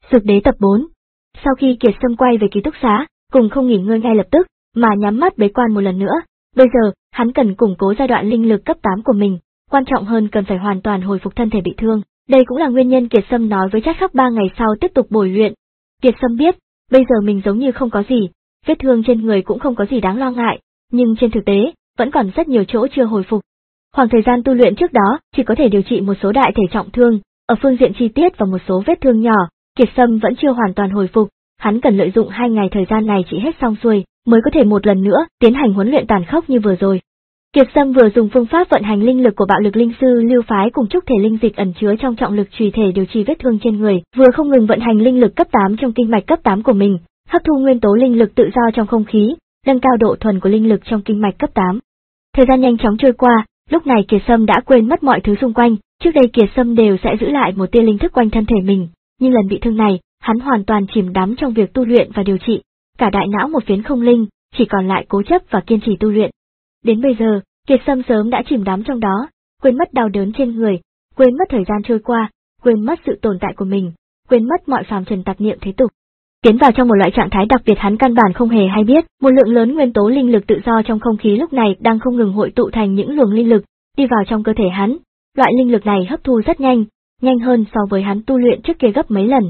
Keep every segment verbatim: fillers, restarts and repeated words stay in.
Dược đế tập bốn. Sau khi Kiệt Sâm quay về ký túc xá, cùng không nghỉ ngơi ngay lập tức, mà nhắm mắt bế quan một lần nữa. Bây giờ, hắn cần củng cố giai đoạn linh lực cấp tám của mình, quan trọng hơn cần phải hoàn toàn hồi phục thân thể bị thương. Đây cũng là nguyên nhân Kiệt Sâm nói với Trác Khắc ba ngày sau tiếp tục bồi luyện. Kiệt Sâm biết, bây giờ mình giống như không có gì, vết thương trên người cũng không có gì đáng lo ngại, nhưng trên thực tế, vẫn còn rất nhiều chỗ chưa hồi phục. Khoảng thời gian tu luyện trước đó, chỉ có thể điều trị một số đại thể trọng thương, ở phương diện chi tiết và một số vết thương nhỏ, Kiệt Sâm vẫn chưa hoàn toàn hồi phục, hắn cần lợi dụng hai ngày thời gian này trị hết xong xuôi, mới có thể một lần nữa tiến hành huấn luyện tàn khốc như vừa rồi. Kiệt Sâm vừa dùng phương pháp vận hành linh lực của Bạo Lực Linh Sư Lưu Phái cùng trúc thể linh dịch ẩn chứa trong trọng lực chùy thể điều trị vết thương trên người, vừa không ngừng vận hành linh lực cấp tám trong kinh mạch cấp tám của mình, hấp thu nguyên tố linh lực tự do trong không khí, nâng cao độ thuần của linh lực trong kinh mạch cấp tám. Thời gian nhanh chóng trôi qua, lúc này Kiệt Sâm đã quên mất mọi thứ xung quanh, trước đây Kiệt Sâm đều sẽ giữ lại một tia linh thức quanh thân thể mình, nhưng lần bị thương này, hắn hoàn toàn chìm đắm trong việc tu luyện và điều trị, cả đại não một phiến không linh, chỉ còn lại cố chấp và kiên trì tu luyện. Đến bây giờ, Kiệt Sâm sớm đã chìm đắm trong đó, quên mất đau đớn trên người, quên mất thời gian trôi qua, quên mất sự tồn tại của mình, quên mất mọi phàm trần tạp niệm thế tục. Tiến vào trong một loại trạng thái đặc biệt hắn căn bản không hề hay biết, một lượng lớn nguyên tố linh lực tự do trong không khí lúc này đang không ngừng hội tụ thành những luồng linh lực, đi vào trong cơ thể hắn. Loại linh lực này hấp thu rất nhanh, nhanh hơn so với hắn tu luyện trước kia gấp mấy lần.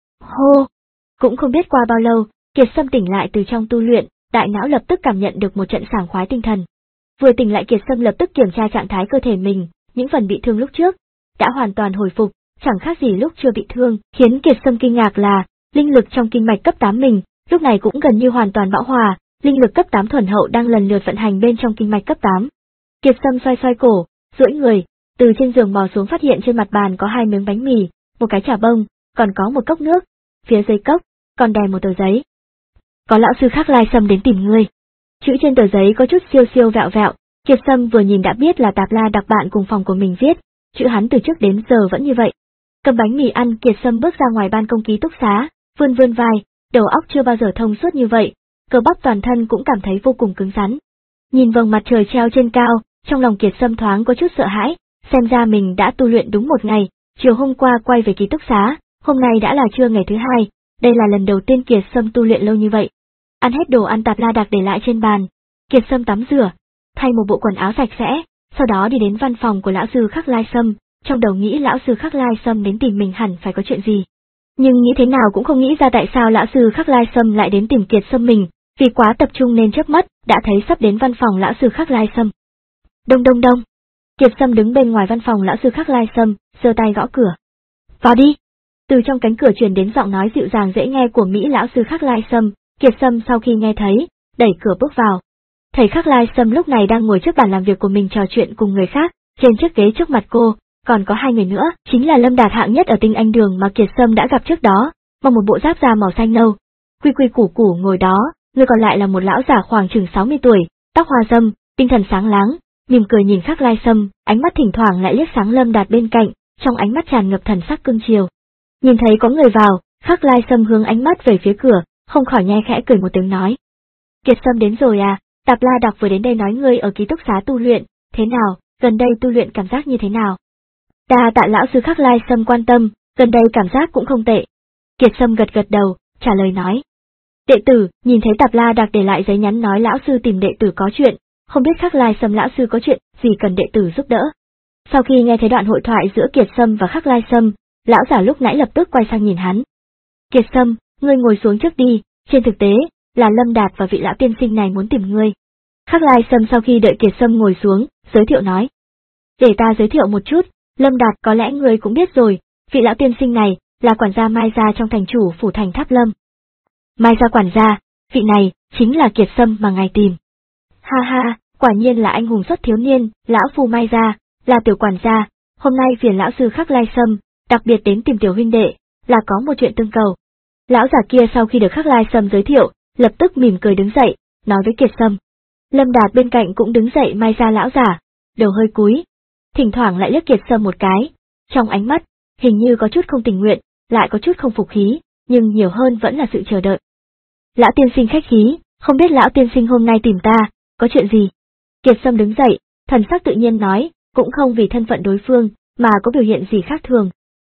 Hô! Cũng không biết qua bao lâu, Kiệt Sâm tỉnh lại từ trong tu luyện, đại não lập tức cảm nhận được một trận sảng khoái tinh thần. Vừa tỉnh lại Kiệt Sâm lập tức kiểm tra trạng thái cơ thể mình, những phần bị thương lúc trước đã hoàn toàn hồi phục, chẳng khác gì lúc chưa bị thương, khiến Kiệt Sâm kinh ngạc là linh lực trong kinh mạch cấp tám mình, lúc này cũng gần như hoàn toàn bão hòa, linh lực cấp tám thuần hậu đang lần lượt vận hành bên trong kinh mạch cấp tám. Kiệt Sâm xoay xoay cổ, duỗi người, từ trên giường bò xuống phát hiện trên mặt bàn có hai miếng bánh mì, một cái trà bông, còn có một cốc nước, phía dưới cốc, còn đè một tờ giấy. Có lão sư Khắc Lai Sâm đến tìm ngươi. Chữ trên tờ giấy có chút siêu siêu vẹo vẹo, Kiệt Sâm vừa nhìn đã biết là Tạp La đặc bạn cùng phòng của mình viết, chữ hắn từ trước đến giờ vẫn như vậy. Cầm bánh mì ăn, Kiệt Sâm bước ra ngoài ban công ký túc xá, vươn vươn vai, đầu óc chưa bao giờ thông suốt như vậy, cơ bắp toàn thân cũng cảm thấy vô cùng cứng rắn. Nhìn vầng mặt trời treo trên cao, trong lòng Kiệt Sâm thoáng có chút sợ hãi, xem ra mình đã tu luyện đúng một ngày, chiều hôm qua quay về ký túc xá, hôm nay đã là trưa ngày thứ hai, đây là lần đầu tiên Kiệt Sâm tu luyện lâu như vậy. Ăn hết đồ ăn Tạp La đặc để lại trên bàn, Kiệt Sâm tắm rửa, thay một bộ quần áo sạch sẽ, sau đó đi đến văn phòng của lão sư Khắc Lai Sâm, trong đầu nghĩ lão sư Khắc Lai Sâm đến tìm mình hẳn phải có chuyện gì. Nhưng nghĩ thế nào cũng không nghĩ ra tại sao lão sư Khắc Lai Sâm lại đến tìm Kiệt Sâm mình, vì quá tập trung nên chớp mắt, đã thấy sắp đến văn phòng lão sư Khắc Lai Sâm. Đông đông đông. Kiệt Sâm đứng bên ngoài văn phòng lão sư Khắc Lai Sâm, giơ tay gõ cửa. Vào đi. Từ trong cánh cửa truyền đến giọng nói dịu dàng dễ nghe của Mỹ lão sư Khắc Lai Sâm, Kiệt Sâm sau khi nghe thấy, đẩy cửa bước vào. Thầy Khắc Lai Sâm lúc này đang ngồi trước bàn làm việc của mình trò chuyện cùng người khác, trên chiếc ghế trước mặt cô, còn có hai người nữa, chính là Lâm Đạt hạng nhất ở Tinh Anh Đường mà Kiệt Sâm đã gặp trước đó, mặc một bộ giáp da màu xanh nâu, quy quy củ củ ngồi đó, người còn lại là một lão già khoảng chừng sáu mươi tuổi, tóc hoa râm, tinh thần sáng láng, mỉm cười nhìn Khắc Lai Sâm, ánh mắt thỉnh thoảng lại liếc sáng Lâm Đạt bên cạnh, trong ánh mắt tràn ngập thần sắc cưng chiều. Nhìn thấy có người vào, Khắc Lai Sâm hướng ánh mắt về phía cửa, không khỏi nhe khẽ cười một tiếng nói. Kiệt Sâm đến rồi à, Tạp La đặc vừa đến đây nói ngươi ở ký túc xá tu luyện, thế nào, gần đây tu luyện cảm giác như thế nào? Đa tạ lão sư Khắc Lai Sâm quan tâm, gần đây cảm giác cũng không tệ. Kiệt Sâm gật gật đầu, trả lời nói. Đệ tử, nhìn thấy Tạp La đặc để lại giấy nhắn nói lão sư tìm đệ tử có chuyện, không biết Khắc Lai Sâm lão sư có chuyện gì cần đệ tử giúp đỡ. Sau khi nghe thấy đoạn hội thoại giữa Kiệt Sâm và Khắc Lai Sâm, lão giả lúc nãy lập tức quay sang nhìn hắn. Kiệt Sâm, ngươi ngồi xuống trước đi, trên thực tế, là Lâm Đạt và vị lão tiên sinh này muốn tìm ngươi. Khắc Lai Sâm sau khi đợi Kiệt Sâm ngồi xuống, giới thiệu nói. Để ta giới thiệu một chút, Lâm Đạt có lẽ ngươi cũng biết rồi, vị lão tiên sinh này, là quản gia Mai Gia trong thành chủ phủ thành Tháp Lâm. Mai Gia quản gia, vị này, chính là Kiệt Sâm mà ngài tìm. Ha ha, quả nhiên là anh hùng xuất thiếu niên, lão phu Mai Gia, là tiểu quản gia, hôm nay phiền lão sư Khắc Lai Sâm, đặc biệt đến tìm tiểu huynh đệ, là có một chuyện tương cầu. Lão giả kia sau khi được Khắc Lai Sâm giới thiệu, lập tức mỉm cười đứng dậy, nói với Kiệt Sâm. Lâm Đạt bên cạnh cũng đứng dậy Mai Gia lão giả, đầu hơi cúi, thỉnh thoảng lại liếc Kiệt Sâm một cái, trong ánh mắt, hình như có chút không tình nguyện, lại có chút không phục khí, nhưng nhiều hơn vẫn là sự chờ đợi. Lão tiên sinh khách khí, không biết lão tiên sinh hôm nay tìm ta, có chuyện gì? Kiệt Sâm đứng dậy, thần sắc tự nhiên nói, cũng không vì thân phận đối phương, mà có biểu hiện gì khác thường.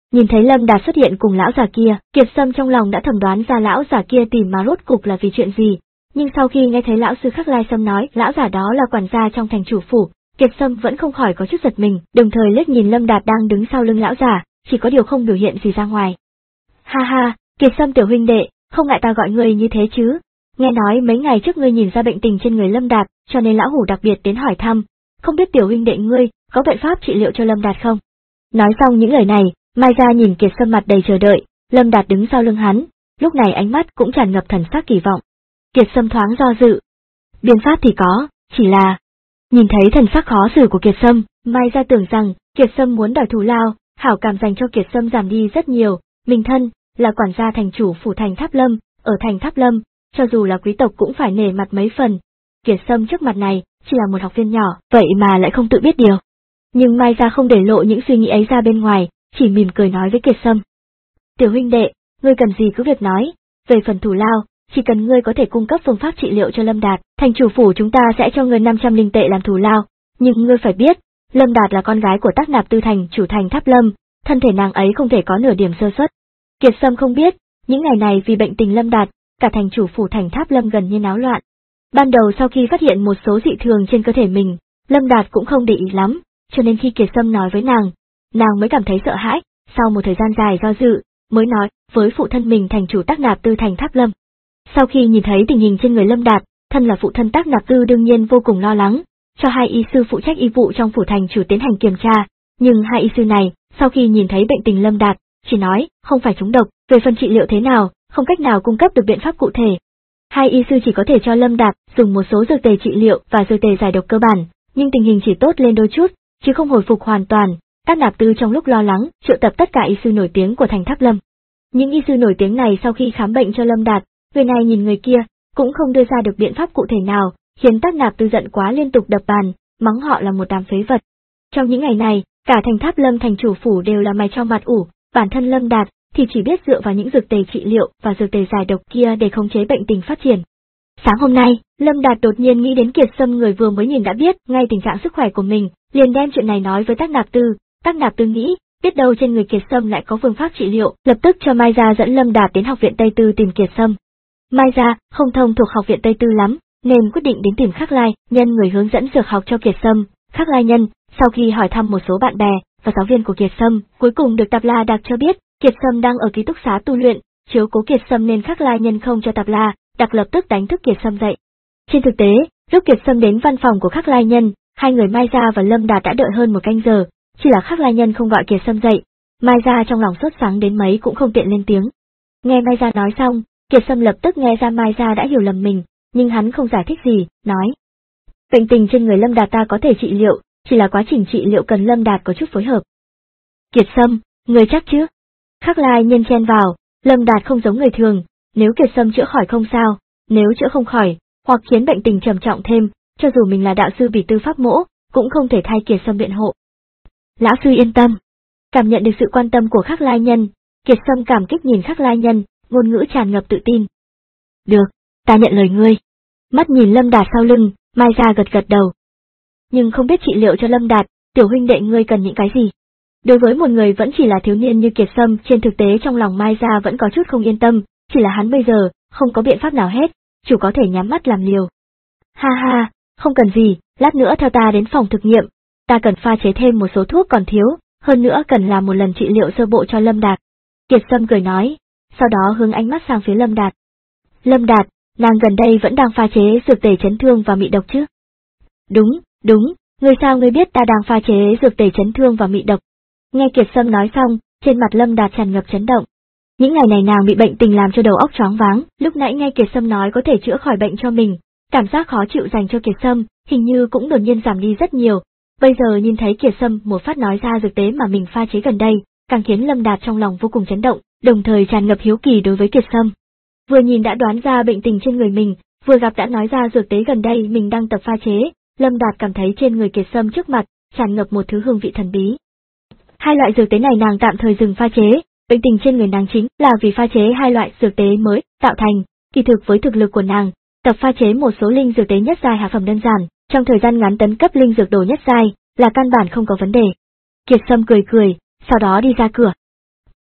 Nhìn thấy Lâm Đạt xuất hiện cùng lão già kia, Kiệt Sâm trong lòng đã thẩm đoán ra lão già kia tìm mà rốt cục là vì chuyện gì. Nhưng sau khi nghe thấy lão sư Khắc Lai Sâm nói lão già đó là quản gia trong thành chủ phủ, Kiệt Sâm vẫn không khỏi có chút giật mình, đồng thời liếc nhìn Lâm Đạt đang đứng sau lưng lão già, chỉ có điều không biểu hiện gì ra ngoài. Ha ha, Kiệt Sâm tiểu huynh đệ, không ngại ta gọi ngươi như thế chứ? Nghe nói mấy ngày trước ngươi nhìn ra bệnh tình trên người Lâm Đạt, cho nên lão hủ đặc biệt đến hỏi thăm, không biết tiểu huynh đệ ngươi có biện pháp trị liệu cho Lâm Đạt không? Nói xong những lời này, Mai Gia nhìn Kiệt Sâm mặt đầy chờ đợi, Lâm Đạt đứng sau lưng hắn, lúc này ánh mắt cũng tràn ngập thần sắc kỳ vọng. Kiệt Sâm thoáng do dự. Biện pháp thì có, chỉ là... Nhìn thấy thần sắc khó xử của Kiệt Sâm, Mai Gia tưởng rằng Kiệt Sâm muốn đòi thù lao, hảo cảm dành cho Kiệt Sâm giảm đi rất nhiều, mình thân, là quản gia thành chủ phủ thành Tháp Lâm, ở thành Tháp Lâm, cho dù là quý tộc cũng phải nể mặt mấy phần. Kiệt Sâm trước mặt này, chỉ là một học viên nhỏ, vậy mà lại không tự biết điều. Nhưng Mai Gia không để lộ những suy nghĩ ấy ra bên ngoài, chỉ mỉm cười nói với Kiệt Sâm. Tiểu huynh đệ, ngươi cần gì cứ việc nói, về phần thù lao, chỉ cần ngươi có thể cung cấp phương pháp trị liệu cho Lâm Đạt, thành chủ phủ chúng ta sẽ cho ngươi năm trăm linh tệ làm thù lao, nhưng ngươi phải biết, Lâm Đạt là con gái của Tác Nạp Tư thành chủ thành Tháp Lâm, thân thể nàng ấy không thể có nửa điểm sơ suất. Kiệt Sâm không biết, những ngày này vì bệnh tình Lâm Đạt, cả thành chủ phủ thành Tháp Lâm gần như náo loạn. Ban đầu sau khi phát hiện một số dị thường trên cơ thể mình, Lâm Đạt cũng không để ý lắm, cho nên khi Kiệt Sâm nói với nàng, nàng mới cảm thấy sợ hãi, sau một thời gian dài do dự, mới nói với phụ thân mình thành chủ Tác Nạp Tư thành Tháp Lâm. Sau khi nhìn thấy tình hình trên người Lâm Đạt, thân là phụ thân Tác Nạp Tư đương nhiên vô cùng lo lắng, cho hai y sư phụ trách y vụ trong phủ thành chủ tiến hành kiểm tra, nhưng hai y sư này, sau khi nhìn thấy bệnh tình Lâm Đạt, chỉ nói, không phải trúng độc, về phần trị liệu thế nào, không cách nào cung cấp được biện pháp cụ thể. Hai y sư chỉ có thể cho Lâm Đạt dùng một số dược tề trị liệu và dược tề giải độc cơ bản, nhưng tình hình chỉ tốt lên đôi chút, chứ không hồi phục hoàn toàn. Tác Nạp Tư trong lúc lo lắng, triệu tập tất cả y sư nổi tiếng của thành Tháp Lâm. Những y sư nổi tiếng này sau khi khám bệnh cho Lâm Đạt, người này nhìn người kia, cũng không đưa ra được biện pháp cụ thể nào, khiến Tác Nạp Tư giận quá liên tục đập bàn, mắng họ là một đám phế vật. Trong những ngày này, cả thành Tháp Lâm thành chủ phủ đều là mày cho mặt ủ, bản thân Lâm Đạt thì chỉ biết dựa vào những dược tề trị liệu và dược tề giải độc kia để khống chế bệnh tình phát triển. Sáng hôm nay, Lâm Đạt đột nhiên nghĩ đến Kiệt Sâm người vừa mới nhìn đã biết ngay tình trạng sức khỏe của mình, liền đem chuyện này nói với Tác Nạp Tư. Tác Nạp Tư nghĩ, biết đâu trên người Kiệt Sâm lại có phương pháp trị liệu, lập tức cho Mai Gia dẫn Lâm Đạt đến học viện Tây Tư tìm Kiệt Sâm. Mai Gia không thông thuộc học viện Tây Tư lắm, nên quyết định đến tìm Khắc Lai Nhân người hướng dẫn dược học cho Kiệt Sâm. Khắc Lai Nhân, sau khi hỏi thăm một số bạn bè và giáo viên của Kiệt Sâm, cuối cùng được Tạp La Đặc cho biết, Kiệt Sâm đang ở ký túc xá tu luyện, chiếu cố Kiệt Sâm nên Khắc Lai Nhân không cho Tạp La Đặc lập tức đánh thức Kiệt Sâm dậy. Trên thực tế, lúc Kiệt Sâm đến văn phòng của Khắc Lai Nhân, hai người Mai Gia và Lâm Đạt đã đợi hơn một canh giờ, chỉ là Khắc Lai Nhân không gọi Kiệt Sâm dậy. Mai Gia trong lòng sốt sắng đến mấy cũng không tiện lên tiếng. Nghe Mai Gia nói xong, Kiệt Sâm lập tức nghe ra Mai Gia đã hiểu lầm mình, nhưng hắn không giải thích gì, nói. Bệnh tình trên người Lâm Đạt ta có thể trị liệu, chỉ là quá trình trị liệu cần Lâm Đạt có chút phối hợp. Kiệt Sâm, người chắc chứ? Khắc Lai Nhân chen vào, Lâm Đạt không giống người thường, nếu Kiệt Sâm chữa khỏi không sao, nếu chữa không khỏi, hoặc khiến bệnh tình trầm trọng thêm, cho dù mình là đạo sư bỉ tư pháp mỗ, cũng không thể thay Kiệt Sâm biện hộ. Lão sư yên tâm. Cảm nhận được sự quan tâm của Khắc Lai Nhân, Kiệt Sâm cảm kích nhìn Khắc Lai Nhân, ngôn ngữ tràn ngập tự tin. Được, ta nhận lời ngươi. Mắt nhìn Lâm Đạt sau lưng, Mai Gia gật gật đầu. Nhưng không biết trị liệu cho Lâm Đạt, tiểu huynh đệ ngươi cần những cái gì? Đối với một người vẫn chỉ là thiếu niên như Kiệt Sâm, trên thực tế trong lòng Mai Gia vẫn có chút không yên tâm, chỉ là hắn bây giờ không có biện pháp nào hết, chủ có thể nhắm mắt làm liều. Ha ha, không cần gì, lát nữa theo ta đến phòng thực nghiệm, ta cần pha chế thêm một số thuốc còn thiếu, hơn nữa cần làm một lần trị liệu sơ bộ cho Lâm Đạt. Kiệt Sâm cười nói, sau đó hướng ánh mắt sang phía Lâm Đạt. Lâm Đạt, nàng gần đây vẫn đang pha chế dược tề chấn thương và mị độc chứ? Đúng, đúng, ngươi sao ngươi biết ta đang pha chế dược tề chấn thương và mị độc? Nghe Kiệt Sâm nói xong, trên mặt Lâm Đạt tràn ngập chấn động. Những ngày này nàng bị bệnh tình làm cho đầu óc choáng váng, lúc nãy nghe Kiệt Sâm nói có thể chữa khỏi bệnh cho mình, cảm giác khó chịu dành cho Kiệt Sâm, hình như cũng đột nhiên giảm đi rất nhiều. Bây giờ nhìn thấy Kiệt Sâm một phát nói ra dược tế mà mình pha chế gần đây, càng khiến Lâm Đạt trong lòng vô cùng chấn động, đồng thời tràn ngập hiếu kỳ đối với Kiệt Sâm. Vừa nhìn đã đoán ra bệnh tình trên người mình, vừa gặp đã nói ra dược tế gần đây mình đang tập pha chế, Lâm Đạt cảm thấy trên người Kiệt Sâm trước mặt tràn ngập một thứ hương vị thần bí. Hai loại dược tế này nàng tạm thời dừng pha chế, bệnh tình trên người nàng chính là vì pha chế hai loại dược tế mới tạo thành, kỳ thực với thực lực của nàng, tập pha chế một số linh dược tế nhất giai hạ phẩm đơn giản, trong thời gian ngắn tấn cấp linh dược đồ nhất giai là căn bản không có vấn đề. Kiệt Sâm cười cười, sau đó đi ra cửa.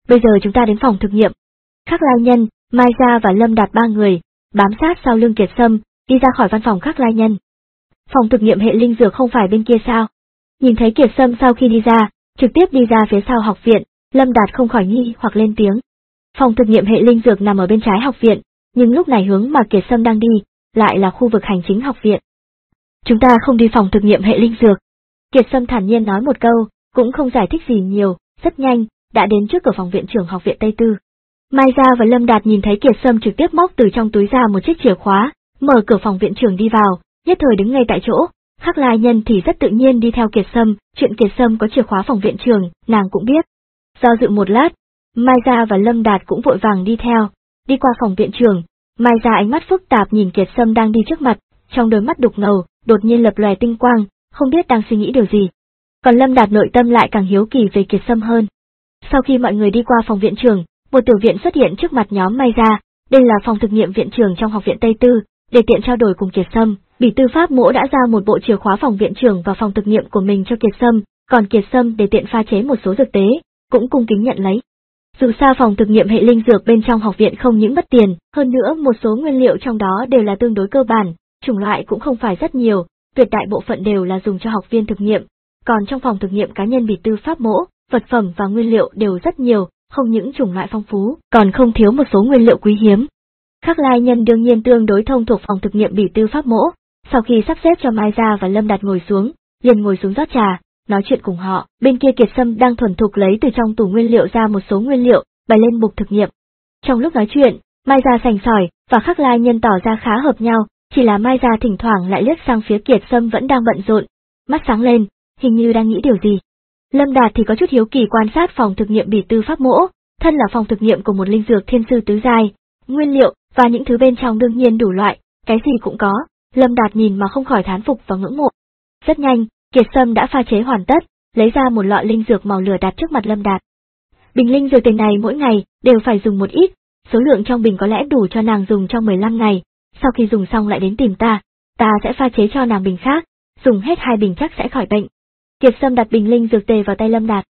bây giờ chúng ta đến phòng thực nghiệm. Khắc Lai Nhân, Mai Gia và Lâm Đạt ba người, bám sát sau lưng Kiệt Sâm, đi ra khỏi văn phòng Khắc Lai Nhân. Phòng thực nghiệm hệ linh dược không phải bên kia sao? Nhìn thấy Kiệt Sâm sau khi đi ra, trực tiếp đi ra phía sau học viện, Lâm Đạt không khỏi nghi hoặc lên tiếng. Phòng thực nghiệm hệ linh dược nằm ở bên trái học viện, nhưng lúc này hướng mà Kiệt Sâm đang đi, lại là khu vực hành chính học viện. Chúng ta không đi phòng thực nghiệm hệ linh dược. Kiệt Sâm thản nhiên nói một câu, cũng không giải thích gì nhiều, rất nhanh, đã đến trước cửa phòng viện trưởng học viện Tây Tư. Mai Gia và Lâm Đạt nhìn thấy Kiệt Sâm trực tiếp móc từ trong túi ra một chiếc chìa khóa, mở cửa phòng viện trưởng đi vào, nhất thời đứng ngay tại chỗ. Khắc Lai Nhân thì rất tự nhiên đi theo Kiệt Sâm, chuyện Kiệt Sâm có chìa khóa phòng viện trưởng, nàng cũng biết. Do dự một lát, Mai Gia và Lâm Đạt cũng vội vàng đi theo, đi qua phòng viện trưởng. Mai Gia ánh mắt phức tạp nhìn Kiệt Sâm đang đi trước mặt, trong đôi mắt đục ngầu, đột nhiên lập lòe tinh quang, không biết đang suy nghĩ điều gì. Còn Lâm Đạt nội tâm lại càng hiếu kỳ về Kiệt Sâm hơn. Sau khi mọi người đi qua phòng viện trưởng, một tiểu viện xuất hiện trước mặt nhóm Mai Gia, đây là phòng thực nghiệm viện trưởng trong học viện Tây Tư, để tiện trao đổi cùng Kiệt Sâm. Bỉ Tư Pháp Mỗ đã giao một bộ chìa khóa phòng viện trưởng và phòng thực nghiệm của mình cho Kiệt Sâm, còn Kiệt Sâm để tiện pha chế một số dược tế, cũng cung kính nhận lấy. Dù sao phòng thực nghiệm hệ linh dược bên trong học viện không những mất tiền, hơn nữa một số nguyên liệu trong đó đều là tương đối cơ bản, chủng loại cũng không phải rất nhiều, tuyệt đại bộ phận đều là dùng cho học viên thực nghiệm. Còn trong phòng thực nghiệm cá nhân Bỉ Tư Pháp Mỗ, vật phẩm và nguyên liệu đều rất nhiều, không những chủng loại phong phú, còn không thiếu một số nguyên liệu quý hiếm. Khắc Lai Nhân đương nhiên tương đối thông thuộc phòng thực nghiệm Bỉ Tư Pháp Mỗ, sau khi sắp xếp cho Mai Gia và Lâm Đạt ngồi xuống, liền ngồi xuống rót trà, nói chuyện cùng họ. Bên kia Kiệt Sâm đang thuần thục lấy từ trong tủ nguyên liệu ra một số nguyên liệu, bày lên bục thực nghiệm. Trong lúc nói chuyện, Mai Gia sành sỏi và Khắc Lai Nhân tỏ ra khá hợp nhau, chỉ là Mai Gia thỉnh thoảng lại liếc sang phía Kiệt Sâm vẫn đang bận rộn, mắt sáng lên, hình như đang nghĩ điều gì. Lâm Đạt thì có chút hiếu kỳ quan sát phòng thực nghiệm Bỉ Tư Pháp Mỗ, thân là phòng thực nghiệm của một linh dược thiên sư tứ giai, nguyên liệu và những thứ bên trong đương nhiên đủ loại, cái gì cũng có. Lâm Đạt nhìn mà không khỏi thán phục và ngưỡng mộ. Rất nhanh, Kiệt Sâm đã pha chế hoàn tất, lấy ra một lọ linh dược màu lửa đặt trước mặt Lâm Đạt. Bình linh dược tiền này mỗi ngày đều phải dùng một ít, số lượng trong bình có lẽ đủ cho nàng dùng trong mười lăm ngày, sau khi dùng xong lại đến tìm ta, ta sẽ pha chế cho nàng bình khác, dùng hết hai bình chắc sẽ khỏi bệnh. Kiệt Sâm đặt bình linh dược tề vào tay Lâm Đạt.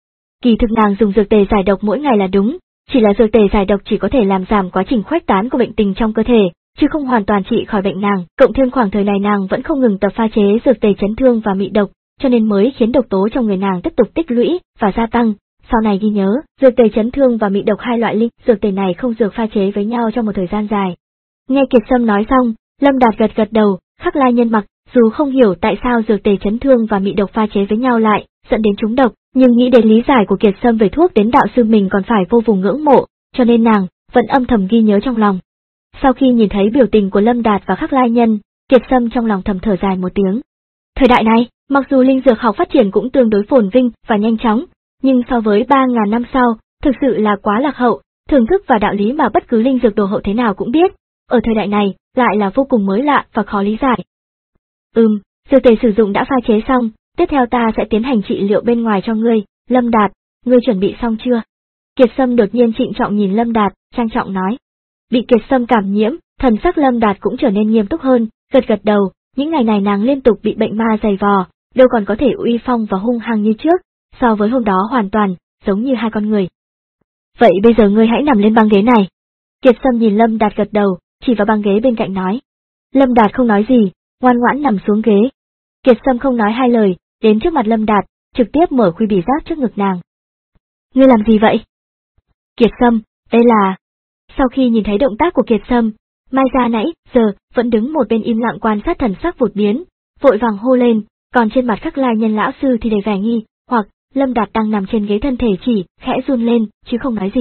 Kỳ thực nàng dùng dược tề giải độc mỗi ngày là đúng, chỉ là dược tề giải độc chỉ có thể làm giảm quá trình khuếch tán của bệnh tình trong cơ thể, chứ không hoàn toàn trị khỏi bệnh nàng, cộng thêm khoảng thời này nàng vẫn không ngừng tập pha chế dược tề chấn thương và mị độc, cho nên mới khiến độc tố trong người nàng tiếp tục tích lũy và gia tăng. Sau này ghi nhớ, dược tề chấn thương và mị độc hai loại linh dược tề này không dược pha chế với nhau trong một thời gian dài. Nghe Kiệt Sâm nói xong, Lâm Đạt gật gật đầu. Khắc Lai Nhân mặc dù không hiểu tại sao dược tề chấn thương và mị độc pha chế với nhau lại dẫn đến trúng độc, nhưng nghĩ đến lý giải của Kiệt Sâm về thuốc đến đạo sư mình còn phải vô cùng ngưỡng mộ, cho nên nàng vẫn âm thầm ghi nhớ trong lòng. Sau khi nhìn thấy biểu tình của Lâm Đạt và Khắc Lai Nhân, Kiệt Sâm trong lòng thầm thở dài một tiếng. Thời đại này, mặc dù linh dược học phát triển cũng tương đối phồn vinh và nhanh chóng, nhưng so với ba ngàn năm sau, thực sự là quá lạc hậu, thưởng thức và đạo lý mà bất cứ linh dược đồ hậu thế nào cũng biết, ở thời đại này lại là vô cùng mới lạ và khó lý giải. Ừm, dược tề sử dụng đã pha chế xong, tiếp theo ta sẽ tiến hành trị liệu bên ngoài cho ngươi. Lâm Đạt, ngươi chuẩn bị xong chưa? Kiệt Sâm đột nhiên trịnh trọng nhìn Lâm Đạt, trang trọng nói. Bị Kiệt Sâm cảm nhiễm, thần sắc Lâm Đạt cũng trở nên nghiêm túc hơn, gật gật đầu. Những ngày này nàng liên tục bị bệnh ma dày vò, đâu còn có thể uy phong và hung hăng như trước, so với hôm đó hoàn toàn giống như hai con người. Vậy bây giờ ngươi hãy nằm lên băng ghế này. Kiệt Sâm nhìn Lâm Đạt gật đầu, chỉ vào băng ghế bên cạnh nói. Lâm Đạt không nói gì, ngoan ngoãn nằm xuống ghế. Kiệt Sâm không nói hai lời, đến trước mặt Lâm Đạt, trực tiếp mở khuy bì giác trước ngực nàng. Ngươi làm gì vậy? Kiệt Sâm, đây là... Sau khi nhìn thấy động tác của Kiệt Sâm, Mai Gia nãy giờ vẫn đứng một bên im lặng quan sát thần sắc vụt biến, vội vàng hô lên, còn trên mặt Khắc Lai Nhân lão sư thì đầy vẻ nghi, hoặc Lâm Đạt đang nằm trên ghế thân thể chỉ khẽ run lên, chứ không nói gì.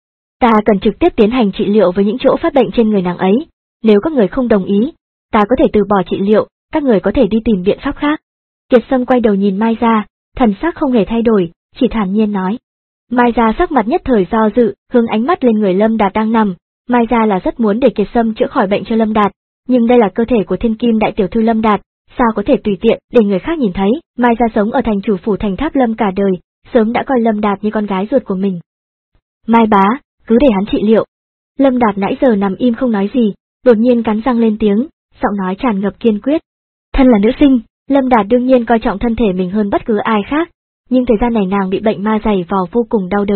Ta cần trực tiếp tiến hành trị liệu với những chỗ phát bệnh trên người nàng ấy, nếu các người không đồng ý, ta có thể từ bỏ trị liệu, các người có thể đi tìm biện pháp khác. Kiệt Sâm quay đầu nhìn Mai Gia, thần sắc không hề thay đổi, chỉ thản nhiên nói. Mai Gia sắc mặt nhất thời do dự, hướng ánh mắt lên người Lâm Đạt đang nằm. Mai Gia là rất muốn để Kiệt Sâm chữa khỏi bệnh cho Lâm Đạt, nhưng đây là cơ thể của thiên kim đại tiểu thư Lâm Đạt, sao có thể tùy tiện để người khác nhìn thấy. Mai Gia sống ở thành chủ phủ thành Tháp Lâm cả đời, sớm đã coi Lâm Đạt như con gái ruột của mình. Mai bá, cứ để hắn trị liệu. Lâm Đạt nãy giờ nằm im không nói gì, đột nhiên cắn răng lên tiếng, giọng nói tràn ngập kiên quyết. Thân là nữ sinh, Lâm Đạt đương nhiên coi trọng thân thể mình hơn bất cứ ai khác, nhưng thời gian này nàng bị bệnh ma dày vò vô cùng đau đớn,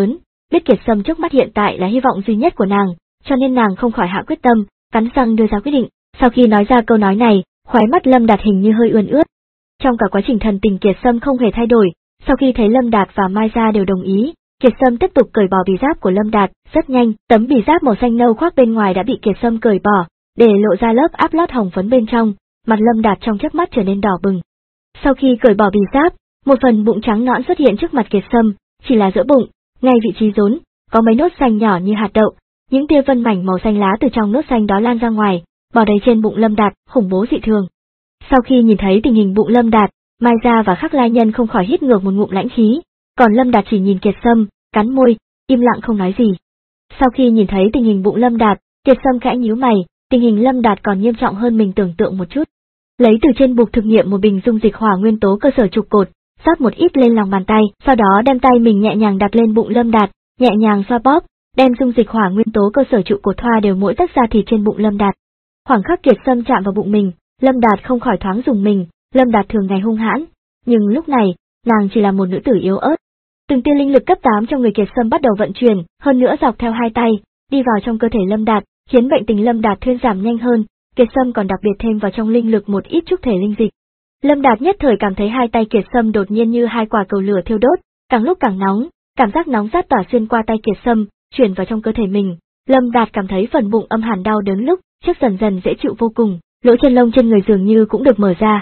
biết Kiệt Sâm trước mắt hiện tại là hy vọng duy nhất của nàng, cho nên nàng không khỏi hạ quyết tâm, cắn răng đưa ra quyết định. Sau khi nói ra câu nói này, khóe mắt Lâm Đạt hình như hơi ươn ướt. Trong cả quá trình thần tình Kiệt Sâm không hề thay đổi, sau khi thấy Lâm Đạt và Mai Gia đều đồng ý, Kiệt Sâm tiếp tục cởi bỏ bì giáp của Lâm Đạt, rất nhanh, tấm bì giáp màu xanh nâu khoác bên ngoài đã bị Kiệt Sâm cởi bỏ, để lộ ra lớp áp lót hồng phấn bên trong, mặt Lâm Đạt trong chớp mắt trở nên đỏ bừng. Sau khi cởi bỏ bì giáp, một phần bụng trắng nõn xuất hiện trước mặt Kiệt Sâm, chỉ là giữa bụng, ngay vị trí rốn, có mấy nốt xanh nhỏ như hạt đậu, những tia vân mảnh màu xanh lá từ trong nốt xanh đó lan ra ngoài, bò đầy trên bụng Lâm Đạt, khủng bố dị thường. Sau khi nhìn thấy tình hình bụng Lâm Đạt, Mai Gia và Khắc Lai Nhân không khỏi hít ngược một ngụm lãnh khí, còn Lâm Đạt chỉ nhìn Kiệt Sâm, cắn môi, im lặng không nói gì. Sau khi nhìn thấy tình hình bụng Lâm Đạt, Kiệt Sâm khẽ nhíu mày, tình hình Lâm Đạt còn nghiêm trọng hơn mình tưởng tượng một chút. Lấy từ trên bục thực nghiệm một bình dung dịch hỏa nguyên tố cơ sở trụ cột, rót một ít lên lòng bàn tay, sau đó đem tay mình nhẹ nhàng đặt lên bụng Lâm Đạt, nhẹ nhàng xoa bóp, đem dung dịch hỏa nguyên tố cơ sở trụ cột thoa đều mỗi tấc da thịt trên bụng Lâm Đạt. Khoảng khắc Kiệt Sâm chạm vào bụng mình, Lâm Đạt không khỏi thoáng rùng mình. Lâm Đạt thường ngày hung hãn, nhưng lúc này, nàng chỉ là một nữ tử yếu ớt. Từng tia linh lực cấp tám trong người Kiệt Sâm bắt đầu vận chuyển, hơn nữa dọc theo hai tay, đi vào trong cơ thể Lâm Đạt, khiến bệnh tình Lâm Đạt thuyên giảm nhanh hơn. Kiệt Sâm còn đặc biệt thêm vào trong linh lực một ít trúc thể linh dịch. Lâm Đạt nhất thời cảm thấy hai tay Kiệt Sâm đột nhiên như hai quả cầu lửa thiêu đốt, càng lúc càng nóng, cảm giác nóng rát tỏa xuyên qua tay Kiệt Sâm, truyền vào trong cơ thể mình. Lâm Đạt cảm thấy phần bụng âm hàn đau đớn lúc trước dần dần dễ chịu vô cùng, lỗ chân lông trên người dường như cũng được mở ra.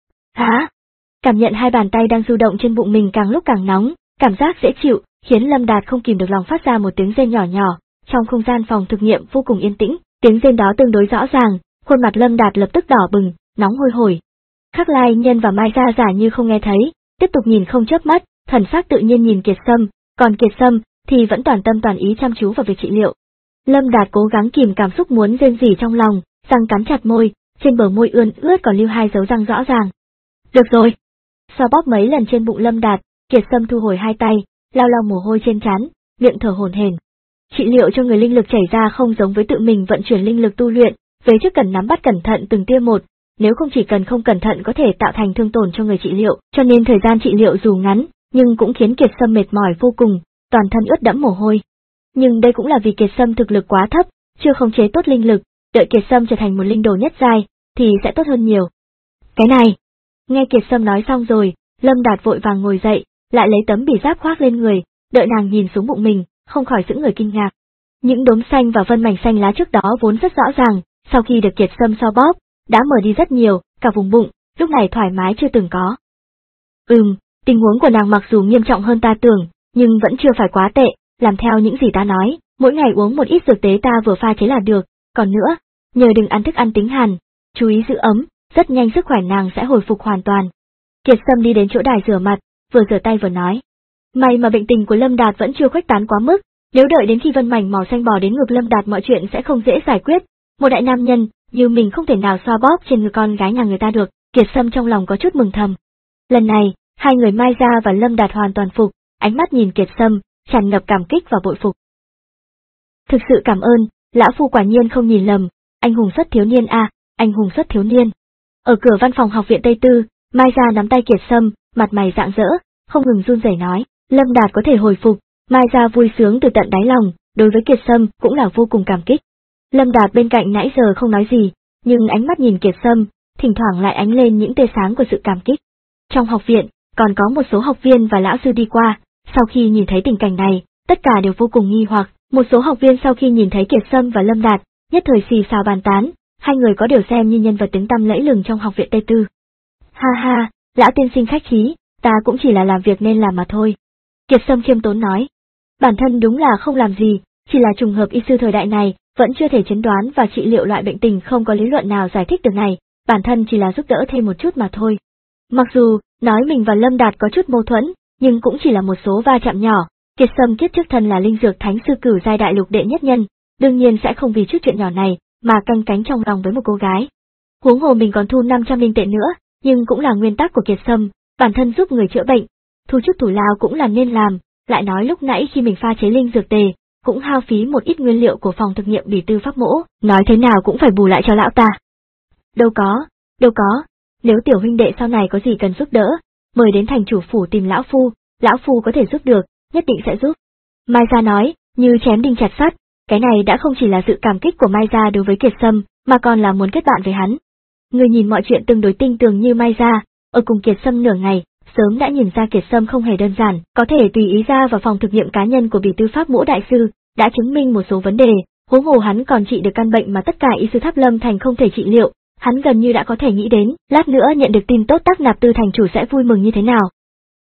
Hả? Cảm nhận hai bàn tay đang du động trên bụng mình càng lúc càng nóng, cảm giác dễ chịu, khiến Lâm Đạt không kìm được lòng phát ra một tiếng rên nhỏ nhỏ. Trong không gian phòng thực nghiệm vô cùng yên tĩnh, tiếng rên đó tương đối rõ ràng, khuôn mặt Lâm Đạt lập tức đỏ bừng, nóng hôi hổi. Khắc Lai Nhân và Mai Gia giả như không nghe thấy, tiếp tục nhìn không chớp mắt, thần sắc tự nhiên nhìn Kiệt Sâm, còn Kiệt Sâm thì vẫn toàn tâm toàn ý chăm chú vào việc trị liệu. Lâm Đạt cố gắng kìm cảm xúc muốn rên rỉ trong lòng, răng cắn chặt môi, trên bờ môi ươn ướt còn lưu hai dấu răng rõ ràng. Được rồi. Xoa bóp mấy lần trên bụng Lâm Đạt, Kiệt Sâm thu hồi hai tay, lau lau mồ hôi trên trán, miệng thở hổn hển. Trị liệu cho người linh lực chảy ra không giống với tự mình vận chuyển linh lực tu luyện, về trước cần nắm bắt cẩn thận từng tia một, nếu không chỉ cần không cẩn thận có thể tạo thành thương tổn cho người trị liệu, cho nên thời gian trị liệu dù ngắn, nhưng cũng khiến Kiệt Sâm mệt mỏi vô cùng, toàn thân ướt đẫm mồ hôi. Nhưng đây cũng là vì Kiệt Sâm thực lực quá thấp, chưa khống chế tốt linh lực, đợi Kiệt Sâm trở thành một linh đồ nhất giai, thì sẽ tốt hơn nhiều. Cái này, nghe Kiệt Sâm nói xong rồi, Lâm Đạt vội vàng ngồi dậy, lại lấy tấm bì giáp khoác lên người, đợi nàng nhìn xuống bụng mình, không khỏi sững người kinh ngạc. Những đốm xanh và vân mảnh xanh lá trước đó vốn rất rõ ràng, sau khi được Kiệt Sâm xoa bóp, đã mở đi rất nhiều, cả vùng bụng, lúc này thoải mái chưa từng có. Ừm, tình huống của nàng mặc dù nghiêm trọng hơn ta tưởng, nhưng vẫn chưa phải quá tệ, làm theo những gì ta nói, mỗi ngày uống một ít dược tế ta vừa pha chế là được, còn nữa, nhờ đừng ăn thức ăn tính hàn, chú ý giữ ấm, rất nhanh sức khỏe nàng sẽ hồi phục hoàn toàn. Kiệt Sâm đi đến chỗ đài rửa mặt, vừa rửa tay vừa nói. May mà bệnh tình của Lâm Đạt vẫn chưa khuếch tán quá mức, nếu đợi đến khi vân mảnh màu xanh bò đến ngực Lâm Đạt mọi chuyện sẽ không dễ giải quyết. Một đại nam nhân, như mình không thể nào xoa bóp trên người con gái nhà người ta được, Kiệt Sâm trong lòng có chút mừng thầm. Lần này, hai người Mai Gia và Lâm Đạt hoàn toàn phục, ánh mắt nhìn Kiệt Sâm, tràn ngập cảm kích và bội phục. Thực sự cảm ơn, lão phu quả nhiên không nhìn lầm, anh hùng xuất thiếu niên a, à, anh hùng xuất thiếu niên. Ở cửa văn phòng học viện Tây Tư, Mai Gia nắm tay Kiệt Sâm, mặt mày rạng rỡ, không ngừng run rẩy nói, Lâm Đạt có thể hồi phục, Mai Gia vui sướng từ tận đáy lòng, đối với Kiệt Sâm cũng là vô cùng cảm kích. Lâm Đạt bên cạnh nãy giờ không nói gì, nhưng ánh mắt nhìn Kiệt Sâm, thỉnh thoảng lại ánh lên những tia sáng của sự cảm kích. Trong học viện, còn có một số học viên và lão sư đi qua, sau khi nhìn thấy tình cảnh này, tất cả đều vô cùng nghi hoặc, một số học viên sau khi nhìn thấy Kiệt Sâm và Lâm Đạt, nhất thời xì xào bàn tán, hai người có điều xem như nhân vật tiếng tăm lẫy lừng trong học viện Tây Tư. Ha ha, lão tiên sinh khách khí, ta cũng chỉ là làm việc nên làm mà thôi. Kiệt Sâm khiêm tốn nói, bản thân đúng là không làm gì, chỉ là trùng hợp y sư thời đại này, vẫn chưa thể chẩn đoán và trị liệu loại bệnh tình không có lý luận nào giải thích được này, bản thân chỉ là giúp đỡ thêm một chút mà thôi. Mặc dù, nói mình và Lâm Đạt có chút mâu thuẫn, nhưng cũng chỉ là một số va chạm nhỏ, Kiệt Sâm kiếp trước thân là linh dược thánh sư cửu giai đại lục đệ nhất nhân, đương nhiên sẽ không vì chút chuyện nhỏ này, mà canh cánh trong lòng với một cô gái. Huống hồ mình còn thu năm trăm linh tệ nữa, nhưng cũng là nguyên tắc của Kiệt Sâm, bản thân giúp người chữa bệnh, thu chút thủ lao cũng là nên làm, lại nói lúc nãy khi mình pha chế linh dược tề, cũng hao phí một ít nguyên liệu của phòng thực nghiệm bỉ tư pháp mỗ, nói thế nào cũng phải bù lại cho lão ta. Đâu có, đâu có, nếu tiểu huynh đệ sau này có gì cần giúp đỡ, mời đến thành chủ phủ tìm lão phu, lão phu có thể giúp được, nhất định sẽ giúp. Mai Gia nói, như chém đinh chặt sắt, cái này đã không chỉ là sự cảm kích của Mai Gia đối với Kiệt Sâm, mà còn là muốn kết bạn với hắn. Người nhìn mọi chuyện tương đối tinh tường như Mai Gia, ở cùng Kiệt Sâm nửa ngày, sớm đã nhìn ra Kiệt Sâm không hề đơn giản, có thể tùy ý ra vào phòng thực nghiệm cá nhân của Bỉ Tư Pháp Mỗ đại sư, đã chứng minh một số vấn đề, huống hồ hắn còn trị được căn bệnh mà tất cả y sư Tháp Lâm Thành không thể trị liệu, hắn gần như đã có thể nghĩ đến, lát nữa nhận được tin tốt Tắc Nạp Tư thành chủ sẽ vui mừng như thế nào.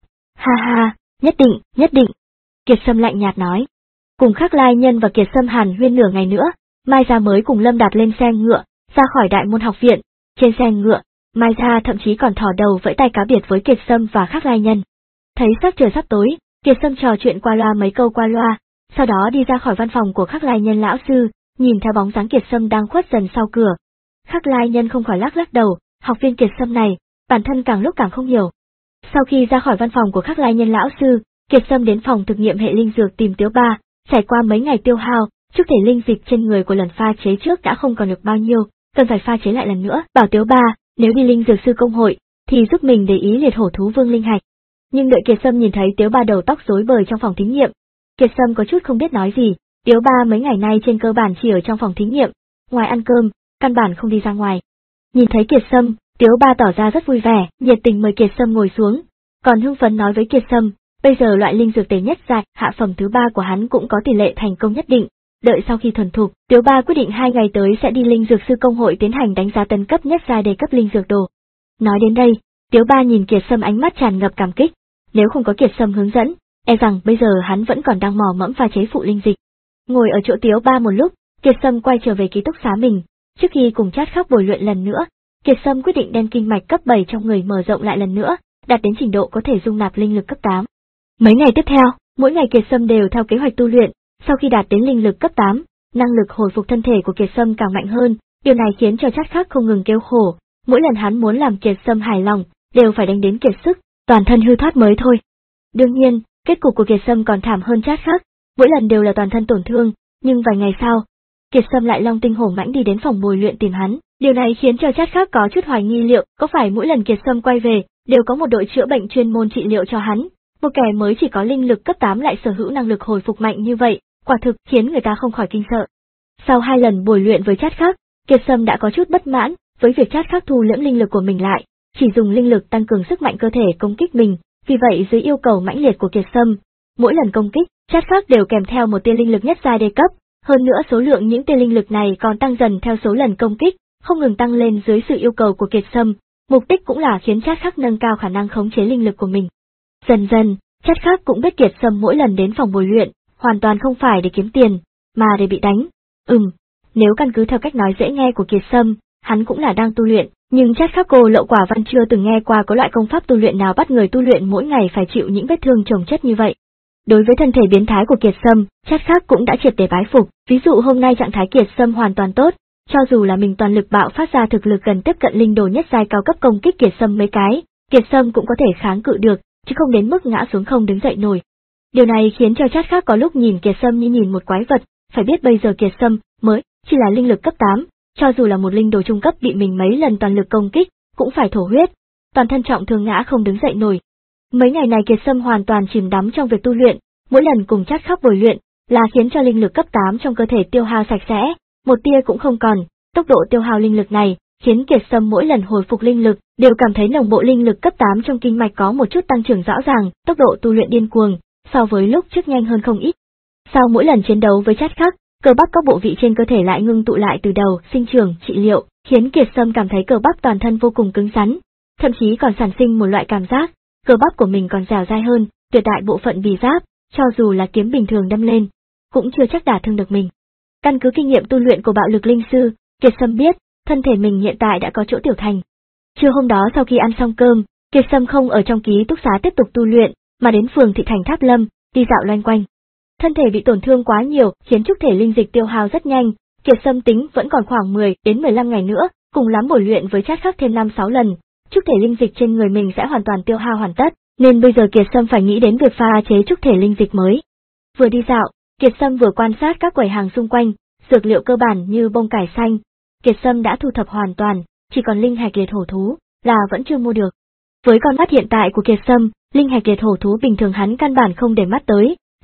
Ha ha, nhất định, nhất định. Kiệt Sâm lạnh nhạt nói. Cùng Khắc Lai Nhân và Kiệt Sâm hàn huyên nửa ngày nữa, Mai Gia mới cùng Lâm Đạt lên xe ngựa, ra khỏi Đại Môn Học viện. Trên xe ngựa, Mai Gia thậm chí còn thò đầu vẫy tay cá biệt với Kiệt Sâm và Khắc Lai Nhân. Thấy sắc trời sắp tối, Kiệt Sâm trò chuyện qua loa mấy câu qua loa, sau đó đi ra khỏi văn phòng của Khắc Lai Nhân lão sư, nhìn theo bóng dáng Kiệt Sâm đang khuất dần sau cửa. Khắc Lai Nhân không khỏi lắc lắc đầu, học viên Kiệt Sâm này, bản thân càng lúc càng không hiểu. Sau khi ra khỏi văn phòng của Khắc Lai Nhân lão sư, Kiệt Sâm đến phòng thực nghiệm hệ linh dược tìm Tiếu Ba, trải qua mấy ngày tiêu hao, chút thể linh dịch trên người của lần pha chế trước đã không còn được bao nhiêu, cần phải pha chế lại lần nữa, bảo Tiếu Ba, nếu đi linh dược sư công hội, thì giúp mình để ý liệt hổ thú vương linh hạch. Nhưng đợi Kiệt Sâm nhìn thấy Tiếu Ba đầu tóc rối bời trong phòng thí nghiệm, Kiệt Sâm có chút không biết nói gì. Tiếu Ba mấy ngày nay trên cơ bản chỉ ở trong phòng thí nghiệm, ngoài ăn cơm, căn bản không đi ra ngoài. Nhìn thấy Kiệt Sâm, Tiếu Ba tỏ ra rất vui vẻ, nhiệt tình mời Kiệt Sâm ngồi xuống, còn hưng phấn nói với Kiệt Sâm, bây giờ loại linh dược tề nhất giai hạ phẩm thứ ba của hắn cũng có tỷ lệ thành công nhất định. Đợi sau khi thuần thục, Tiếu Ba quyết định hai ngày tới sẽ đi linh dược sư công hội tiến hành đánh giá tấn cấp nhất giai đề cấp linh dược đồ. Nói đến đây, Tiếu Ba nhìn Kiệt Sâm ánh mắt tràn ngập cảm kích, nếu không có Kiệt Sâm hướng dẫn, e rằng bây giờ hắn vẫn còn đang mò mẫm pha chế phụ linh dịch. Ngồi ở chỗ Tiếu Ba một lúc, Kiệt Sâm quay trở về ký túc xá mình, trước khi cùng Chát Khắc bồi luyện lần nữa, Kiệt Sâm quyết định đem kinh mạch cấp bảy trong người mở rộng lại lần nữa, đạt đến trình độ có thể dung nạp linh lực cấp tám. Mấy ngày tiếp theo, mỗi ngày Kiệt Sâm đều theo kế hoạch tu luyện, sau khi đạt đến linh lực cấp tám, năng lực hồi phục thân thể của Kiệt Sâm càng mạnh hơn, điều này khiến cho Chát Khắc không ngừng kêu khổ, mỗi lần hắn muốn làm Kiệt Sâm hài lòng, đều phải đánh đến kiệt sức, toàn thân hư thoát mới thôi. Đương nhiên, kết cục của Kiệt Sâm còn thảm hơn Chát Khắc, mỗi lần đều là toàn thân tổn thương, nhưng vài ngày sau, Kiệt Sâm lại long tinh hổ mãnh đi đến phòng bồi luyện tìm hắn, điều này khiến cho Chát Khắc có chút hoài nghi liệu có phải mỗi lần Kiệt Sâm quay về, đều có một đội chữa bệnh chuyên môn trị liệu cho hắn, một kẻ mới chỉ có linh lực cấp tám lại sở hữu năng lực hồi phục mạnh như vậy, quả thực khiến người ta không khỏi kinh sợ. Sau hai lần bồi luyện với Chát Khắc, Kiệt Sâm đã có chút bất mãn với việc Chát Khắc thu liễm linh lực của mình lại, chỉ dùng linh lực tăng cường sức mạnh cơ thể công kích mình, vì vậy dưới yêu cầu mãnh liệt của Kiệt Sâm, mỗi lần công kích, Chát Khắc đều kèm theo một tia linh lực nhất giai đề cấp, hơn nữa số lượng những tia linh lực này còn tăng dần theo số lần công kích, không ngừng tăng lên dưới sự yêu cầu của Kiệt Sâm, mục đích cũng là khiến Chát Khắc nâng cao khả năng khống chế linh lực của mình. Dần dần, Chát Khắc cũng biết Kiệt Sâm mỗi lần đến phòng bồi luyện, hoàn toàn không phải để kiếm tiền, mà để bị đánh. Ừm, nếu căn cứ theo cách nói dễ nghe của Kiệt Sâm, hắn cũng là đang tu luyện, nhưng Chát Khắc cô Lậu Quả Văn chưa từng nghe qua có loại công pháp tu luyện nào bắt người tu luyện mỗi ngày phải chịu những vết thương chồng chất như vậy. Đối với thân thể biến thái của Kiệt Sâm, Chát Khắc cũng đã triệt để bái phục, ví dụ hôm nay trạng thái Kiệt Sâm hoàn toàn tốt, cho dù là mình toàn lực bạo phát ra thực lực gần tiếp cận linh đồ nhất giai cao cấp công kích Kiệt Sâm mấy cái, Kiệt Sâm cũng có thể kháng cự được, chứ không đến mức ngã xuống không đứng dậy nổi. Điều này khiến cho Chát Khắc có lúc nhìn Kiệt Sâm như nhìn một quái vật, phải biết bây giờ Kiệt Sâm mới chỉ là linh lực cấp tám, cho dù là một linh đồ trung cấp bị mình mấy lần toàn lực công kích, cũng phải thổ huyết, toàn thân trọng thương ngã không đứng dậy nổi. Mấy ngày này Kiệt Sâm hoàn toàn chìm đắm trong việc tu luyện, mỗi lần cùng Chát Khắc bồi luyện là khiến cho linh lực cấp tám trong cơ thể tiêu hao sạch sẽ, một tia cũng không còn. Tốc độ tiêu hao linh lực này khiến Kiệt Sâm mỗi lần hồi phục linh lực đều cảm thấy nồng bộ linh lực cấp tám trong kinh mạch có một chút tăng trưởng rõ ràng, tốc độ tu luyện điên cuồng, so với lúc trước nhanh hơn không ít. Sau mỗi lần chiến đấu với Chát Khắc, cơ bắp các bộ vị trên cơ thể lại ngưng tụ lại từ đầu, sinh trưởng, trị liệu, khiến Kiệt Sâm cảm thấy cơ bắp toàn thân vô cùng cứng rắn, thậm chí còn sản sinh một loại cảm giác, cơ bắp của mình còn dẻo dai hơn, tuyệt đại bộ phận bì giáp, cho dù là kiếm bình thường đâm lên, cũng chưa chắc đả thương được mình. Căn cứ kinh nghiệm tu luyện của bạo lực linh sư, Kiệt Sâm biết, thân thể mình hiện tại đã có chỗ tiểu thành. Trưa hôm đó sau khi ăn xong cơm, Kiệt Sâm không ở trong ký túc xá tiếp tục tu luyện, mà đến phường thị thành Tháp Lâm, đi dạo loanh quanh. Thân thể bị tổn thương quá nhiều, khiến trúc thể linh dịch tiêu hao rất nhanh, Kiệt Sâm tính vẫn còn khoảng mười đến mười lăm ngày nữa, cùng lắm bồi luyện với Chát Khắc thêm năm sáu lần, trúc thể linh dịch trên người mình sẽ hoàn toàn tiêu hao hoàn tất, nên bây giờ Kiệt Sâm phải nghĩ đến việc pha chế trúc thể linh dịch mới. Vừa đi dạo, Kiệt Sâm vừa quan sát các quầy hàng xung quanh, dược liệu cơ bản như bông cải xanh, Kiệt Sâm đã thu thập hoàn toàn, chỉ còn linh hạch liệt hổ thú là vẫn chưa mua được. Với con mắt hiện tại của Kiệt Sâm, linh hạch liệt hổ thú bình thường hắn căn bản không để mắt tới,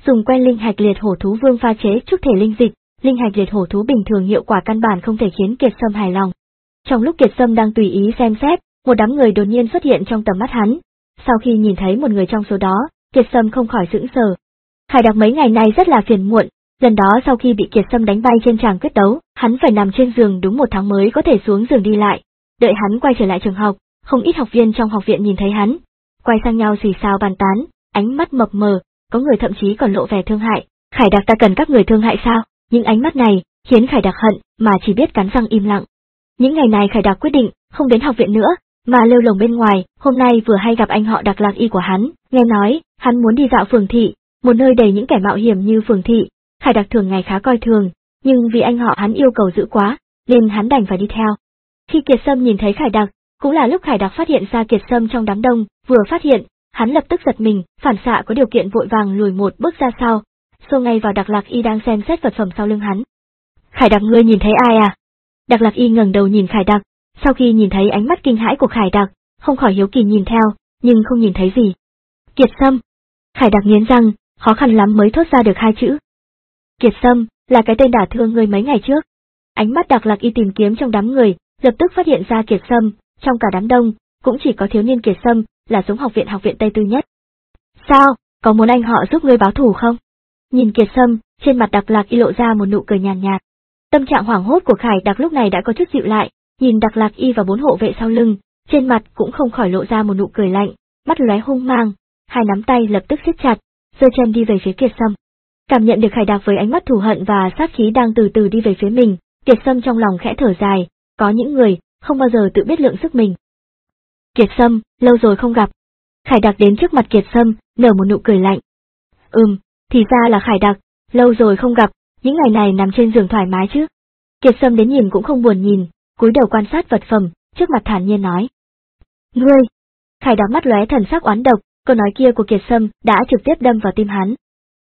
dùng quen linh hạch liệt hổ thú vương pha chế trúc thể linh dịch, linh hạch liệt hổ thú bình thường hiệu quả căn bản không thể khiến Kiệt Sâm hài lòng. Trong lúc Kiệt Sâm đang tùy ý xem xét, một đám người đột nhiên xuất hiện trong tầm mắt hắn. Sau khi nhìn thấy một người trong số đó, Kiệt Sâm không khỏi sững sờ. Khải Đặc mấy ngày nay rất là phiền muộn, lần đó sau khi bị Kiệt Sâm đánh bay trên tràng quyết đấu, hắn phải nằm trên giường đúng một tháng mới có thể xuống giường đi lại. Đợi hắn quay trở lại trường học, không ít học viên trong học viện nhìn thấy hắn, quay sang nhau xì xào bàn tán, ánh mắt mập mờ, có người thậm chí còn lộ vẻ thương hại. Khải Đặc ta cần các người thương hại sao? Những ánh mắt này khiến Khải Đặc hận mà chỉ biết cắn răng im lặng. Những ngày này Khải Đặc quyết định không đến học viện nữa, mà lêu lồng bên ngoài. Hôm nay vừa hay gặp anh họ Đặc Lạc Y của hắn, nghe nói hắn muốn đi dạo phường thị, một nơi đầy những kẻ mạo hiểm như phường thị. Khải Đặc thường ngày khá coi thường, nhưng vì anh họ hắn yêu cầu dữ quá, nên hắn đành phải đi theo. Khi Kiệt Sâm nhìn thấy Khải Đặc, cũng là lúc Khải Đặc phát hiện ra Kiệt Sâm trong đám đông, vừa phát hiện, hắn lập tức giật mình, phản xạ có điều kiện vội vàng lùi một bước ra sau, xô ngay vào Đặc Lạc Y đang xem xét vật phẩm sau lưng hắn. Khải Đặc, ngươi nhìn thấy ai à? Đặc Lạc Y ngẩng đầu nhìn Khải Đặc, sau khi nhìn thấy ánh mắt kinh hãi của Khải Đặc, không khỏi hiếu kỳ nhìn theo, nhưng không nhìn thấy gì. Kiệt Sâm. Khải Đặc nghiến răng, khó khăn lắm mới thốt ra được hai chữ. Kiệt Sâm, là cái tên đả thương ngươi mấy ngày trước. Ánh mắt Đặc Lạc Y tìm kiếm trong đám người, lập tức phát hiện ra Kiệt Sâm, trong cả đám đông, cũng chỉ có thiếu niên Kiệt Sâm là giống học viện học viện Tây Tư nhất. Sao, có muốn anh họ giúp ngươi báo thù không? Nhìn Kiệt Sâm, trên mặt Đặc Lạc Y lộ ra một nụ cười nhàn nhạt, nhạt. Tâm trạng hoảng hốt của Khải Đặc lúc này đã có chút dịu lại, nhìn Đặc Lạc Y và bốn hộ vệ sau lưng, trên mặt cũng không khỏi lộ ra một nụ cười lạnh, mắt lóe hung mang, hai nắm tay lập tức siết chặt, giơ chân đi về phía Kiệt Sâm. Cảm nhận được Khải Đặc với ánh mắt thù hận và sát khí đang từ từ đi về phía mình, Kiệt Sâm trong lòng khẽ thở dài, có những người không bao giờ tự biết lượng sức mình. Kiệt Sâm, lâu rồi không gặp. Khải Đặc đến trước mặt Kiệt Sâm, nở một nụ cười lạnh. Ừm, thì ra là Khải Đặc, lâu rồi không gặp, những ngày này nằm trên giường thoải mái chứ? Kiệt Sâm đến nhìn cũng không buồn nhìn, cúi đầu quan sát vật phẩm, trước mặt thản nhiên nói. Ngươi! Khải Đặc mắt lóe thần sắc oán độc, câu nói kia của Kiệt Sâm đã trực tiếp đâm vào tim hắn.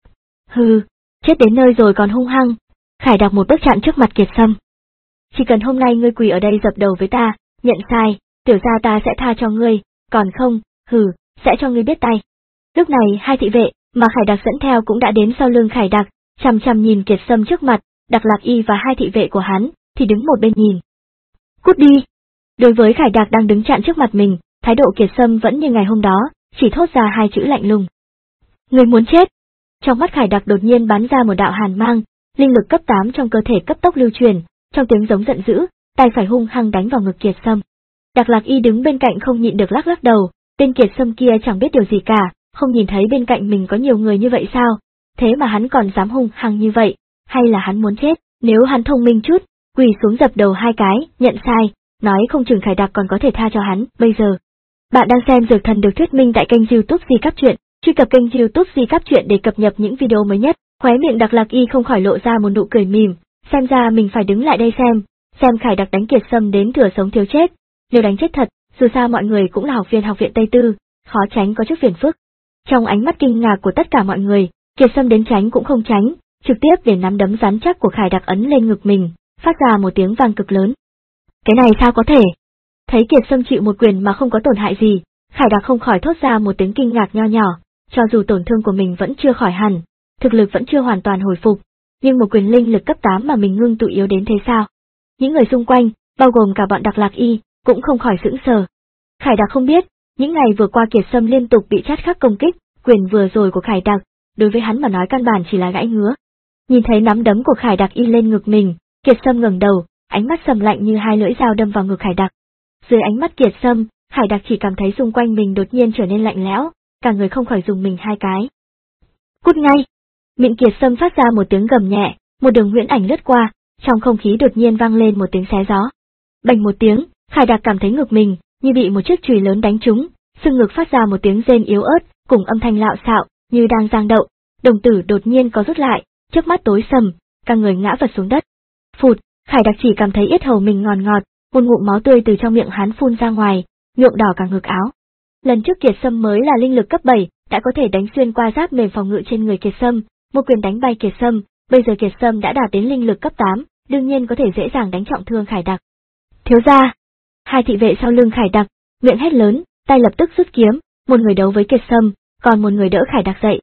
Hừ, chết đến nơi rồi còn hung hăng. Khải Đặc một bước chặn trước mặt Kiệt Sâm. Chỉ cần hôm nay ngươi quỳ ở đây dập đầu với ta, nhận sai, tiểu gia ta sẽ tha cho ngươi, còn không, hừ, sẽ cho ngươi biết tay. Lúc này hai thị vệ mà Khải Đặc dẫn theo cũng đã đến sau lưng Khải Đặc, chằm chằm nhìn Kiệt Sâm trước mặt, Đặc Lạc Y và hai thị vệ của hắn thì đứng một bên nhìn. Cút đi! Đối với Khải Đặc đang đứng chặn trước mặt mình, thái độ Kiệt Sâm vẫn như ngày hôm đó, chỉ thốt ra hai chữ lạnh lùng. Ngươi muốn chết! Trong mắt Khải Đặc đột nhiên bắn ra một đạo hàn mang, linh lực cấp tám trong cơ thể cấp tốc lưu truyền, trong tiếng giống giận dữ, tay phải hung hăng đánh vào ngực Kiệt Sâm. Đặc Lạc Y đứng bên cạnh không nhịn được lắc lắc đầu, tên Kiệt Sâm kia chẳng biết điều gì cả, không nhìn thấy bên cạnh mình có nhiều người như vậy sao? Thế mà hắn còn dám hung hăng như vậy, hay là hắn muốn chết? Nếu hắn thông minh chút, quỳ xuống dập đầu hai cái, nhận sai, nói không chừng Khải Đặc còn có thể tha cho hắn. Bây giờ, bạn đang xem Dược Thần được thuyết minh tại kênh YouTube Di Cáp Truyện, truy cập kênh YouTube Di Cáp Truyện để cập nhật những video mới nhất. Khóe miệng Đặc Lạc Y không khỏi lộ ra một nụ cười mỉm, xem ra mình phải đứng lại đây xem, xem Khải Đặc đánh Kiệt Sâm đến thừa sống thiếu chết. Nếu đánh chết thật, dù sao mọi người cũng là học viên học viện Tây Tư, khó tránh có chút phiền phức. Trong ánh mắt kinh ngạc của tất cả mọi người, Kiệt Sâm đến tránh cũng không tránh, trực tiếp để nắm đấm rắn chắc của Khải Đặc ấn lên ngực mình, phát ra một tiếng vang cực lớn. Cái này sao có thể? Thấy Kiệt Sâm chịu một quyền mà không có tổn hại gì, Khải Đặc không khỏi thốt ra một tiếng kinh ngạc nho nhỏ, cho dù tổn thương của mình vẫn chưa khỏi hẳn, thực lực vẫn chưa hoàn toàn hồi phục, nhưng một quyền linh lực cấp tám mà mình ngưng tụ yếu đến thế sao? Những người xung quanh, bao gồm cả bọn Đặc Lạc Y, cũng không khỏi sững sờ. Khải Đặc không biết, những ngày vừa qua Kiệt Sâm liên tục bị chát khắc công kích, quyền vừa rồi của Khải Đặc, đối với hắn mà nói căn bản chỉ là gãi ngứa. Nhìn thấy nắm đấm của Khải Đặc in lên ngực mình, Kiệt Sâm ngẩng đầu, ánh mắt sầm lạnh như hai lưỡi dao đâm vào ngực Khải Đặc. Dưới ánh mắt Kiệt Sâm, Khải Đặc chỉ cảm thấy xung quanh mình đột nhiên trở nên lạnh lẽo, cả người không khỏi dùng mình hai cái. Cút ngay! Miệng Kiệt Sâm phát ra một tiếng gầm nhẹ, một đường huyễn ảnh lướt qua, trong không khí đột nhiên vang lên một tiếng xé gió. Bành một tiếng, Khải Đặc cảm thấy ngực mình như bị một chiếc chùy lớn đánh trúng, xương ngực phát ra một tiếng rên yếu ớt, cùng âm thanh lạo xạo như đang giang đậu. Đồng tử đột nhiên có rút lại, trước mắt tối sầm, cả người ngã vật xuống đất. Phụt, Khải Đặc chỉ cảm thấy yết hầu mình ngọt ngọt, một ngụm máu tươi từ trong miệng hắn phun ra ngoài, nhuộm đỏ cả ngực áo. Lần trước Kiệt Sâm mới là linh lực cấp bảy, đã có thể đánh xuyên qua giáp mềm phòng ngự trên người Kiệt Sâm, một quyền đánh bay Kiệt Sâm, bây giờ Kiệt Sâm đã đạt đến linh lực cấp tám, đương nhiên có thể dễ dàng đánh trọng thương Khải Đặc. Thiếu gia! Hai thị vệ sau lưng Khải Đặc, miệng hét lớn, tay lập tức rút kiếm, một người đấu với Kiệt Sâm, còn một người đỡ Khải Đặc dậy.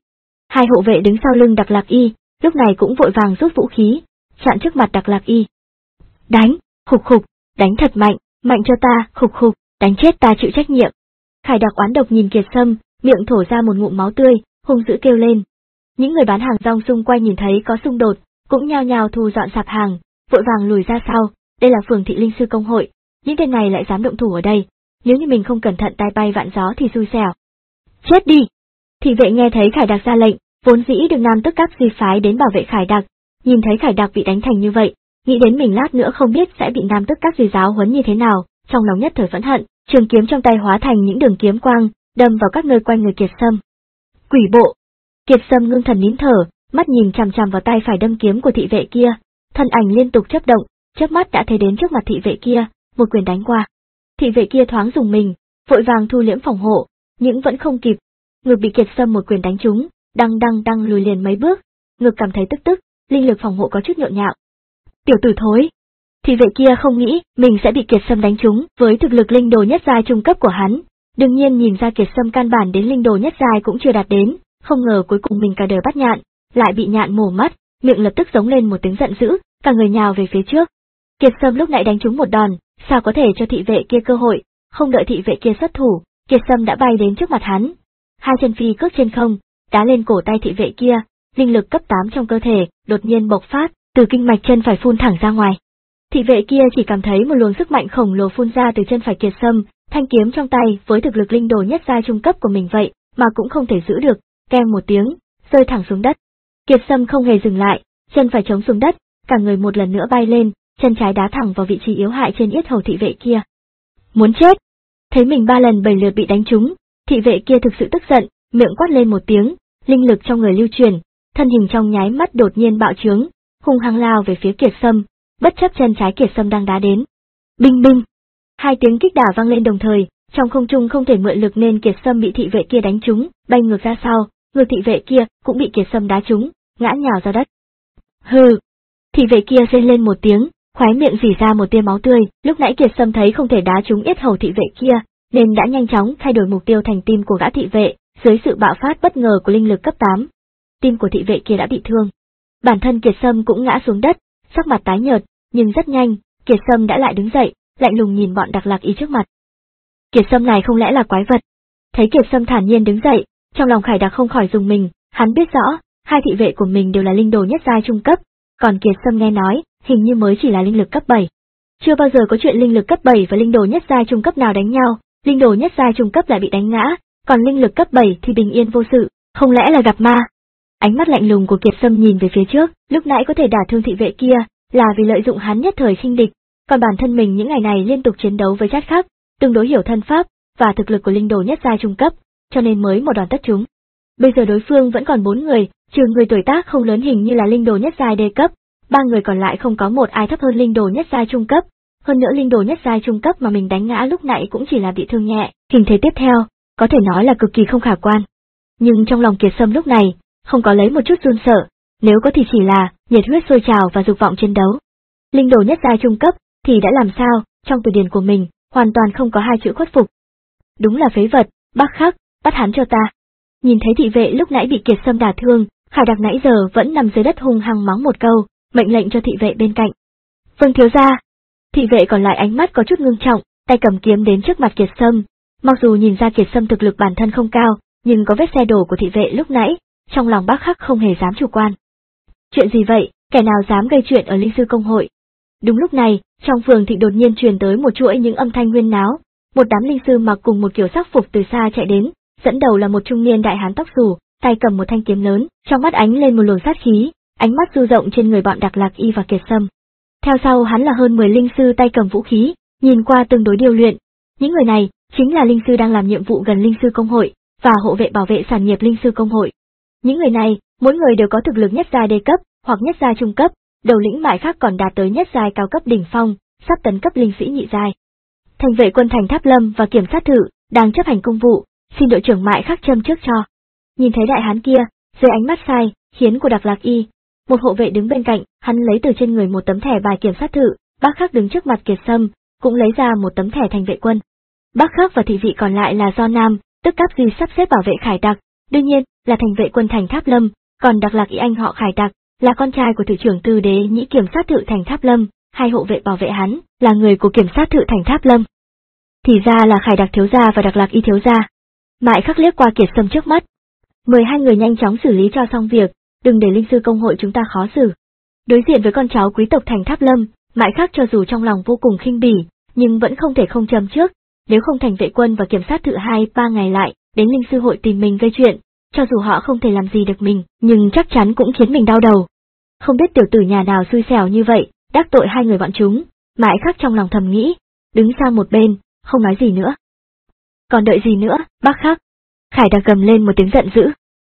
Hai hộ vệ đứng sau lưng Đặc Lạc Y, lúc này cũng vội vàng rút vũ khí, chặn trước mặt Đặc Lạc Y. Đánh, khục khục, đánh thật mạnh, mạnh cho ta, khục khục, đánh chết ta chịu trách nhiệm. Khải Đặc oán độc nhìn Kiệt Sâm, miệng thổ ra một ngụm máu tươi, hung dữ kêu lên. Những người bán hàng rong xung quanh nhìn thấy có xung đột, cũng nhao nhao thu dọn sạp hàng, vội vàng lùi ra sau, đây là phường thị linh sư công hội, những tên này lại dám động thủ ở đây, nếu như mình không cẩn thận tai bay vạn gió thì xui xẻo. Chết đi! Thị vệ nghe thấy Khải Đặc ra lệnh, vốn dĩ được Nam Tức Các Di phái đến bảo vệ Khải Đặc, nhìn thấy Khải Đặc bị đánh thành như vậy, nghĩ đến mình lát nữa không biết sẽ bị Nam Tức Các Di giáo huấn như thế nào, trong lòng nhất thời phẫn hận, trường kiếm trong tay hóa thành những đường kiếm quang, đâm vào các nơi quanh người Kiệt Sâm. Quỷ bộ! Kiệt Sâm ngưng thần nín thở, mắt nhìn chằm chằm vào tay phải đâm kiếm của thị vệ kia, thân ảnh liên tục chớp động, chớp mắt đã thấy đến trước mặt thị vệ kia, một quyền đánh qua. Thị vệ kia thoáng dùng mình, vội vàng thu liễm phòng hộ, nhưng vẫn không kịp, ngực bị Kiệt Sâm một quyền đánh trúng, đăng đăng đăng lùi liền mấy bước, ngực cảm thấy tức tức, linh lực phòng hộ có chút nhộn nhạo. Tiểu tử thối! Thị vệ kia không nghĩ mình sẽ bị Kiệt Sâm đánh trúng, với thực lực linh đồ nhất giai trung cấp của hắn, đương nhiên nhìn ra Kiệt Sâm căn bản đến linh đồ nhất giai cũng chưa đạt đến, không ngờ cuối cùng mình cả đời bắt nhạn, lại bị nhạn mổ mắt, miệng lập tức giống lên một tiếng giận dữ, cả người nhào về phía trước. Kiệt Sâm lúc nãy đánh trúng một đòn, sao có thể cho thị vệ kia cơ hội, không đợi thị vệ kia xuất thủ, Kiệt Sâm đã bay đến trước mặt hắn. Hai chân phi cước trên không, đá lên cổ tay thị vệ kia, linh lực cấp tám trong cơ thể đột nhiên bộc phát, từ kinh mạch chân phải phun thẳng ra ngoài. Thị vệ kia chỉ cảm thấy một luồng sức mạnh khổng lồ phun ra từ chân phải Kiệt Sâm, thanh kiếm trong tay với thực lực linh đồ nhất giai trung cấp của mình vậy mà cũng không thể giữ được, keng một tiếng, rơi thẳng xuống đất. Kiệt Sâm không hề dừng lại, chân phải chống xuống đất, cả người một lần nữa bay lên, chân trái đá thẳng vào vị trí yếu hại trên yết hầu thị vệ kia. Muốn chết! Thấy mình ba lần bảy lượt bị đánh trúng, thị vệ kia thực sự tức giận, miệng quát lên một tiếng, linh lực trong người lưu truyền, thân hình trong nháy mắt đột nhiên bạo trướng, hung hăng lao về phía Kiệt Sâm, bất chấp chân trái Kiệt Sâm đang đá đến. Binh binh! Hai tiếng kích đả vang lên đồng thời, trong không trung không thể mượn lực nên Kiệt Sâm bị thị vệ kia đánh trúng, bay ngược ra sau, người thị vệ kia cũng bị Kiệt Sâm đá trúng, ngã nhào ra đất. Hừ! Thị vệ kia rên lên một tiếng, khóe miệng rỉ ra một tia máu tươi, lúc nãy Kiệt Sâm thấy không thể đá trúng yết hầu thị vệ kia, nên đã nhanh chóng thay đổi mục tiêu thành tim của gã thị vệ, dưới sự bạo phát bất ngờ của linh lực cấp tám. Tim của thị vệ kia đã bị thương. Bản thân Kiệt Sâm cũng ngã xuống đất, sắc mặt tái nhợt, nhưng rất nhanh, Kiệt Sâm đã lại đứng dậy, lạnh lùng nhìn bọn Đặc Lạc Y trước mặt. Kiệt Sâm này không lẽ là quái vật? Thấy Kiệt Sâm thản nhiên đứng dậy, trong lòng Khải Đặc không khỏi rùng mình, hắn biết rõ, hai thị vệ của mình đều là linh đồ nhất giai trung cấp, còn Kiệt Sâm nghe nói, hình như mới chỉ là linh lực cấp bảy. Chưa bao giờ có chuyện linh lực cấp bảy và linh đồ nhất giai trung cấp nào đánh nhau, linh đồ nhất giai trung cấp lại bị đánh ngã, còn linh lực cấp bảy thì bình yên vô sự, không lẽ là gặp ma? Ánh mắt lạnh lùng của Kiệt Sâm nhìn về phía trước, lúc nãy có thể đả thương thị vệ kia, là vì lợi dụng hắn nhất thời khinh địch, còn bản thân mình những ngày này liên tục chiến đấu với Trát Khắc, tương đối hiểu thân pháp và thực lực của linh đồ nhất giai trung cấp, cho nên mới một đòn tất trúng. Bây giờ đối phương vẫn còn bốn người, trừ người tuổi tác không lớn hình như là linh đồ nhất giai đề cấp, ba người còn lại không có một ai thấp hơn linh đồ nhất giai trung cấp, hơn nữa linh đồ nhất giai trung cấp mà mình đánh ngã lúc nãy cũng chỉ là bị thương nhẹ, hình thế tiếp theo, có thể nói là cực kỳ không khả quan. Nhưng trong lòng Kiệt Sâm lúc này, không có lấy một chút run sợ, nếu có thì chỉ là nhiệt huyết sôi trào và dục vọng chiến đấu. Linh đồ nhất giai trung cấp thì đã làm sao, trong từ điển của mình, hoàn toàn không có hai chữ khuất phục. Đúng là phế vật, Bác Khắc, bắt hắn cho ta. Nhìn thấy thị vệ lúc nãy bị Kiệt Sâm đả thương, Khải Đặc nãy giờ vẫn nằm dưới đất hung hăng mắng một câu, mệnh lệnh cho thị vệ bên cạnh. Vâng thiếu gia. Thị vệ còn lại ánh mắt có chút ngưng trọng, tay cầm kiếm đến trước mặt Kiệt Sâm. Mặc dù nhìn ra Kiệt Sâm thực lực bản thân không cao, nhưng có vết xe đổ của thị vệ lúc nãy, trong lòng Bác Khắc không hề dám chủ quan. Chuyện gì vậy, kẻ nào dám gây chuyện ở linh sư công hội? Đúng lúc này, trong phường thị đột nhiên truyền tới một chuỗi những âm thanh huyên náo, một đám linh sư mặc cùng một kiểu sắc phục từ xa chạy đến, dẫn đầu là một trung niên đại hán tóc xù, tay cầm một thanh kiếm lớn, trong mắt ánh lên một luồng sát khí, ánh mắt du rộng trên người bọn Đặc Lạc Y và Kiệt Sâm. Theo sau hắn là hơn mười linh sư tay cầm vũ khí, nhìn qua tương đối điêu luyện. Những người này chính là linh sư đang làm nhiệm vụ gần linh sư công hội và hộ vệ bảo vệ sản nghiệp linh sư công hội. Những người này, mỗi người đều có thực lực nhất giai đề cấp hoặc nhất giai trung cấp, đầu lĩnh mại khác còn đạt tới nhất giai cao cấp đỉnh phong, sắp tấn cấp linh sĩ nhị giai. Thành vệ quân thành Tháp Lâm và kiểm sát thự đang chấp hành công vụ, xin đội trưởng mại khác châm trước cho. Nhìn thấy đại hán kia, dưới ánh mắt sai khiến của Đặc Lạc Y, một hộ vệ đứng bên cạnh, hắn lấy từ trên người một tấm thẻ bài kiểm sát thự, Bác Khắc đứng trước mặt Kiệt Sâm, cũng lấy ra một tấm thẻ thành vệ quân. Bác Khắc và thị vị còn lại là do Nam Tức Các Di sắp xếp bảo vệ Khải Đặc, đương nhiên là thành vệ quân thành Tháp Lâm, còn Đặc Lạc Y anh họ Khải Đặc, là con trai của thự trưởng Tư Đế Nhĩ kiểm sát thự thành Tháp Lâm, hai hộ vệ bảo vệ hắn, là người của kiểm sát thự thành Tháp Lâm. Thì ra là Khải Đặc thiếu gia và Đặc Lạc Y thiếu gia. Mại Khắc liếc qua Kiệt Sâm trước mắt. Mời hai người nhanh chóng xử lý cho xong việc, đừng để linh sư công hội chúng ta khó xử. Đối diện với con cháu quý tộc thành Tháp Lâm, Mại Khắc cho dù trong lòng vô cùng khinh bỉ, nhưng vẫn không thể không châm trước, nếu không thành vệ quân và kiểm sát thự hai ba ngày lại, đến linh sư hội tìm mình gây chuyện, cho dù họ không thể làm gì được mình, nhưng chắc chắn cũng khiến mình đau đầu. Không biết tiểu tử nhà nào xui xẻo như vậy, đắc tội hai người bọn chúng, Mại Khắc trong lòng thầm nghĩ, đứng sang một bên, không nói gì nữa. Còn đợi gì nữa, bác Khắc? Khải Đặc gầm lên một tiếng giận dữ.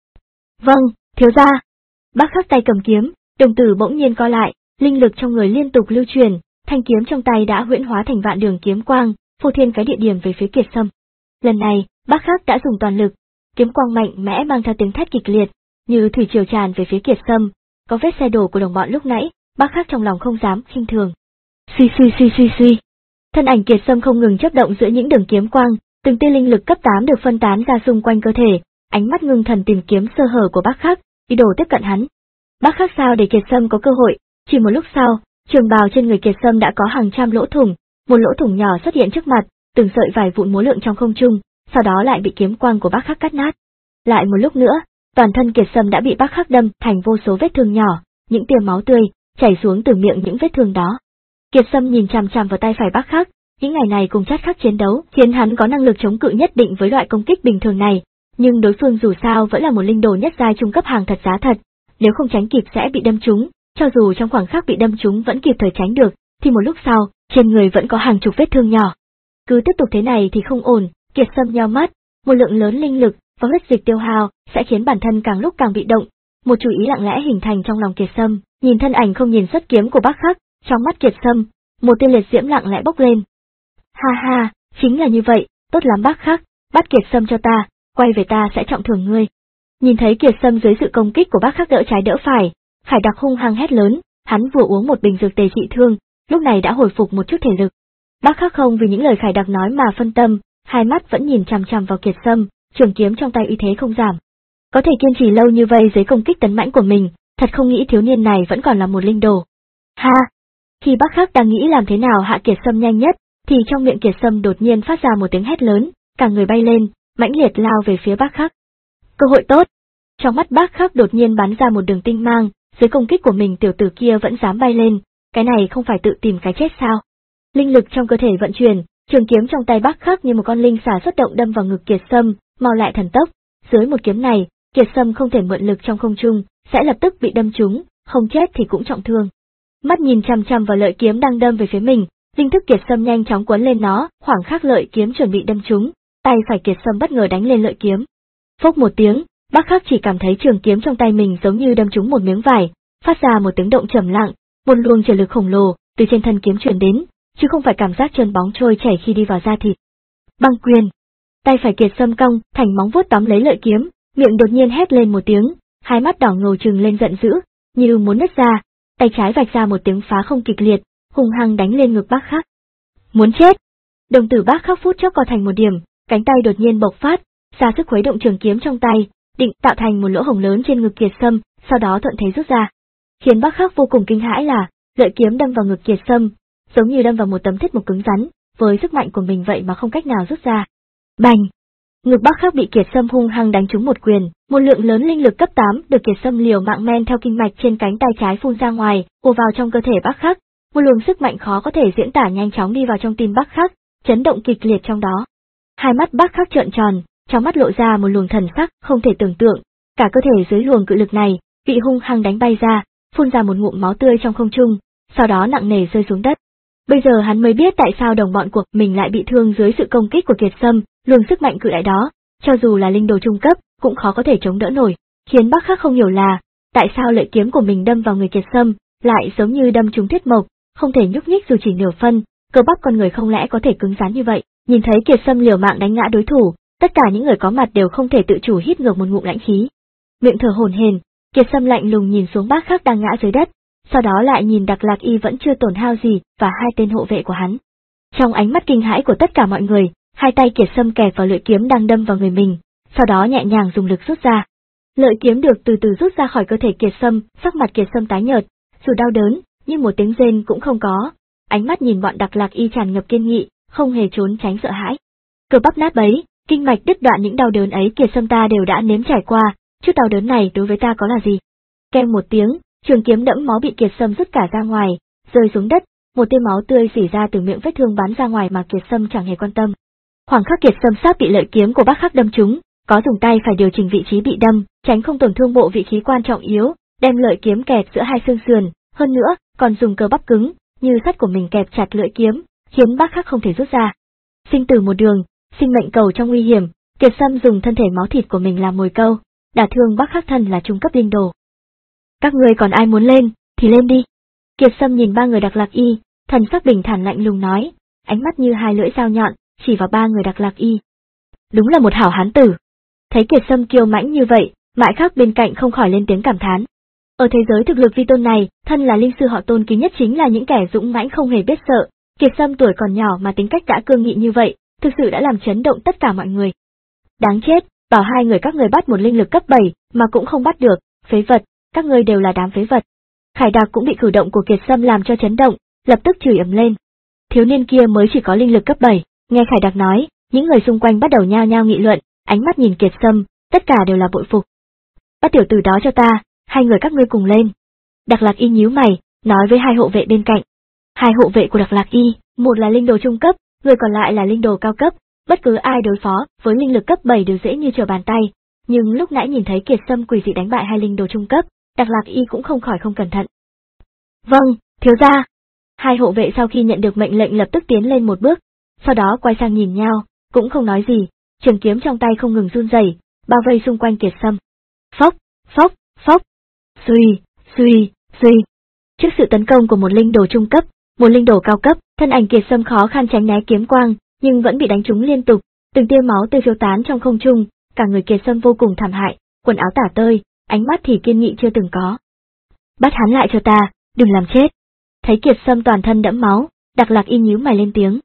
Vâng, thiếu gia. Bác Khắc tay cầm kiếm, đồng tử bỗng nhiên co lại, linh lực trong người liên tục lưu truyền, thanh kiếm trong tay đã huyễn hóa thành vạn đường kiếm quang, phô thiên cái địa điểm về phía Kiệt Sâm. Lần này, bác Khắc đã dùng toàn lực, kiếm quang mạnh mẽ mang theo tiếng thét kịch liệt, như thủy triều tràn về phía Kiệt Sâm. Có vết xe đổ của đồng bọn lúc nãy, bác Khắc trong lòng không dám khinh thường. Suy suy suy suy suy. Thân ảnh Kiệt Sâm không ngừng chớp động giữa những đường kiếm quang, từng tia linh lực cấp tám được phân tán ra xung quanh cơ thể, ánh mắt ngưng thần tìm kiếm sơ hở của bác Khắc, ý đồ tiếp cận hắn. Bác Khắc sao để Kiệt Sâm có cơ hội, chỉ một lúc sau, trường bào trên người Kiệt Sâm đã có hàng trăm lỗ thủng, một lỗ thủng nhỏ xuất hiện trước mặt, từng sợi vải vụn múa lượn trong không trung, sau đó lại bị kiếm quang của bác Khắc cắt nát. Lại một lúc nữa, toàn thân Kiệt Sâm đã bị bác Khắc đâm thành vô số vết thương nhỏ, những tia máu tươi chảy xuống từ miệng những vết thương đó. Kiệt Sâm nhìn chằm chằm vào tay phải bác Khắc, những ngày này cùng Trát Khắc chiến đấu, khiến hắn có năng lực chống cự nhất định với loại công kích bình thường này, nhưng đối phương dù sao vẫn là một linh đồ nhất giai trung cấp hàng thật giá thật, nếu không tránh kịp sẽ bị đâm trúng, cho dù trong khoảng khắc bị đâm trúng vẫn kịp thời tránh được, thì một lúc sau, trên người vẫn có hàng chục vết thương nhỏ. Cứ tiếp tục thế này thì không ổn, Kiệt Sâm nheo mắt, một lượng lớn linh lực và huyết dịch tiêu hao sẽ khiến bản thân càng lúc càng bị động. Một chú ý lặng lẽ hình thành trong lòng Kiệt Sâm, nhìn thân ảnh không nhìn xuất kiếm của bác Khắc, trong mắt Kiệt Sâm, một tia liệt diễm lặng lẽ bốc lên. Ha ha, chính là như vậy, tốt lắm bác Khắc, bắt Kiệt Sâm cho ta, quay về ta sẽ trọng thưởng ngươi. Nhìn thấy Kiệt Sâm dưới sự công kích của bác Khắc đỡ trái đỡ phải, Khải Đặc hung hăng hét lớn, hắn vừa uống một bình dược tề trị thương, lúc này đã hồi phục một chút thể lực. Bác Khắc không vì những lời Khải Đặc nói mà phân tâm, hai mắt vẫn nhìn chằm chằm vào Kiệt Sâm, trường kiếm trong tay uy thế không giảm. Có thể kiên trì lâu như vậy dưới công kích tấn mãnh của mình, thật không nghĩ thiếu niên này vẫn còn là một linh đồ. Ha! Khi bác Khắc đang nghĩ làm thế nào hạ Kiệt Sâm nhanh nhất, thì trong miệng Kiệt Sâm đột nhiên phát ra một tiếng hét lớn, cả người bay lên, mãnh liệt lao về phía bác Khắc. Cơ hội tốt! Trong mắt bác Khắc đột nhiên bắn ra một đường tinh mang, dưới công kích của mình tiểu tử kia vẫn dám bay lên, cái này không phải tự tìm cái chết sao? Linh lực trong cơ thể vận chuyển, trường kiếm trong tay bác Khắc như một con linh xà xuất động đâm vào ngực Kiệt Sâm, mau lại thần tốc. Dưới một kiếm này, Kiệt Sâm không thể mượn lực trong không trung, sẽ lập tức bị đâm trúng, không chết thì cũng trọng thương. Mắt nhìn chằm chằm vào lợi kiếm đang đâm về phía mình, linh thức Kiệt Sâm nhanh chóng quấn lên nó, khoảng khắc lợi kiếm chuẩn bị đâm trúng, tay phải Kiệt Sâm bất ngờ đánh lên lợi kiếm. Phốc một tiếng, bác Khắc chỉ cảm thấy trường kiếm trong tay mình giống như đâm trúng một miếng vải, phát ra một tiếng động trầm lặng, một luồng trở lực khổng lồ từ trên thân kiếm truyền đến, chứ không phải cảm giác trơn bóng trôi chảy khi đi vào da thịt. Băng quyền. Tay phải Kiệt Sâm cong, thành móng vuốt tóm lấy lợi kiếm, miệng đột nhiên hét lên một tiếng, hai mắt đỏ ngầu trừng lên giận dữ, như muốn nứt ra, tay trái vạch ra một tiếng phá không kịch liệt, hung hăng đánh lên ngực bác Khắc. Muốn chết! Đồng tử bác Khắc phút chốc co thành một điểm, cánh tay đột nhiên bộc phát, ra sức khuấy động trường kiếm trong tay, định tạo thành một lỗ hổng lớn trên ngực Kiệt Sâm, sau đó thuận thế rút ra. Khiến bác Khắc vô cùng kinh hãi là, lợi kiếm đâm vào ngực Kiệt Sâm, giống như đâm vào một tấm thiết mộc cứng rắn, với sức mạnh của mình vậy mà không cách nào rút ra. Bành! Ngực bác Khắc bị Kiệt Sâm hung hăng đánh trúng một quyền, một lượng lớn linh lực cấp tám được Kiệt Sâm liều mạng men theo kinh mạch trên cánh tay trái phun ra ngoài, ùa vào trong cơ thể bác Khắc, một luồng sức mạnh khó có thể diễn tả nhanh chóng đi vào trong tim bác Khắc, chấn động kịch liệt trong đó. Hai mắt bác Khắc trợn tròn, trong mắt lộ ra một luồng thần sắc không thể tưởng tượng, cả cơ thể dưới luồng cự lực này bị hung hăng đánh bay ra, phun ra một ngụm máu tươi trong không trung, sau đó nặng nề rơi xuống đất. Bây giờ hắn mới biết tại sao đồng bọn của mình lại bị thương dưới sự công kích của Kiệt Sâm, luồng sức mạnh cự đại đó, cho dù là linh đồ trung cấp, cũng khó có thể chống đỡ nổi. Khiến bác Khắc không hiểu là, tại sao lợi kiếm của mình đâm vào người Kiệt Sâm, lại giống như đâm trúng thiết mộc, không thể nhúc nhích dù chỉ nửa phân, cơ bắp con người không lẽ có thể cứng rắn như vậy. Nhìn thấy Kiệt Sâm liều mạng đánh ngã đối thủ, tất cả những người có mặt đều không thể tự chủ hít ngược một ngụm lãnh khí. Miệng thở hổn hển, Kiệt Sâm lạnh lùng nhìn xuống bác Khắc đang ngã dưới đất, sau đó lại nhìn Đặc Lạc Y vẫn chưa tổn hao gì và hai tên hộ vệ của hắn. Trong ánh mắt kinh hãi của tất cả mọi người, hai tay Kiệt Sâm kẹp vào lưỡi kiếm đang đâm vào người mình, sau đó nhẹ nhàng dùng lực rút ra. Lợi kiếm được từ từ rút ra khỏi cơ thể Kiệt Sâm, sắc mặt Kiệt Sâm tái nhợt, dù đau đớn, nhưng một tiếng rên cũng không có. Ánh mắt nhìn bọn Đặc Lạc Y tràn ngập kiên nghị, không hề trốn tránh sợ hãi. Cơ bắp nát bấy, kinh mạch đứt đoạn, những đau đớn ấy Kiệt Sâm ta đều đã nếm trải qua, chút đau đớn này đối với ta có là gì? Keng một tiếng, trường kiếm đẫm máu bị Kiệt Sâm rút cả ra ngoài, rơi xuống đất, một tia máu tươi rỉ ra từ miệng vết thương bắn ra ngoài mà Kiệt Sâm chẳng hề quan tâm. Khoảng khắc Kiệt Sâm sắp bị lợi kiếm của Bác Khắc đâm trúng, có dùng tay phải điều chỉnh vị trí bị đâm, tránh không tổn thương bộ vị khí quan trọng yếu, đem lợi kiếm kẹp giữa hai xương sườn, hơn nữa, còn dùng cơ bắp cứng như sắt của mình kẹp chặt lưỡi kiếm, khiến Bác Khắc không thể rút ra. Sinh tử một đường, sinh mệnh cầu trong nguy hiểm, Kiệt Sâm dùng thân thể máu thịt của mình làm mồi câu, đả thương Bác Khắc thân là trung cấp linh đồ. Các ngươi còn ai muốn lên, thì lên đi. Kiệt Sâm nhìn ba người Đặc Lạc Y, thần sắc bình thản lạnh lùng nói, ánh mắt như hai lưỡi dao nhọn, chỉ vào ba người Đặc Lạc Y. Đúng là một hảo hán tử. Thấy Kiệt Sâm kiêu mãnh như vậy, Mại Khắc bên cạnh không khỏi lên tiếng cảm thán. Ở thế giới thực lực vi tôn này, thân là linh sư họ tôn kính nhất chính là những kẻ dũng mãnh không hề biết sợ. Kiệt Sâm tuổi còn nhỏ mà tính cách đã cương nghị như vậy, thực sự đã làm chấn động tất cả mọi người. Đáng chết, bảo hai người các người bắt một linh lực cấp bảy mà cũng không bắt được, phế vật, các ngươi đều là đám phế vật. Khải Đạc cũng bị cử động của Kiệt Sâm làm cho chấn động, lập tức chửi ầm lên. Thiếu niên kia mới chỉ có linh lực cấp bảy, nghe Khải Đạc nói, những người xung quanh bắt đầu nhao nhao nghị luận, ánh mắt nhìn Kiệt Sâm, tất cả đều là bội phục. Bắt tiểu tử đó cho ta, hai người các ngươi cùng lên. Đặc Lạc Y nhíu mày, nói với hai hộ vệ bên cạnh. Hai hộ vệ của Đặc Lạc Y, một là linh đồ trung cấp, người còn lại là linh đồ cao cấp, bất cứ ai đối phó với linh lực cấp bảy đều dễ như trở bàn tay, nhưng lúc nãy nhìn thấy Kiệt Sâm quỷ dị đánh bại hai linh đồ trung cấp, Đặc Lạc Y cũng không khỏi không cẩn thận. Vâng, thiếu gia. Hai hộ vệ sau khi nhận được mệnh lệnh lập tức tiến lên một bước, sau đó quay sang nhìn nhau, cũng không nói gì, trường kiếm trong tay không ngừng run rẩy, bao vây xung quanh Kiệt Sâm. Phốc, phốc, phốc, suy, suy, suy. Trước sự tấn công của một linh đồ trung cấp, một linh đồ cao cấp, thân ảnh Kiệt Sâm khó khăn tránh né kiếm quang, nhưng vẫn bị đánh trúng liên tục, từng tia máu tươi phiêu tán trong không trung, cả người Kiệt Sâm vô cùng thảm hại, quần áo tả tơi, ánh mắt thì kiên nghị chưa từng có. Bắt hắn lại cho ta, đừng làm chết. Thấy Kiệt Sâm toàn thân đẫm máu, Đặc Lạc Y nhíu mày lên tiếng.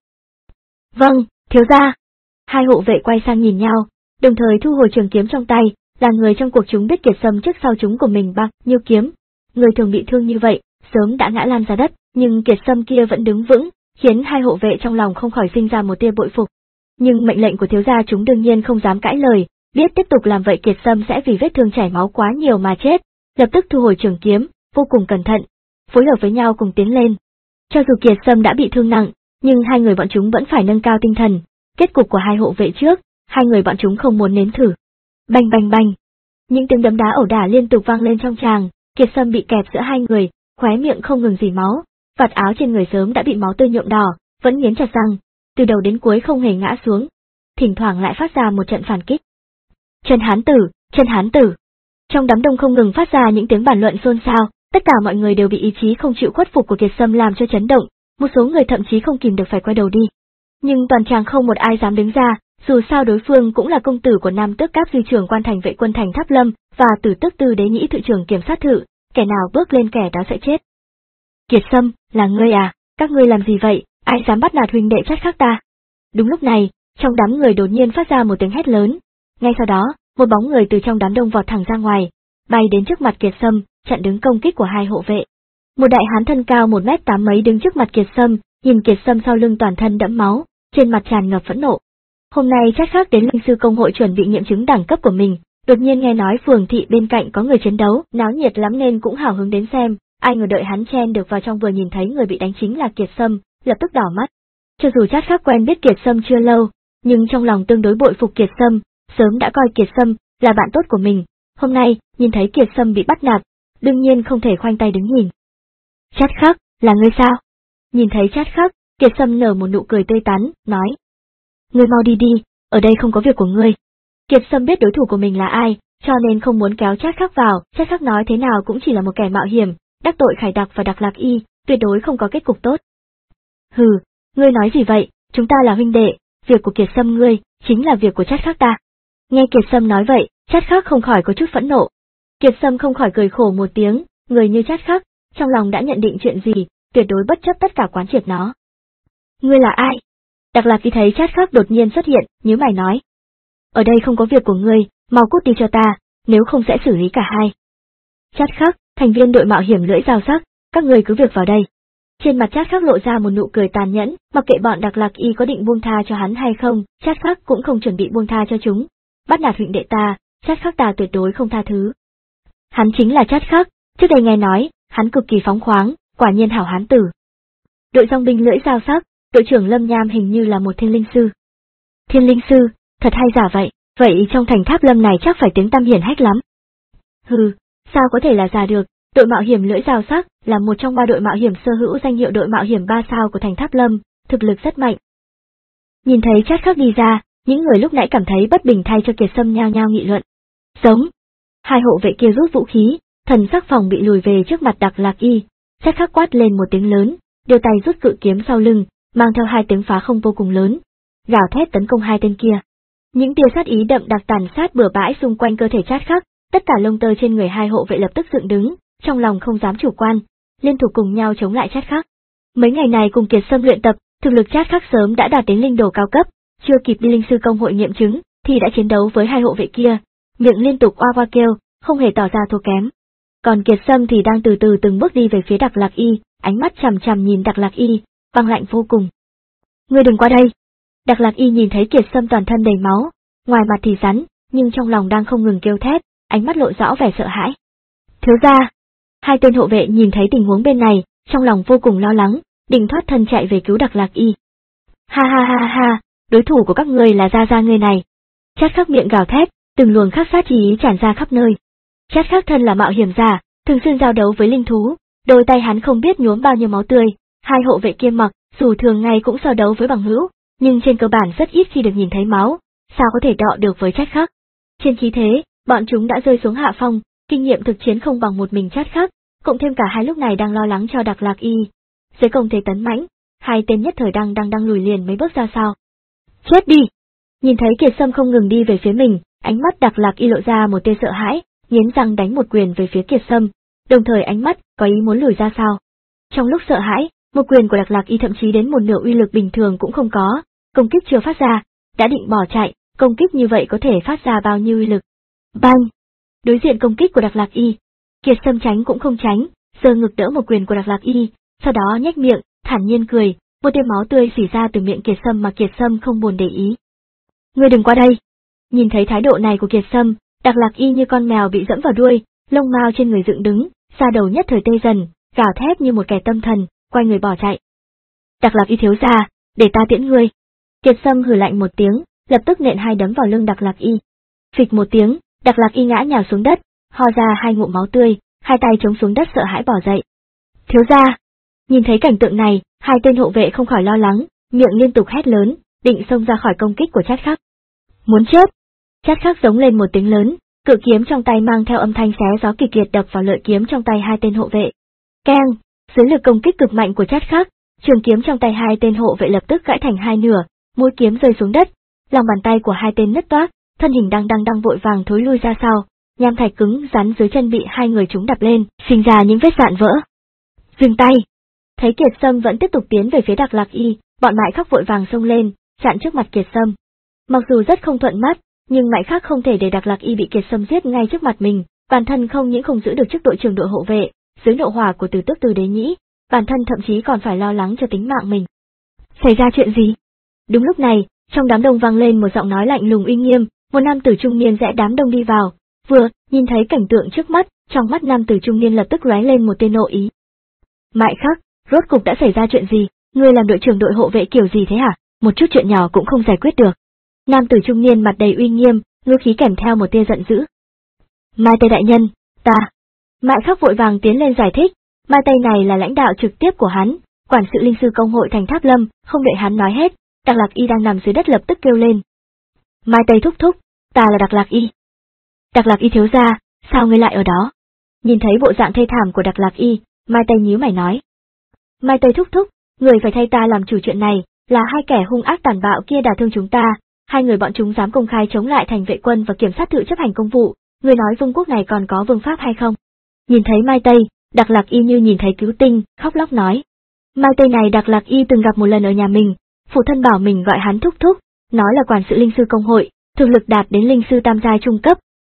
Vâng, thiếu gia. Hai hộ vệ quay sang nhìn nhau, đồng thời thu hồi trường kiếm trong tay, là người trong cuộc chúng biết Kiệt Sâm trước sau chúng của mình bạc như kiếm. Người thường bị thương như vậy, sớm đã ngã lan ra đất, nhưng Kiệt Sâm kia vẫn đứng vững, khiến hai hộ vệ trong lòng không khỏi sinh ra một tia bội phục. Nhưng mệnh lệnh của thiếu gia chúng đương nhiên không dám cãi lời, biết tiếp tục làm vậy Kiệt Sâm sẽ vì vết thương chảy máu quá nhiều mà chết, lập tức thu hồi trường kiếm, vô cùng cẩn thận, phối hợp với nhau cùng tiến lên. Cho dù Kiệt Sâm đã bị thương nặng, nhưng hai người bọn chúng vẫn phải nâng cao tinh thần, kết cục của hai hộ vệ trước, hai người bọn chúng không muốn nếm thử. Bành bành bành, những tiếng đấm đá ẩu đả liên tục vang lên trong tràng, Kiệt Sâm bị kẹp giữa hai người, khóe miệng không ngừng rỉ máu, vạt áo trên người sớm đã bị máu tươi nhuộm đỏ, vẫn nghiến chặt răng, từ đầu đến cuối không hề ngã xuống, thỉnh thoảng lại phát ra một trận phản kích. Chân hán tử, chân hán tử. Trong đám đông không ngừng phát ra những tiếng bàn luận xôn xao, tất cả mọi người đều bị ý chí không chịu khuất phục của Kiệt Sâm làm cho chấn động, một số người thậm chí không kìm được phải quay đầu đi. Nhưng toàn tràng không một ai dám đứng ra, dù sao đối phương cũng là công tử của Nam Tước Cáp Dư trưởng quan thành vệ quân thành Tháp Lâm và Tử Tước Tư Đế Nhĩ Thự trưởng kiểm sát thự, kẻ nào bước lên kẻ đó sẽ chết. Kiệt Sâm, là ngươi à, các ngươi làm gì vậy, ai dám bắt nạt huynh đệ Trát Khắc ta? Đúng lúc này, trong đám người đột nhiên phát ra một tiếng hét lớn, ngay sau đó, một bóng người từ trong đám đông vọt thẳng ra ngoài, bay đến trước mặt Kiệt Sâm, chặn đứng công kích của hai hộ vệ. Một đại hán thân cao một mét tám mấy đứng trước mặt Kiệt Sâm, nhìn Kiệt Sâm sau lưng toàn thân đẫm máu, trên mặt tràn ngập phẫn nộ. Hôm nay Trát Khắc đến linh sư công hội chuẩn bị nghiệm chứng đẳng cấp của mình, đột nhiên nghe nói phường thị bên cạnh có người chiến đấu, náo nhiệt lắm nên cũng hào hứng đến xem, ai ngờ đợi hắn chen được vào trong vừa nhìn thấy người bị đánh chính là Kiệt Sâm, lập tức đỏ mắt. Cho dù Trát Khắc quen biết Kiệt Sâm chưa lâu, nhưng trong lòng tương đối bội phục Kiệt Sâm, sớm đã coi Kiệt Sâm là bạn tốt của mình, hôm nay nhìn thấy Kiệt Sâm bị bắt nạt, đương nhiên không thể khoanh tay đứng nhìn. Trát Khắc, là ngươi sao? Nhìn thấy Trát Khắc, Kiệt Sâm nở một nụ cười tươi tắn, nói. Ngươi mau đi đi, ở đây không có việc của ngươi. Kiệt Sâm biết đối thủ của mình là ai, cho nên không muốn kéo Trát Khắc vào, Trát Khắc nói thế nào cũng chỉ là một kẻ mạo hiểm, đắc tội Khải Đặc và Đặc Lạc Y, tuyệt đối không có kết cục tốt. Hừ, ngươi nói gì vậy, chúng ta là huynh đệ, việc của Kiệt Sâm ngươi, chính là việc của Trát Khắc ta. Nghe Kiệt Sâm nói vậy, Trát Khắc không khỏi có chút phẫn nộ. Kiệt Sâm không khỏi cười khổ một tiếng, người như Trát Khắc, trong lòng đã nhận định chuyện gì, tuyệt đối bất chấp tất cả quán triệt nó. Ngươi là ai? Đặc Lạc Y thấy Trát Khắc đột nhiên xuất hiện, nhíu mày nói. Ở đây không có việc của ngươi, mau cút đi cho ta, nếu không sẽ xử lý cả hai. Chát Khắc, thành viên đội mạo hiểm lưỡi dao sắc, các người cứ việc vào đây. Trên mặt Chát Khắc lộ ra một nụ cười tàn nhẫn, mặc kệ bọn Đặc Lạc Y có định buông tha cho hắn hay không, Chát Khắc cũng không chuẩn bị buông tha cho chúng. Bắt nạt huynh đệ ta, Chát Khắc ta tuyệt đối không tha thứ. Hắn chính là Chát Khắc, trước đây nghe nói, hắn cực kỳ phóng khoáng, quả nhiên hảo hán tử. Đội dòng binh lưỡi dao sắc, đội trưởng Lâm Nham hình như là một thiên linh sư. Thiên linh sư, thật hay giả vậy, vậy trong thành Tháp Lâm này chắc phải tiếng tăm hiển hách lắm. Hừ, sao có thể là giả được, đội mạo hiểm lưỡi dao sắc là một trong ba đội mạo hiểm sở hữu danh hiệu đội mạo hiểm ba sao của thành Tháp Lâm, thực lực rất mạnh. Nhìn thấy Chát Khắc đi ra, những người lúc nãy cảm thấy bất bình thay cho Kiệt Sâm nhao nhao nghị luận. Giống. Hai hộ vệ kia rút vũ khí, thần sắc phòng bị lùi về trước mặt Đặc Lạc Y, Chát Khắc quát lên một tiếng lớn, đưa tay rút cự kiếm sau lưng, mang theo hai tiếng phá không vô cùng lớn, gào thét tấn công hai tên kia. Những tia sát ý đậm đặc tàn sát bừa bãi xung quanh cơ thể Chát Khắc, tất cả lông tơ trên người hai hộ vệ lập tức dựng đứng, trong lòng không dám chủ quan, liên thủ cùng nhau chống lại Chát Khắc. Mấy ngày này cùng Kiệt Sâm luyện tập, thực lực Chát Khắc sớm đã đạt đến linh đồ cao cấp, chưa kịp đi linh sư công hội nghiệm chứng, thì đã chiến đấu với hai hộ vệ kia, miệng liên tục oa oa kêu, không hề tỏ ra thua kém. Còn Kiệt Sâm thì đang từ từ từng bước đi về phía Đặc Lạc Y, ánh mắt chằm chằm nhìn Đặc Lạc Y, băng lạnh vô cùng. Ngươi đừng qua đây. Đặc Lạc Y nhìn thấy Kiệt Sâm toàn thân đầy máu, ngoài mặt thì rắn, nhưng trong lòng đang không ngừng kêu thét, ánh mắt lộ rõ vẻ sợ hãi. Thiếu gia. Hai tên hộ vệ nhìn thấy tình huống bên này, trong lòng vô cùng lo lắng, định thoát thân chạy về cứu Đặc Lạc Y. Ha ha ha ha, đối thủ của các ngươi là gia gia ngươi này. Chát Khắc miệng gào thét, từng luồng khắc sát chi ý tràn ra khắp nơi. Chát Khắc thân là mạo hiểm giả, thường xuyên giao đấu với linh thú, đôi tay hắn không biết nhuốm bao nhiêu máu tươi, hai hộ vệ kia mặc, dù thường ngày cũng so đấu với bằng hữu, nhưng trên cơ bản rất ít khi được nhìn thấy máu, sao có thể đọ được với Chát Khắc. Trên khí thế, bọn chúng đã rơi xuống hạ phong, kinh nghiệm thực chiến không bằng một mình Chát Khắc, cộng thêm cả hai lúc này đang lo lắng cho Đặc Lạc Y. Dưới công thế tấn mãnh, hai tên nhất thời đang đang đang lùi liền mấy bước ra sau. Chết đi! Nhìn thấy Kiệt Sâm không ngừng đi về phía mình, ánh mắt Đặc Lạc Y lộ ra một tia sợ hãi, nghiến răng đánh một quyền về phía Kiệt Sâm, đồng thời ánh mắt có ý muốn lùi ra sau. Trong lúc sợ hãi, một quyền của Đặc Lạc Y thậm chí đến một nửa uy lực bình thường cũng không có, công kích chưa phát ra, đã định bỏ chạy, công kích như vậy có thể phát ra bao nhiêu uy lực. Bang! Đối diện công kích của Đặc Lạc Y, Kiệt Sâm tránh cũng không tránh, giơ ngực đỡ một quyền của Đặc Lạc Y, sau đó nhếch miệng, thản nhiên cười, một tia máu tươi xỉ ra từ miệng Kiệt Sâm mà Kiệt Sâm không buồn để ý. Ngươi đừng qua đây! Nhìn thấy thái độ này của Kiệt Sâm, Đặc Lạc Y như con mèo bị dẫm vào đuôi, lông mao trên người dựng đứng, da đầu nhất thời tê dần, gào thét như một kẻ tâm thần, quay người bỏ chạy. Đặc Lạc Y thiếu gia, để ta tiễn ngươi. Kiệt Sâm hừ lạnh một tiếng, lập tức nện hai đấm vào lưng Đặc Lạc Y. Phịch một tiếng, Đặc Lạc Y ngã nhào xuống đất, ho ra hai ngụm máu tươi, hai tay chống xuống đất sợ hãi bỏ dậy. Thiếu gia! Nhìn thấy cảnh tượng này, hai tên hộ vệ không khỏi lo lắng, miệng liên tục hét lớn, định xông ra khỏi công kích của Chát Khắc. Muốn chết! Chát Khắc giống lên một tiếng lớn, cự kiếm trong tay mang theo âm thanh xé gió kịch liệt đập vào lợi kiếm trong tay hai tên hộ vệ. Keng! Dưới lực công kích cực mạnh của Chát Khắc, trường kiếm trong tay hai tên hộ vệ lập tức gãy thành hai nửa, mũi kiếm rơi xuống đất, lòng bàn tay của hai tên nứt toác, thân hình đang đang đang vội vàng thối lui ra sau, nham thạch cứng rắn dưới chân bị hai người chúng đập lên, sinh ra những vết rạn vỡ. Dừng tay! Thấy Kiệt Sâm vẫn tiếp tục tiến về phía Đặc Lạc Y, bọn Mại Khắc vội vàng xông lên, chặn trước mặt Kiệt Sâm. Mặc dù rất không thuận mắt, nhưng Mại Khắc không thể để Đặc Lạc Y bị Kiệt Sâm giết ngay trước mặt mình, bản thân không những không giữ được chức đội trưởng đội hộ vệ, dưới nộ hỏa của Từ Tước Từ Đế Nhĩ, bản thân thậm chí còn phải lo lắng cho tính mạng mình. Xảy ra chuyện gì? Đúng lúc này, trong đám đông vang lên một giọng nói lạnh lùng uy nghiêm, một nam tử trung niên rẽ đám đông đi vào, vừa nhìn thấy cảnh tượng trước mắt, trong mắt nam tử trung niên lập tức lóe lên một tia nộ ý. Mại Khắc, rốt cục đã xảy ra chuyện gì? Ngươi làm đội trưởng đội hộ vệ kiểu gì thế hả? Một chút chuyện nhỏ cũng không giải quyết được. Nam tử trung niên mặt đầy uy nghiêm, ngữ khí kèm theo một tia giận dữ. Mai Tây đại nhân, ta. Mại Khắc vội vàng tiến lên giải thích, Mai Tây này là lãnh đạo trực tiếp của hắn, quản sự linh sư công hội thành Tháp Lâm, không đợi hắn nói hết, Đặc Lạc Y đang nằm dưới đất lập tức kêu lên. Mai Tây thúc thúc, ta là Đặc Lạc Y. Đặc Lạc Y thiếu gia, sao ngươi lại ở đó? Nhìn thấy bộ dạng thê thảm của Đặc Lạc Y, Mai Tây nhíu mày nói. Mai Tây thúc thúc, người phải thay ta làm chủ chuyện này, là hai kẻ hung ác tàn bạo kia đả thương chúng ta, hai người bọn chúng dám công khai chống lại thành vệ quân và kiểm sát tự chấp hành công vụ, người nói vương quốc này còn có vương pháp hay không? Nhìn thấy Mai Tây, Đặc Lạc Y như nhìn thấy cứu tinh, khóc lóc nói. Mai Tây này Đặc Lạc Y từng gặp một lần ở nhà mình, phụ thân bảo mình gọi hắn thúc thúc, nói là quản sự linh sư công hội, thực lực đạt đến linh sư tam giai trung cấp,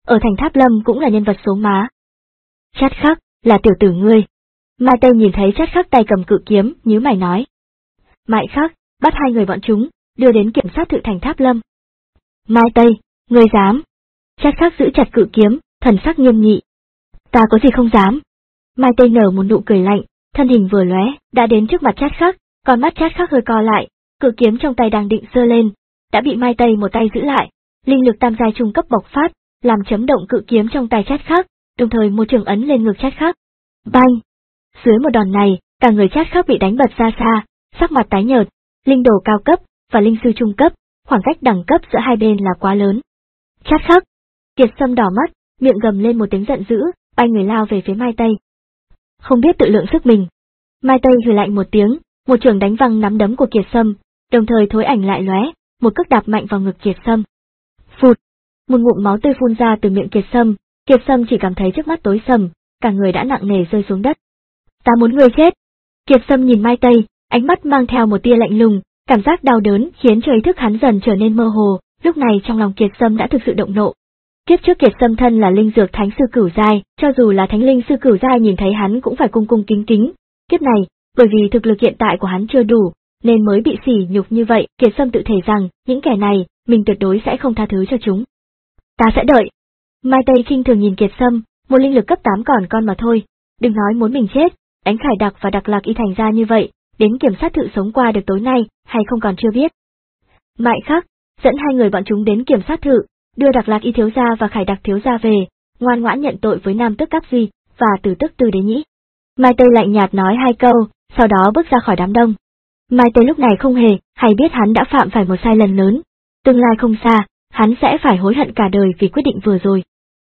ở thành Tháp Lâm cũng là nhân vật số má. Chát Khắc, là tiểu tử ngươi. Mai Tây nhìn thấy Chát Khắc tay cầm cự kiếm, nhíu mày nói. Mai Khắc, bắt hai người bọn chúng, đưa đến kiểm sát thự thành Tháp Lâm. Mai Tây, ngươi dám? Chát Khắc giữ chặt cự kiếm, thần sắc nghiêm nghị. Ta có gì không dám? Mai Tây nở một nụ cười lạnh, thân hình vừa lóe, đã đến trước mặt Chát Khắc, con mắt Chát Khắc hơi co lại, cự kiếm trong tay đang định giơ lên, đã bị Mai Tây một tay giữ lại, linh lực tam giai trung cấp bộc phát, làm chấm động cự kiếm trong tay Chát Khắc, đồng thời một trường ấn lên ngực Chát Khắc. Bang! Dưới một đòn này, cả người Chát Khắc bị đánh bật ra xa, sắc mặt tái nhợt, linh đồ cao cấp và linh sư trung cấp, khoảng cách đẳng cấp giữa hai bên là quá lớn. Chát Khắc! Kiệt Sâm đỏ mắt, miệng gầm lên một tiếng giận dữ, bay người lao về phía Mai Tây. Không biết tự lượng sức mình. Mai Tây hừ lạnh một tiếng, một trường đánh văng nắm đấm của Kiệt Sâm, đồng thời thối ảnh lại lóe, một cước đạp mạnh vào ngực Kiệt Sâm. Phụt! Một ngụm máu tươi phun ra từ miệng Kiệt Sâm, Kiệt Sâm chỉ cảm thấy trước mắt tối sầm, cả người đã nặng nề rơi xuống đất. Ta muốn ngươi chết! Kiệt Sâm nhìn Mai Tây, ánh mắt mang theo một tia lạnh lùng, cảm giác đau đớn khiến cho ý thức hắn dần trở nên mơ hồ, lúc này trong lòng Kiệt Sâm đã thực sự động nộ. Kiếp trước Kiệt Sâm thân là linh dược thánh sư cửu giai, cho dù là thánh linh sư cửu giai nhìn thấy hắn cũng phải cung cung kính kính. Kiếp này, bởi vì thực lực hiện tại của hắn chưa đủ, nên mới bị sỉ nhục như vậy. Kiệt Sâm tự thể rằng, những kẻ này, mình tuyệt đối sẽ không tha thứ cho chúng. Ta sẽ đợi. Mai Tây khinh thường nhìn Kiệt Sâm, một linh lực cấp tám còn con mà thôi, đừng nói muốn mình chết, đánh Khải Đặc và Đặc Lạc Y thành ra như vậy, đến kiểm sát thự sống qua được tối nay, hay không còn chưa biết. Mại Khắc, dẫn hai người bọn chúng đến kiểm sát thự, đưa Đặc Lạc Y thiếu gia và Khải Đặc thiếu gia về, ngoan ngoãn nhận tội với Nam Tước Cáp Duy và Tử Tước Từ Đế Nhĩ. Mai Tây lạnh nhạt nói hai câu, sau đó bước ra khỏi đám đông. Mai Tây lúc này không hề hay biết hắn đã phạm phải một sai lầm lớn, tương lai không xa, hắn sẽ phải hối hận cả đời vì quyết định vừa rồi.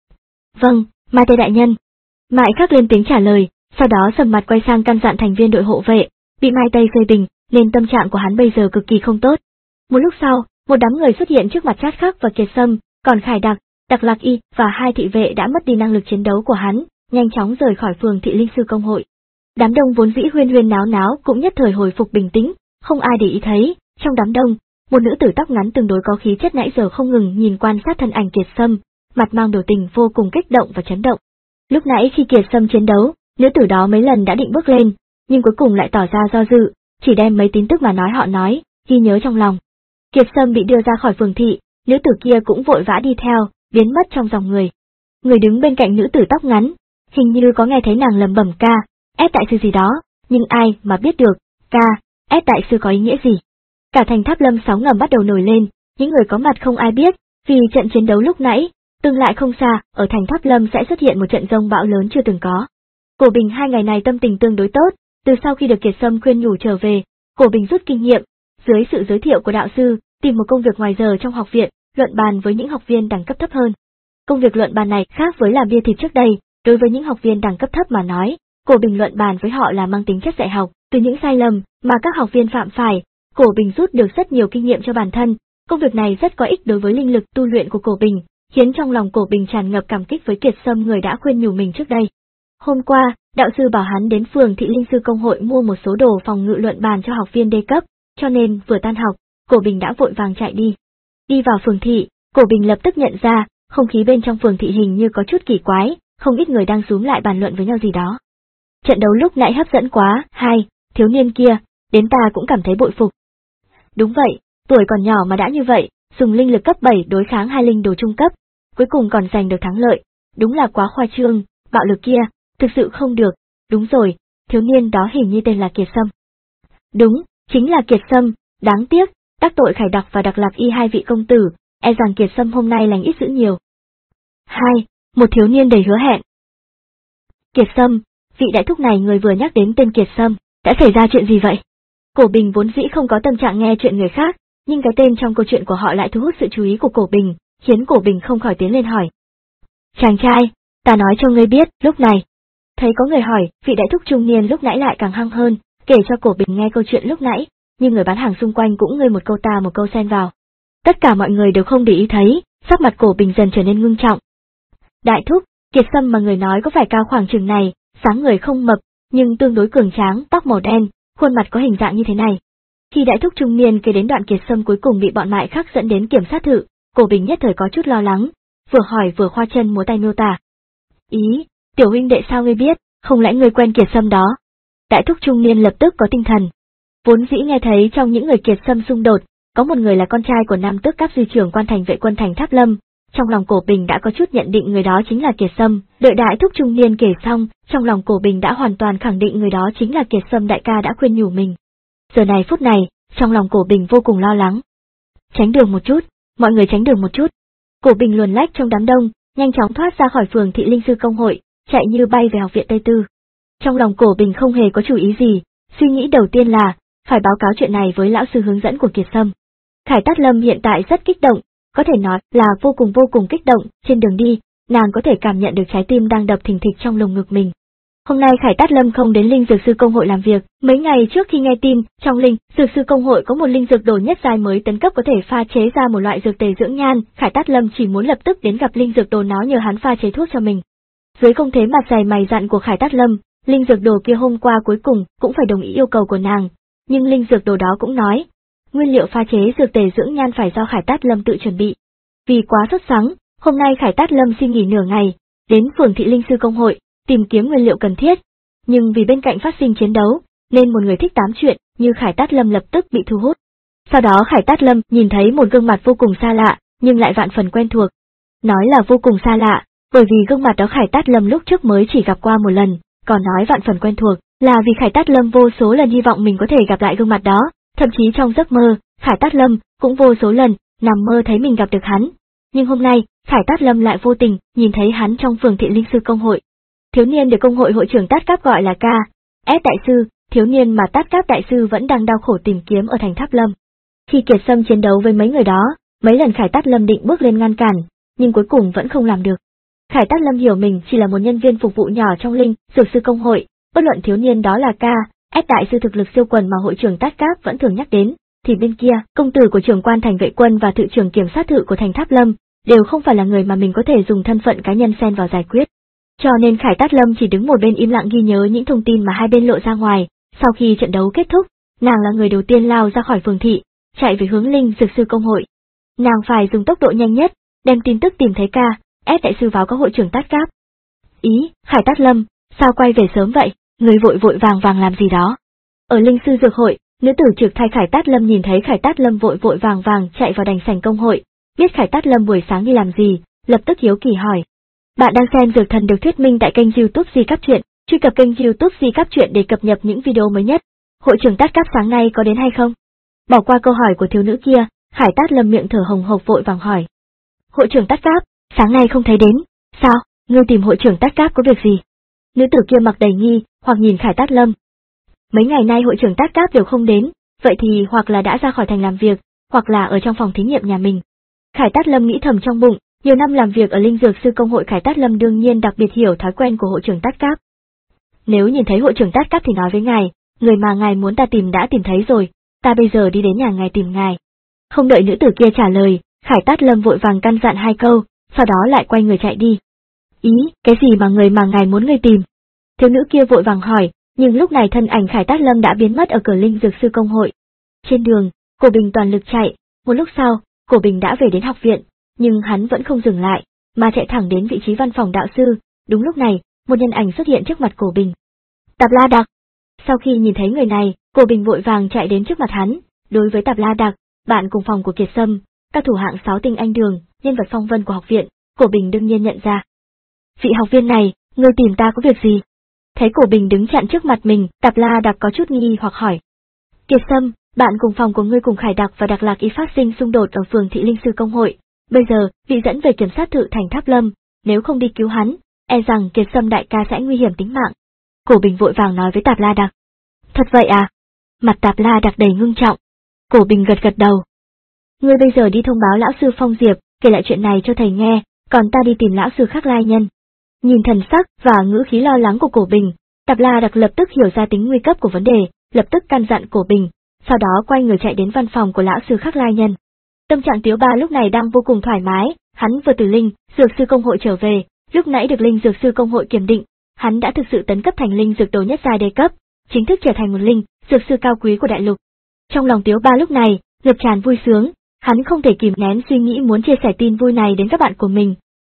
Vâng, Mai Tây đại nhân. Mại Khắc lên tiếng trả lời, sau đó sầm mặt quay sang căn dặn thành viên đội hộ vệ, bị Mai Tây phê bình, nên tâm trạng của hắn bây giờ cực kỳ không tốt. Một lúc sau, một đám người xuất hiện trước mặt Chát Khắc và Kiệt Sâm, còn Khải Đặc, Đặc Lạc Y và hai thị vệ đã mất đi năng lực chiến đấu của hắn, nhanh chóng rời khỏi phường thị linh sư công hội. Đám đông vốn dĩ huyên huyên náo náo cũng nhất thời hồi phục bình tĩnh, không ai để ý thấy. Trong đám đông, một nữ tử tóc ngắn tương đối có khí chất nãy giờ không ngừng nhìn quan sát thân ảnh Kiệt Sâm, mặt mang biểu tình vô cùng kích động và chấn động. Lúc nãy khi Kiệt Sâm chiến đấu, nữ tử đó mấy lần đã định bước lên, nhưng cuối cùng lại tỏ ra do dự, chỉ đem mấy tin tức mà nói họ nói, ghi nhớ trong lòng. Kiệt Sâm bị đưa ra khỏi phường thị, nữ tử kia cũng vội vã đi theo, biến mất trong dòng người. Người đứng bên cạnh nữ tử tóc ngắn, hình như có nghe thấy nàng lẩm bẩm ca, ép đại sư gì đó, nhưng ai mà biết được, ca, ép đại sư có ý nghĩa gì. Cả thành Tháp Lâm sóng ngầm bắt đầu nổi lên, những người có mặt không ai biết, vì trận chiến đấu lúc nãy, tương lại không xa, ở thành Tháp Lâm sẽ xuất hiện một trận rông bão lớn chưa từng có. Cổ Bình hai ngày này tâm tình tương đối tốt, từ sau khi được Kiệt Sâm khuyên nhủ trở về, Cổ Bình rút kinh nghiệm, dưới sự giới thiệu của đạo sư, tìm một công việc ngoài giờ trong học viện, luận bàn với những học viên đẳng cấp thấp hơn. Công việc luận bàn này khác với làm bia thịt trước đây, đối với những học viên đẳng cấp thấp mà nói, Cổ Bình luận bàn với họ là mang tính chất dạy học, từ những sai lầm mà các học viên phạm phải, Cổ Bình rút được rất nhiều kinh nghiệm cho bản thân. Công việc này rất có ích đối với linh lực tu luyện của Cổ Bình, khiến trong lòng Cổ Bình tràn ngập cảm kích với Kiệt Sâm người đã khuyên nhủ mình trước đây. Hôm qua, đạo sư bảo hắn đến phường thị linh sư công hội mua một số đồ phòng ngự luận bàn cho học viên đê cấp, cho nên vừa tan học, Cổ Bình đã vội vàng chạy đi. Đi vào phường thị, Cổ Bình lập tức nhận ra, không khí bên trong phường thị hình như có chút kỳ quái, không ít người đang xúm lại bàn luận với nhau gì đó. Trận đấu lúc nãy hấp dẫn quá, hai, thiếu niên kia, đến ta cũng cảm thấy bội phục. Đúng vậy, tuổi còn nhỏ mà đã như vậy, dùng linh lực cấp bảy đối kháng hai linh đồ trung cấp, cuối cùng còn giành được thắng lợi, đúng là quá khoa trương, bạo lực kia, thực sự không được, đúng rồi, thiếu niên đó hình như tên là Kiệt Sâm. Đúng, chính là Kiệt Sâm, đáng tiếc, đắc tội Khải Đặc và Đặc Lạc Y hai vị công tử, e rằng Kiệt Sâm hôm nay lành ít dữ nhiều. Hai, một thiếu niên đầy hứa hẹn. Kiệt Sâm, vị đại thúc này người vừa nhắc đến tên Kiệt Sâm, đã xảy ra chuyện gì vậy? Cổ Bình vốn dĩ không có tâm trạng nghe chuyện người khác, nhưng cái tên trong câu chuyện của họ lại thu hút sự chú ý của Cổ Bình, khiến Cổ Bình không khỏi tiến lên hỏi. Chàng trai, ta nói cho ngươi biết, lúc này. Thấy có người hỏi, vị đại thúc trung niên lúc nãy lại càng hăng hơn, kể cho Cổ Bình nghe câu chuyện lúc nãy, nhưng người bán hàng xung quanh cũng ngơi một câu ta một câu xen vào. Tất cả mọi người đều không để ý thấy, sắc mặt Cổ Bình dần trở nên ngưng trọng. Đại thúc, Kiệt Sâm mà người nói có phải cao khoảng chừng này, sáng người không mập, nhưng tương đối cường tráng, tóc màu đen, khuôn mặt có hình dạng như thế này. Khi đại thúc trung niên kể đến đoạn Kiệt Sâm cuối cùng bị bọn Mại Khắc dẫn đến kiểm sát thự, Cổ Bình nhất thời có chút lo lắng, vừa hỏi vừa khoa chân múa tay miêu tả. Ý, tiểu huynh đệ sao ngươi biết, không lẽ ngươi quen Kiệt Sâm đó? Đại thúc trung niên lập tức có tinh thần. Vốn dĩ nghe thấy trong những người Kiệt Sâm xung đột, có một người là con trai của Nam Tước Cáp Dư trưởng quan thành vệ quân thành Tháp Lâm, trong lòng Cổ Bình đã có chút nhận định người đó chính là Kiệt Sâm. Đợi đại thúc trung niên kể xong, trong lòng Cổ Bình đã hoàn toàn khẳng định người đó chính là Kiệt Sâm đại ca đã khuyên nhủ mình. Giờ này phút này, trong lòng Cổ Bình vô cùng lo lắng. Tránh đường một chút, mọi người tránh đường một chút. Cổ Bình luồn lách trong đám đông, nhanh chóng thoát ra khỏi phường Thị Linh Sư Công hội, chạy như bay về học viện Tây Tư. Trong lòng Cổ Bình không hề có chủ ý gì, suy nghĩ đầu tiên là phải báo cáo chuyện này với lão sư hướng dẫn của Kiệt Sâm. Khải Tát Lâm hiện tại rất kích động, có thể nói là vô cùng vô cùng kích động. Trên đường đi, nàng có thể cảm nhận được trái tim đang đập thình thịch trong lồng ngực mình. Hôm nay Khải Tát Lâm không đến Linh Dược Sư Công hội làm việc, mấy ngày trước khi nghe tin, trong Linh Dược Sư Công hội có một linh dược đồ nhất giai mới tấn cấp có thể pha chế ra một loại dược tề dưỡng nhan, Khải Tát Lâm chỉ muốn lập tức đến gặp linh dược đồ nó nhờ hắn pha chế thuốc cho mình. Dưới công thế mặt dày mày dặn của Khải Tát Lâm, linh dược đồ kia hôm qua cuối cùng cũng phải đồng ý yêu cầu của nàng, nhưng linh dược đồ đó cũng nói, nguyên liệu pha chế dược tề dưỡng nhan phải do Khải Tát Lâm tự chuẩn bị. Vì quá sốt sắng, hôm nay Khải Tát Lâm xin nghỉ nửa ngày, đến phường Thị Linh Sư Công hội, tìm kiếm nguyên liệu cần thiết. Nhưng vì bên cạnh phát sinh chiến đấu, nên một người thích tám chuyện như Khải Tát Lâm lập tức bị thu hút. Sau đó Khải Tát Lâm nhìn thấy một gương mặt vô cùng xa lạ, nhưng lại vạn phần quen thuộc. Nói là vô cùng xa lạ, bởi vì gương mặt đó Khải Tát Lâm lúc trước mới chỉ gặp qua một lần, còn nói vạn phần quen thuộc, là vì Khải Tát Lâm vô số lần hy vọng mình có thể gặp lại gương mặt đó, thậm chí trong giấc mơ, Khải Tát Lâm cũng vô số lần nằm mơ thấy mình gặp được hắn. Nhưng hôm nay, Khải Tát Lâm lại vô tình nhìn thấy hắn trong phường Thị Linh Sư Công hội. Thiếu niên được công hội hội trưởng Tát Cáp gọi là Ca S đại sư, thiếu niên mà Tát Cáp đại sư vẫn đang đau khổ tìm kiếm ở thành Tháp Lâm. Khi Kiệt Sâm chiến đấu với mấy người đó, mấy lần Khải Tát Lâm định bước lên ngăn cản, nhưng cuối cùng vẫn không làm được. Khải Tát Lâm hiểu mình chỉ là một nhân viên phục vụ nhỏ trong Linh Dược Sư Công hội, bất luận thiếu niên đó là Ca S đại sư thực lực siêu quần mà hội trưởng Tát Cáp vẫn thường nhắc đến, thì bên kia, công tử của trưởng quan thành vệ quân và thự trưởng kiểm sát thự của thành Tháp Lâm đều không phải là người mà mình có thể dùng thân phận cá nhân xen vào giải quyết. Cho nên Khải Tát Lâm chỉ đứng một bên im lặng ghi nhớ những thông tin mà hai bên lộ ra ngoài. Sau khi trận đấu kết thúc, nàng là người đầu tiên lao ra khỏi phường thị, chạy về hướng Linh Dược Sư Công hội. Nàng phải dùng tốc độ nhanh nhất, đem tin tức tìm thấy Ca S đại sư báo cáo hội trưởng Tát Cáp. Ý, Khải Tát Lâm, sao quay về sớm vậy, người vội vội vàng vàng làm gì đó? Ở Linh Sư Dược hội, nữ tử trực thay Khải Tát Lâm nhìn thấy Khải Tát Lâm vội vội vàng vàng chạy vào đành sảnh công hội, biết Khải Tát Lâm buổi sáng đi làm gì, lập tức hiếu kỳ hỏi. Bạn đang xem Dược Thần được thuyết minh tại kênh YouTube Di Cáp Truyện, truy cập kênh YouTube Di Cáp Truyện để cập nhật những video mới nhất. Hội trưởng Tát Cáp sáng nay có đến hay không? Bỏ qua câu hỏi của thiếu nữ kia, Khải Tát Lâm miệng thở hồng hộc vội vàng hỏi. Hội trưởng Tát Cáp, sáng nay không thấy đến, sao, ngươi tìm hội trưởng Tát Cáp có việc gì? Nữ tử kia mặc đầy nghi, hoặc nhìn Khải Tát Lâm. Mấy ngày nay hội trưởng Tát Cáp đều không đến, vậy thì hoặc là đã ra khỏi thành làm việc, hoặc là ở trong phòng thí nghiệm nhà mình. Khải Tát Lâm nghĩ thầm trong bụng, nhiều năm làm việc ở Linh Dược Sư Công hội Khải Tát Lâm đương nhiên đặc biệt hiểu thói quen của hội trưởng Tát Cáp. Nếu nhìn thấy hội trưởng Tát Cáp thì nói với ngài, người mà ngài muốn ta tìm đã tìm thấy rồi, ta bây giờ đi đến nhà ngài tìm ngài. Không đợi nữ tử kia trả lời, Khải Tát Lâm vội vàng căn dặn hai câu, sau đó lại quay người chạy đi. Ý, cái gì mà người mà ngài muốn người tìm? Thiếu nữ kia vội vàng hỏi, nhưng lúc này thân ảnh Khải Tát Lâm đã biến mất ở cửa Linh Dược Sư Công hội. Trên đường, Cổ Bình toàn lực chạy, một lúc sau, Cổ Bình đã về đến học viện, nhưng hắn vẫn không dừng lại, mà chạy thẳng đến vị trí văn phòng đạo sư. Đúng lúc này, một nhân ảnh xuất hiện trước mặt Cổ Bình. Tạp La Đặc. Sau khi nhìn thấy người này, Cổ Bình vội vàng chạy đến trước mặt hắn. Đối với Tạp La Đặc, bạn cùng phòng của Kiệt Sâm, các thủ hạng sáu tinh anh đường, nhân vật phong vân của học viện, Cổ Bình đương nhiên nhận ra. Vị học viên này, ngươi tìm ta có việc gì? Thấy Cổ Bình đứng chặn trước mặt mình, Tạp La Đặc có chút nghi hoặc hỏi. Kiệt Sâm, bạn cùng phòng của ngươi cùng Khải Đặc và Đặc Lạc Y phát sinh xung đột ở phường Thị Linh Sư Công hội. Bây giờ, bị dẫn về kiểm sát thự thành Tháp Lâm, nếu không đi cứu hắn, e rằng Kiệt Sâm đại ca sẽ nguy hiểm tính mạng. Cổ Bình vội vàng nói với Tạp La Đặc. Thật vậy à? Mặt Tạp La Đặc đầy ngưng trọng. Cổ Bình gật gật đầu. Ngươi bây giờ đi thông báo lão sư Phong Diệp, kể lại chuyện này cho thầy nghe, còn ta đi tìm lão sư Khắc Lai Nhân. Nhìn thần sắc và ngữ khí lo lắng của Cổ Bình, Tạp La Đặc lập tức hiểu ra tính nguy cấp của vấn đề, lập tức căn dặn Cổ Bình, sau đó quay người chạy đến văn phòng của lão sư Khắc Lai Nhân. Tâm trạng Tiếu Ba lúc này đang vô cùng thoải mái, hắn vừa từ Linh Dược Sư Công hội trở về, lúc nãy được Linh Dược Sư Công hội kiểm định, hắn đã thực sự tấn cấp thành linh dược đồ nhất giai đề cấp, chính thức trở thành một linh dược sư cao quý của đại lục. Trong lòng Tiếu Ba lúc này ngập tràn vui sướng, hắn không thể kìm nén suy nghĩ muốn chia sẻ tin vui này đến các bạn của mình,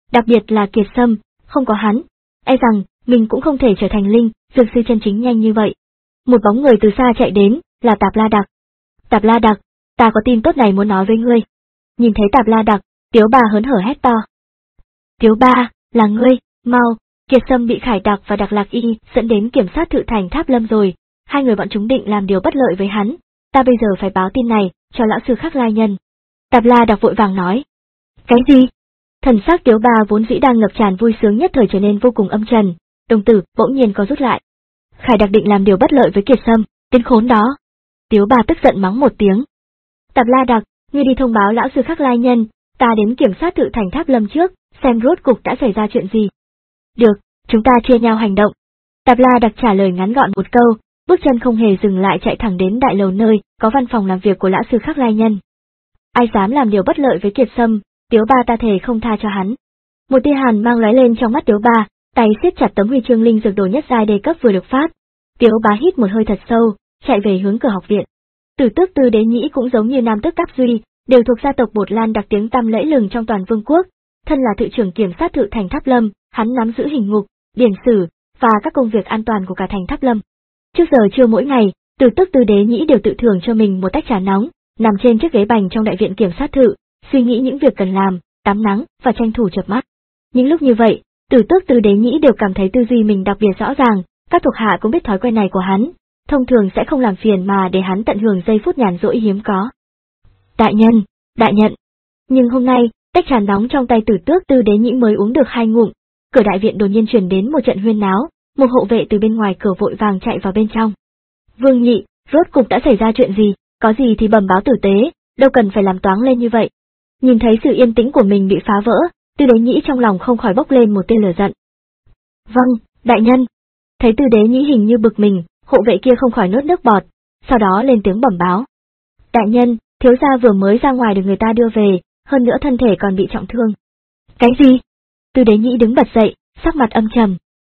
đặc biệt là Kiệt Sâm, không có hắn, e rằng mình cũng không thể trở thành linh dược sư chân chính nhanh như vậy. Một bóng người từ xa chạy đến, là Tạp La Đặc. Tạp La Đặc, ta có tin tốt này muốn nói với ngươi. Nhìn thấy Tạp La Đặc, Tiếu Ba hớn hở hét to. Tiếu Ba, là ngươi, mau, Kiệt Sâm bị Khải Đặc và Đặc Lạc Y dẫn đến kiểm sát thự thành Tháp Lâm rồi, hai người bọn chúng định làm điều bất lợi với hắn, ta bây giờ phải báo tin này cho lão sư Khắc Lai Nhân. Tạp La Đặc vội vàng nói. Cái gì? Thần sắc Tiếu Ba vốn dĩ đang ngập tràn vui sướng nhất thời trở nên vô cùng âm trầm, đồng tử bỗng nhiên có rút lại. Khải Đặc định làm điều bất lợi với Kiệt Sâm, tên khốn đó. Tiếu Ba tức giận mắng một tiếng. Tạp La Đặc, ngươi đi thông báo lão sư Khắc Lai Nhân, ta đến kiểm sát thự thành Tháp Lâm trước, xem rốt cục đã xảy ra chuyện gì. Được, chúng ta chia nhau hành động. Tạp La Đặc trả lời ngắn gọn một câu, bước chân không hề dừng lại chạy thẳng đến đại lầu nơi có văn phòng làm việc của lão sư Khắc Lai Nhân. Ai dám làm điều bất lợi với Kiệt Sâm, Tiếu Ba ta thề không tha cho hắn. Một tia hàn mang lóe lên trong mắt Tiếu Ba, tay siết chặt tấm huy chương linh dược đồ nhất giai đề cấp vừa được phát. Tiếu Ba hít một hơi thật sâu, chạy về hướng cửa học viện. Tử Tước Tư Đế Nhĩ cũng giống như Nam Tước Cáp Duy, đều thuộc gia tộc Bột Lan đặc tiếng tăm lẫy lừng trong toàn vương quốc. Thân là thự trưởng kiểm sát thự thành Tháp Lâm, hắn nắm giữ hình ngục, điển sử và các công việc an toàn của cả thành Tháp Lâm. Trước giờ trưa mỗi ngày, Tử Tước Tư Đế Nhĩ đều tự thưởng cho mình một tách trà nóng, nằm trên chiếc ghế bành trong đại viện kiểm sát thự, suy nghĩ những việc cần làm, tắm nắng và tranh thủ chợp mắt. Những lúc như vậy, Tử Tước Tư Đế Nhĩ đều cảm thấy tư duy mình đặc biệt rõ ràng, các thuộc hạ cũng biết thói quen này của hắn, thông thường sẽ không làm phiền mà để hắn tận hưởng giây phút nhàn rỗi hiếm có. Đại nhân, đại nhận. Nhưng hôm nay, tách trà nóng trong tay Tử Tước Tư Đế Nhĩ mới uống được hai ngụm, cửa đại viện đột nhiên truyền đến một trận huyên náo, một hộ vệ từ bên ngoài cửa vội vàng chạy vào bên trong. Vương Nhị, rốt cục đã xảy ra chuyện gì, có gì thì bẩm báo tử tế, đâu cần phải làm toáng lên như vậy. Nhìn thấy sự yên tĩnh của mình bị phá vỡ, Tư Đế Nhĩ trong lòng không khỏi bốc lên một tia lửa giận. Vâng, đại nhân. Thấy Tư Đế Nhĩ hình như bực mình, hộ vệ kia không khỏi nuốt nước bọt, sau đó lên tiếng bẩm báo. Đại nhân, thiếu gia vừa mới ra ngoài được người ta đưa về, hơn nữa thân thể còn bị trọng thương. Cái gì? Tư Đế Nhĩ đứng bật dậy, sắc mặt âm trầm.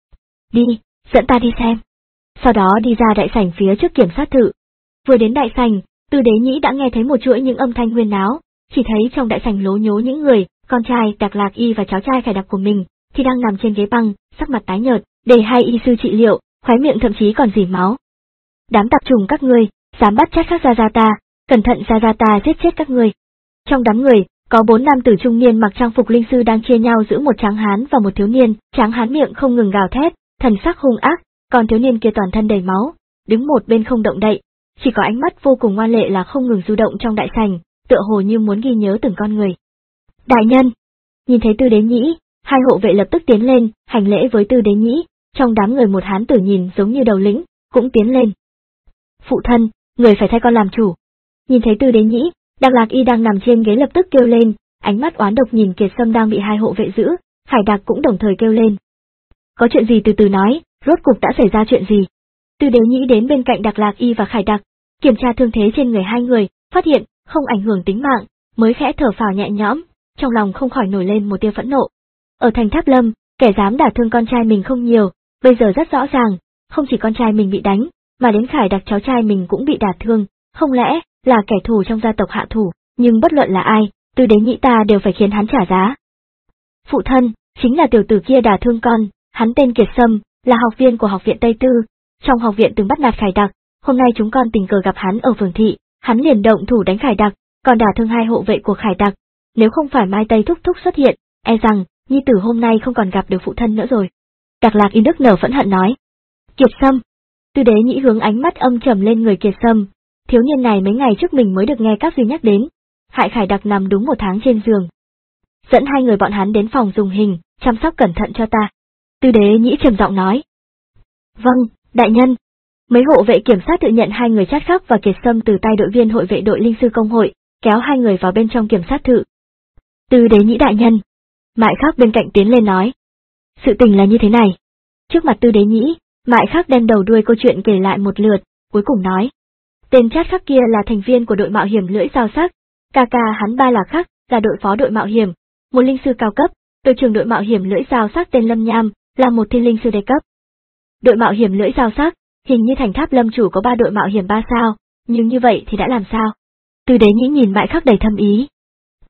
Đi, dẫn ta đi xem. Sau đó đi ra đại sảnh phía trước kiểm sát thự. Vừa đến đại sảnh, Tư Đế Nhĩ đã nghe thấy một chuỗi những âm thanh huyên náo, chỉ thấy trong đại sảnh lố nhố những người, con trai Đặc Lạc Y và cháu trai Khải Đặc của mình, thì đang nằm trên ghế băng, sắc mặt tái nhợt, để hai y sư trị liệu, khóe miệng thậm chí còn rỉ máu. Đám tạp trùng các ngươi, dám bắt chắc Khắc gia gia ta, cẩn thận gia gia ta giết chết các ngươi. Trong đám người, có bốn nam tử trung niên mặc trang phục linh sư đang chia nhau giữ một tráng hán và một thiếu niên, tráng hán miệng không ngừng gào thét, thần sắc hung ác, còn thiếu niên kia toàn thân đầy máu, đứng một bên không động đậy, chỉ có ánh mắt vô cùng ngoan lệ là không ngừng du động trong đại sảnh, tựa hồ như muốn ghi nhớ từng con người. Đại nhân, nhìn thấy Tư Đế Nhĩ, hai hộ vệ lập tức tiến lên, hành lễ với Tư Đế Nhĩ, trong đám người một hán tử nhìn giống như đầu lĩnh, cũng tiến lên. Phụ thân, người phải thay con làm chủ. Nhìn thấy Tư Đế Nhĩ, Đặc Lạc Y đang nằm trên ghế lập tức kêu lên, ánh mắt oán độc nhìn Kiệt Sâm đang bị hai hộ vệ giữ, Khải Đặc cũng đồng thời kêu lên. Có chuyện gì từ từ nói, rốt cục đã xảy ra chuyện gì? Tư Đế Nhĩ đến bên cạnh Đặc Lạc Y và Khải Đặc, kiểm tra thương thế trên người hai người, phát hiện không ảnh hưởng tính mạng, mới khẽ thở phào nhẹ nhõm, trong lòng không khỏi nổi lên một tia phẫn nộ. Ở thành Tháp Lâm, kẻ dám đả thương con trai mình không nhiều, bây giờ rất rõ ràng, không chỉ con trai mình bị đánh, mà đến Khải Đặc cháu trai mình cũng bị đả thương, không lẽ là kẻ thù trong gia tộc hạ thủ, nhưng bất luận là ai, Tư Đế Nhĩ ta đều phải khiến hắn trả giá. Phụ thân, chính là tiểu tử kia đả thương con, hắn tên Kiệt Sâm, là học viên của học viện Tây Tư, trong học viện từng bắt nạt Khải Đặc, hôm nay chúng con tình cờ gặp hắn ở phường thị, hắn liền động thủ đánh Khải Đặc, còn đả thương hai hộ vệ của Khải Đặc, nếu không phải Mai Tây thúc thúc xuất hiện, e rằng nhi tử hôm nay không còn gặp được phụ thân nữa rồi. Đặc Lạc Y Đức nở phẫn hận nói. Kiệt Sâm. Tư Đế Nhĩ hướng ánh mắt âm trầm lên người Kiệt Sâm, thiếu niên này mấy ngày trước mình mới được nghe các duy nhắc đến, hại Khải Đặc nằm đúng một tháng trên giường. Dẫn hai người bọn hắn đến phòng dùng hình, chăm sóc cẩn thận cho ta. Tư Đế Nhĩ trầm giọng nói. Vâng, đại nhân. Mấy hộ vệ kiểm sát tự nhận hai người Trát Khắc và Kiệt Sâm từ tay đội viên hội vệ đội linh sư công hội, kéo hai người vào bên trong kiểm sát thự. Tư Đế Nhĩ đại nhân. Mại Khắc bên cạnh tiến lên nói. Sự tình là như thế này. Trước mặt Tư Đế Nhĩ, Mại Khắc đem đầu đuôi câu chuyện kể lại một lượt, cuối cùng nói. Tên Trát Khắc kia là thành viên của đội mạo hiểm lưỡi dao sắc, ca ca hắn Ba Lạc Khắc là đội phó đội mạo hiểm, một linh sư cao cấp, đội trưởng đội mạo hiểm lưỡi dao sắc tên Lâm Nham là một thiên linh sư đế cấp. Đội mạo hiểm lưỡi dao sắc, hình như thành Tháp Lâm chủ có ba đội mạo hiểm ba sao, nhưng như vậy thì đã làm sao? Tư Đế Nhĩ nhìn Mại Khắc đầy thâm ý.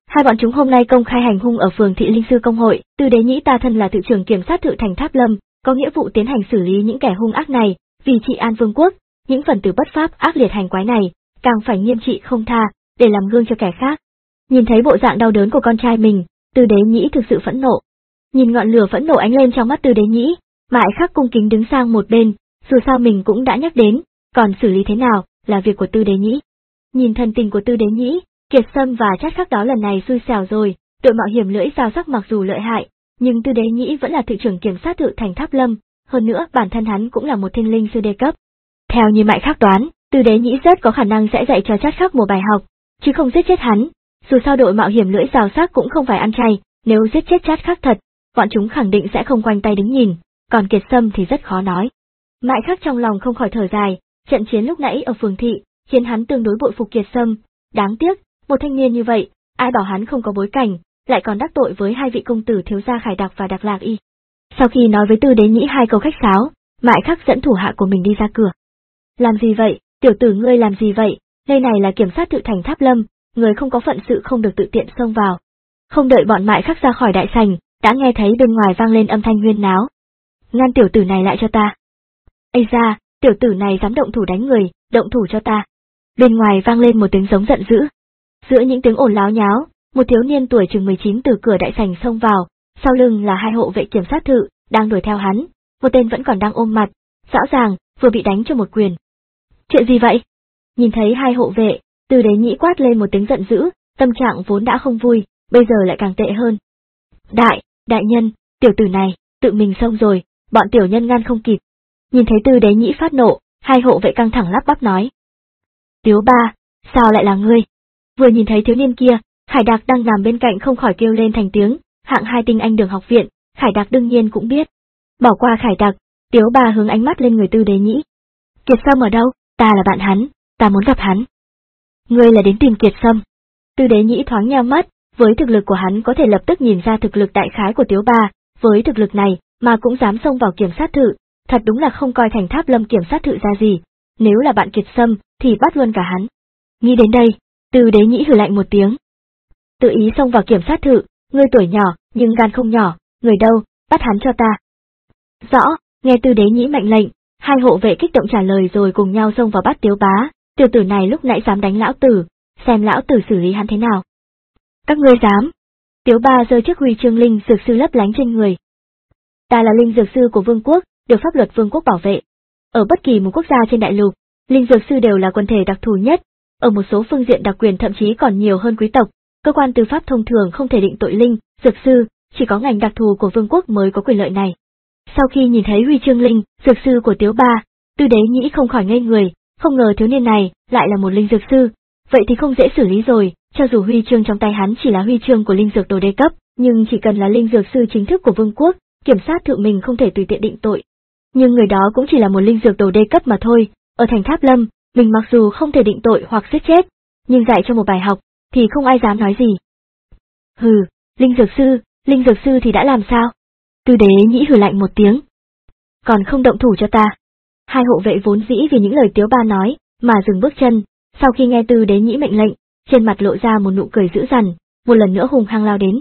Hai bọn chúng hôm nay công khai hành hung ở phường Thị Linh Sư Công hội, Tư Đế Nhĩ ta thân là tự trưởng kiểm sát Thự Thành Tháp Lâm, có nghĩa vụ tiến hành xử lý những kẻ hung ác này, vì trị an vương quốc, những phần tử bất pháp ác liệt hành quái này, càng phải nghiêm trị không tha, để làm gương cho kẻ khác. Nhìn thấy bộ dạng đau đớn của con trai mình, Tư Đế Nhĩ thực sự phẫn nộ. Nhìn ngọn lửa phẫn nộ ánh lên trong mắt Tư Đế Nhĩ, Mại Khắc cung kính đứng sang một bên, dù sao mình cũng đã nhắc đến, còn xử lý thế nào là việc của Tư Đế Nhĩ. Nhìn thần tình của Tư Đế Nhĩ, Kiệt Sâm và Trát Khắc đó lần này xui xẻo rồi, đội mạo hiểm lưỡi dao sắc mặc dù lợi hại, nhưng Tư Đế Nhĩ vẫn là Thự trưởng kiểm sát Thự Thành Tháp Lâm, hơn nữa bản thân hắn cũng là một thiên linh sư đê cấp. Theo như Mại Khắc đoán, Tư Đế Nhĩ rất có khả năng sẽ dạy cho Trát Khắc một bài học, chứ không giết chết hắn. Dù sao đội mạo hiểm lưỡi dao sắc cũng không phải ăn chay, nếu giết chết Trát Khắc thật, bọn chúng khẳng định sẽ không quanh tay đứng nhìn, còn Kiệt Sâm thì rất khó nói. Mại Khắc trong lòng không khỏi thở dài, trận chiến lúc nãy ở phường thị khiến hắn tương đối bội phục Kiệt Sâm, đáng tiếc, một thanh niên như vậy, ai bảo hắn không có bối cảnh, lại còn đắc tội với hai vị công tử thiếu gia Khải Đặc và Đặc Lạc Y. Sau khi nói với Tư Đế Nhĩ hai câu khách sáo, Mại Khắc dẫn thủ hạ của mình đi ra cửa. Làm gì vậy, tiểu tử ngươi làm gì vậy, nơi này là kiểm sát Thự Thành Tháp Lâm, người không có phận sự không được tự tiện xông vào. Không đợi bọn Mại Khắc ra khỏi đại sảnh, đã nghe thấy bên ngoài vang lên âm thanh huyên náo. Ngăn tiểu tử này lại cho ta. Ây da, tiểu tử này dám động thủ đánh người, động thủ cho ta. Bên ngoài vang lên một tiếng giống giận dữ. Giữa những tiếng ồn láo nháo, một thiếu niên tuổi chừng mười chín từ cửa đại sảnh xông vào, sau lưng là hai hộ vệ kiểm sát thự, đang đuổi theo hắn, một tên vẫn còn đang ôm mặt, rõ ràng, vừa bị đánh cho một quyền. Chuyện gì vậy? Nhìn thấy hai hộ vệ, Tư Đế Nhĩ quát lên một tiếng giận dữ, tâm trạng vốn đã không vui, bây giờ lại càng tệ hơn. Đại, đại nhân, tiểu tử này, tự mình xông rồi, bọn tiểu nhân ngăn không kịp. Nhìn thấy Tư Đế Nhĩ phát nộ, hai hộ vệ căng thẳng lắp bắp nói. Tiếu ba, sao lại là ngươi? Vừa nhìn thấy thiếu niên kia, Khải Đặc đang nằm bên cạnh không khỏi kêu lên thành tiếng, hạng hai tinh anh đường học viện, Khải Đặc đương nhiên cũng biết. Bỏ qua Khải Đặc, Tiếu ba hướng ánh mắt lên người Tư Đế Nhĩ. Kiệt Sâm ở đâu? Ta là bạn hắn, ta muốn gặp hắn. Ngươi là đến tìm Kiệt Sâm. Tư Đế Nhĩ thoáng nheo mắt, với thực lực của hắn có thể lập tức nhìn ra thực lực đại khái của Tiếu ba, với thực lực này mà cũng dám xông vào kiểm sát thự, thật đúng là không coi Thành Tháp Lâm kiểm sát thự ra gì, nếu là bạn Kiệt Sâm thì bắt luôn cả hắn. Nghĩ đến đây, Tư Đế Nhĩ hừ lạnh một tiếng. Tự ý xông vào kiểm sát thự, ngươi tuổi nhỏ, nhưng gan không nhỏ, người đâu, bắt hắn cho ta. Rõ, nghe Tư Đế Nhĩ mệnh lệnh, hai hộ vệ kích động trả lời rồi cùng nhau xông vào bắt Tiếu bá, tiểu tử này lúc nãy dám đánh lão tử, xem lão tử xử lý hắn thế nào. Các ngươi dám? Tiếu ba giơ chiếc huy chương linh dược sư lấp lánh trên người. Ta là linh dược sư của vương quốc, được pháp luật vương quốc bảo vệ. Ở bất kỳ một quốc gia trên đại lục, linh dược sư đều là quần thể đặc thù nhất, ở một số phương diện đặc quyền thậm chí còn nhiều hơn quý tộc. Cơ quan tư pháp thông thường không thể định tội linh dược sư, chỉ có ngành đặc thù của vương quốc mới có quyền lợi này. Sau khi nhìn thấy huy chương linh dược sư của Tiếu ba, Tư Đế Nhĩ không khỏi ngây người, không ngờ thiếu niên này lại là một linh dược sư, vậy thì không dễ xử lý rồi. Cho dù huy chương trong tay hắn chỉ là huy chương của linh dược đồ đê cấp, nhưng chỉ cần là linh dược sư chính thức của vương quốc, kiểm sát thự mình không thể tùy tiện định tội. Nhưng người đó cũng chỉ là một linh dược đồ đê cấp mà thôi, ở Thành Tháp Lâm, mình mặc dù không thể định tội hoặc giết chết, nhưng dạy cho một bài học, thì không ai dám nói gì. Hừ, linh dược sư, linh dược sư thì đã làm sao? Tư Đế Nhĩ hừ lạnh một tiếng. Còn không động thủ cho ta. Hai hộ vệ vốn dĩ vì những lời Tiếu ba nói, mà dừng bước chân, sau khi nghe Tư Đế Nhĩ mệnh lệnh, trên mặt lộ ra một nụ cười dữ dằn, một lần nữa hung hăng lao đến.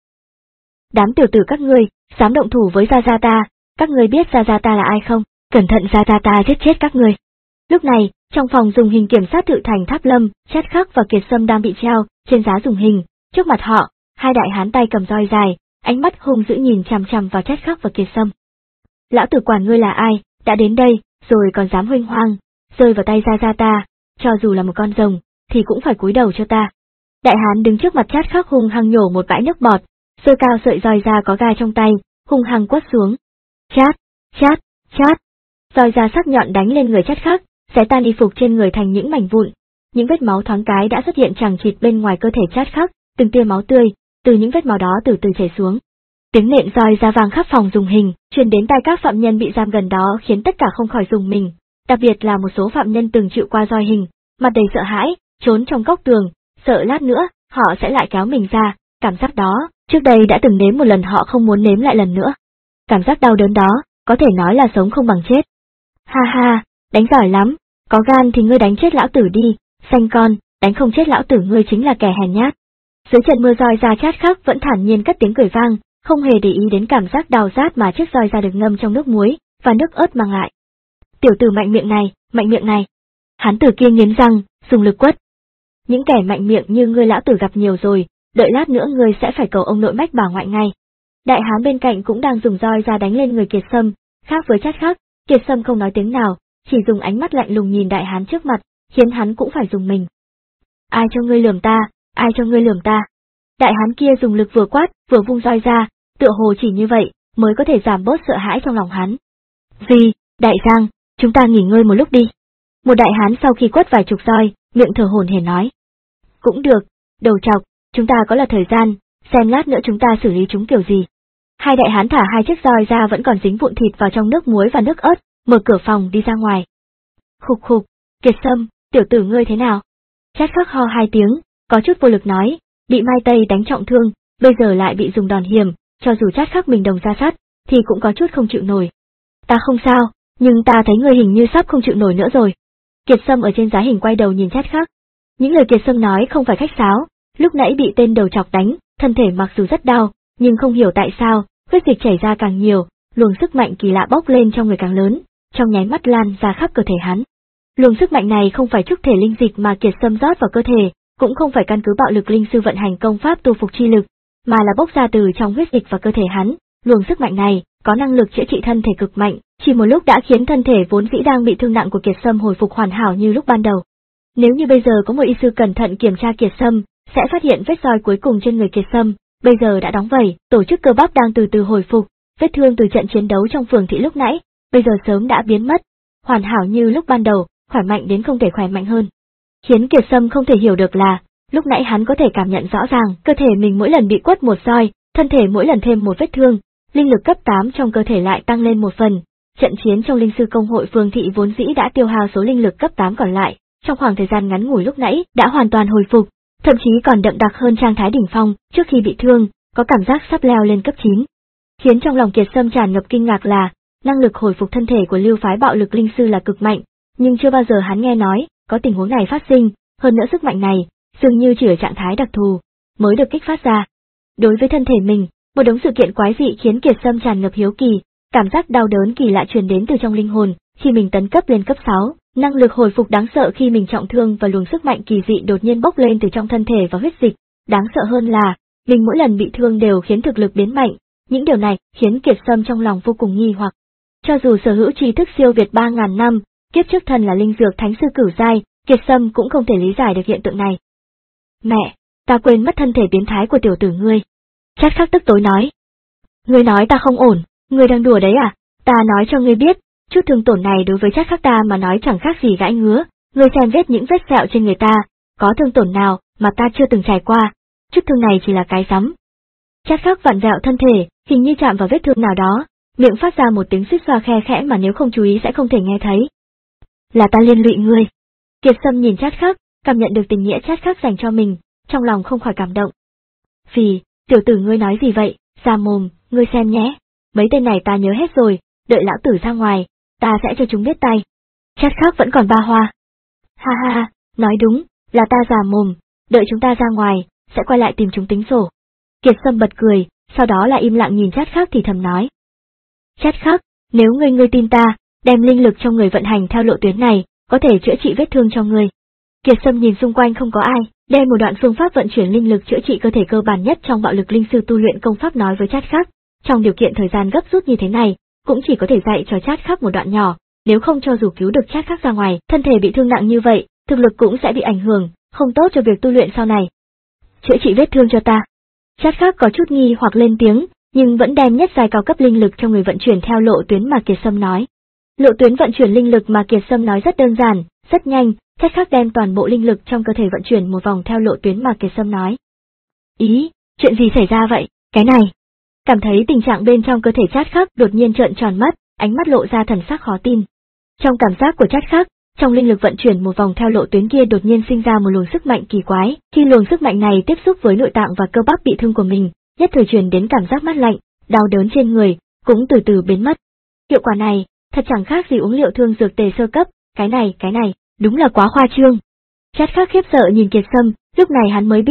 Đám tiểu tử các ngươi, dám động thủ với Gia Gia ta, các ngươi biết Gia Gia ta là ai không? Cẩn thận Gia Gia ta giết chết các ngươi. Lúc này, trong phòng dùng hình kiểm sát Thự Thành Tháp Lâm, Trát Khắc và Kiệt Sâm đang bị treo trên giá dùng hình, trước mặt họ, hai đại hán tay cầm roi dài, ánh mắt hung dữ nhìn chằm chằm vào Trát Khắc và Kiệt Sâm. Lão tử quản ngươi là ai, đã đến đây, rồi còn dám huênh hoang, rơi vào tay Gia Gia ta, cho dù là một con rồng, thì cũng phải cúi đầu cho ta. Đại hán đứng trước mặt Trát Khắc hung hăng nhổ một bãi nước bọt, giơ cao sợi roi ra có gai trong tay, hung hăng quất xuống. Chát, chát, chát. Roi ra sắc nhọn đánh lên người Trát Khắc, xé tan y phục trên người thành những mảnh vụn. Những vết máu thoáng cái đã xuất hiện chằng chịt bên ngoài cơ thể Trát Khắc, từng tia máu tươi từ những vết máu đó từ từ chảy xuống. Tiếng nện roi ra vang khắp phòng dùng hình, truyền đến tai các phạm nhân bị giam gần đó khiến tất cả không khỏi rùng mình, đặc biệt là một số phạm nhân từng chịu qua roi hình, mặt đầy sợ hãi, trốn trong góc tường, sợ lát nữa họ sẽ lại kéo mình ra. Cảm giác đó, trước đây đã từng nếm một lần họ không muốn nếm lại lần nữa. Cảm giác đau đớn đó, có thể nói là sống không bằng chết. Ha ha, đánh giỏi lắm, có gan thì ngươi đánh chết lão tử đi, xanh con, đánh không chết lão tử ngươi chính là kẻ hèn nhát. Dưới trận mưa roi ra Chát Khắc vẫn thản nhiên cất tiếng cười vang, không hề để ý đến cảm giác đau rát mà chiếc roi ra được ngâm trong nước muối và nước ớt mang lại. Tiểu tử mạnh miệng này, mạnh miệng này. Hán tử kia nghiến răng, dùng lực quất. Những kẻ mạnh miệng như ngươi lão tử gặp nhiều rồi, đợi lát nữa ngươi sẽ phải cầu ông nội mách bà ngoại ngay. Đại hán bên cạnh cũng đang dùng roi ra đánh lên người Kiệt Sâm, khác với Chát Khắc, Kiệt Sâm không nói tiếng nào, chỉ dùng ánh mắt lạnh lùng nhìn đại hán trước mặt, khiến hắn cũng phải dùng mình. Ai cho ngươi lườm ta, ai cho ngươi lườm ta? Đại hán kia dùng lực vừa quát, vừa vung roi ra, tựa hồ chỉ như vậy mới có thể giảm bớt sợ hãi trong lòng hắn. Gì, đại giang, chúng ta nghỉ ngơi một lúc đi. Một đại hán sau khi quất vài chục roi, miệng thở hổn hển nói. Cũng được, đầu trọc, chúng ta có là thời gian, xem lát nữa chúng ta xử lý chúng kiểu gì. Hai đại hán thả hai chiếc roi ra vẫn còn dính vụn thịt vào trong nước muối và nước ớt, mở cửa phòng đi ra ngoài. Khục khục, Kiệt Sâm, tiểu tử ngươi thế nào? Chát Khắc ho hai tiếng, có chút vô lực nói, bị Mai Tây đánh trọng thương, bây giờ lại bị dùng đòn hiểm, cho dù Chát Khắc mình đồng ra sắt, thì cũng có chút không chịu nổi. Ta không sao, nhưng ta thấy ngươi hình như sắp không chịu nổi nữa rồi. Kiệt Sâm ở trên giá hình quay đầu nhìn Chát Khắc. Những lời Kiệt Sâm nói không phải khách sáo, lúc nãy bị tên đầu chọc đánh, thân thể mặc dù rất đau, nhưng không hiểu tại sao, huyết dịch chảy ra càng nhiều, luồng sức mạnh kỳ lạ bốc lên trong người càng lớn, trong nháy mắt lan ra khắp cơ thể hắn. Luồng sức mạnh này không phải trúc thể linh dịch mà Kiệt Sâm rót vào cơ thể, cũng không phải căn cứ bạo lực linh sư vận hành công pháp tu phục chi lực, mà là bốc ra từ trong huyết dịch và cơ thể hắn. Luồng sức mạnh này có năng lực chữa trị thân thể cực mạnh, chỉ một lúc đã khiến thân thể vốn dĩ đang bị thương nặng của Kiệt Sâm hồi phục hoàn hảo như lúc ban đầu. Nếu như bây giờ có một y sư cẩn thận kiểm tra Kiệt Sâm, sẽ phát hiện vết roi cuối cùng trên người Kiệt Sâm bây giờ đã đóng vảy, tổ chức cơ bắp đang từ từ hồi phục, vết thương từ trận chiến đấu trong phường thị lúc nãy, bây giờ sớm đã biến mất, hoàn hảo như lúc ban đầu, khỏe mạnh đến không thể khỏe mạnh hơn. Khiến Kiệt Sâm không thể hiểu được là, lúc nãy hắn có thể cảm nhận rõ ràng, cơ thể mình mỗi lần bị quất một roi, thân thể mỗi lần thêm một vết thương, linh lực cấp tám trong cơ thể lại tăng lên một phần. Trận chiến trong linh sư công hội phường thị vốn dĩ đã tiêu hao số linh lực cấp tám còn lại, trong khoảng thời gian ngắn ngủi lúc nãy đã hoàn toàn hồi phục, thậm chí còn đậm đặc hơn trạng thái đỉnh phong trước khi bị thương, có cảm giác sắp leo lên cấp chín. Khiến trong lòng Kiệt Sâm tràn ngập kinh ngạc là, năng lực hồi phục thân thể của lưu phái bạo lực linh sư là cực mạnh, nhưng chưa bao giờ hắn nghe nói có tình huống này phát sinh, hơn nữa sức mạnh này dường như chỉ ở trạng thái đặc thù mới được kích phát ra. Đối với thân thể mình, một đống sự kiện quái dị khiến Kiệt Sâm tràn ngập hiếu kỳ, cảm giác đau đớn kỳ lạ truyền đến từ trong linh hồn, khi mình tấn cấp lên cấp sáu, năng lực hồi phục đáng sợ khi mình trọng thương và luồng sức mạnh kỳ dị đột nhiên bốc lên từ trong thân thể và huyết dịch, đáng sợ hơn là, mình mỗi lần bị thương đều khiến thực lực biến mạnh, những điều này khiến Kiệt Sâm trong lòng vô cùng nghi hoặc. Cho dù sở hữu tri thức siêu việt ba ngàn năm, kiếp trước thân là linh dược thánh sư cửu giai, Kiệt Sâm cũng không thể lý giải được hiện tượng này. Mẹ, ta quên mất thân thể biến thái của tiểu tử ngươi. Chát Khắc tức tối nói. Ngươi nói ta không ổn, ngươi đang đùa đấy à? Ta nói cho ngươi biết, chút thương tổn này đối với Chát Khắc ta mà nói chẳng khác gì gãi ngứa, ngươi xem vết những vết sẹo trên người ta, có thương tổn nào mà ta chưa từng trải qua, chút thương này chỉ là cái rắm. Chát Khắc vặn vẹo thân thể, hình như chạm vào vết thương nào đó, miệng phát ra một tiếng suýt xoa khe khẽ mà nếu không chú ý sẽ không thể nghe thấy. Là ta liên lụy ngươi. Kiệt Sâm nhìn Chát Khắc, cảm nhận được tình nghĩa Chát Khắc dành cho mình, trong lòng không khỏi cảm động. Vì, tiểu tử ngươi nói gì vậy, ra mồm, ngươi xem nhé, mấy tên này ta nhớ hết rồi, đợi lão tử ra ngoài, ta sẽ cho chúng biết tay. Chát Khắc vẫn còn ba hoa. Ha ha ha, nói đúng, là ta già mồm, đợi chúng ta ra ngoài, sẽ quay lại tìm chúng tính sổ. Kiệt Sâm bật cười, sau đó lại im lặng nhìn Chát Khắc thì thầm nói. Chát Khắc, nếu ngươi ngươi tin ta, đem linh lực trong người vận hành theo lộ tuyến này, có thể chữa trị vết thương cho ngươi. Kiệt Sâm nhìn xung quanh không có ai, đem một đoạn phương pháp vận chuyển linh lực chữa trị cơ thể cơ bản nhất trong bạo lực linh sư tu luyện công pháp nói với Chát Khắc. Trong điều kiện thời gian gấp rút như thế này, cũng chỉ có thể dạy cho Chát Khắc một đoạn nhỏ, nếu không cho dù cứu được Chát Khắc ra ngoài, thân thể bị thương nặng như vậy, thực lực cũng sẽ bị ảnh hưởng, không tốt cho việc tu luyện sau này. Chữa trị vết thương cho ta. Chát Khắc có chút nghi hoặc lên tiếng, nhưng vẫn đem nhất giai cao cấp linh lực cho người vận chuyển theo lộ tuyến mà Kiệt Sâm nói. Lộ tuyến vận chuyển linh lực mà Kiệt Sâm nói rất đơn giản, rất nhanh, Chát Khắc đem toàn bộ linh lực trong cơ thể vận chuyển một vòng theo lộ tuyến mà Kiệt Sâm nói. Ý, chuyện gì xảy ra vậy, cái này? Cảm thấy tình trạng bên trong cơ thể Chát Khắc đột nhiên trợn tròn mắt, ánh mắt lộ ra thần sắc khó tin. Trong cảm giác của Chát Khắc, trong linh lực vận chuyển một vòng theo lộ tuyến kia đột nhiên sinh ra một luồng sức mạnh kỳ quái, khi luồng sức mạnh này tiếp xúc với nội tạng và cơ bắp bị thương của mình, nhất thời truyền đến cảm giác mát lạnh, đau đớn trên người, cũng từ từ biến mất. Hiệu quả này, thật chẳng khác gì uống liệu thương dược tề sơ cấp, cái này, cái này, đúng là quá khoa trương. Chát Khắc khiếp sợ nhìn Kiệt Sâm, lúc này hắn mới biết,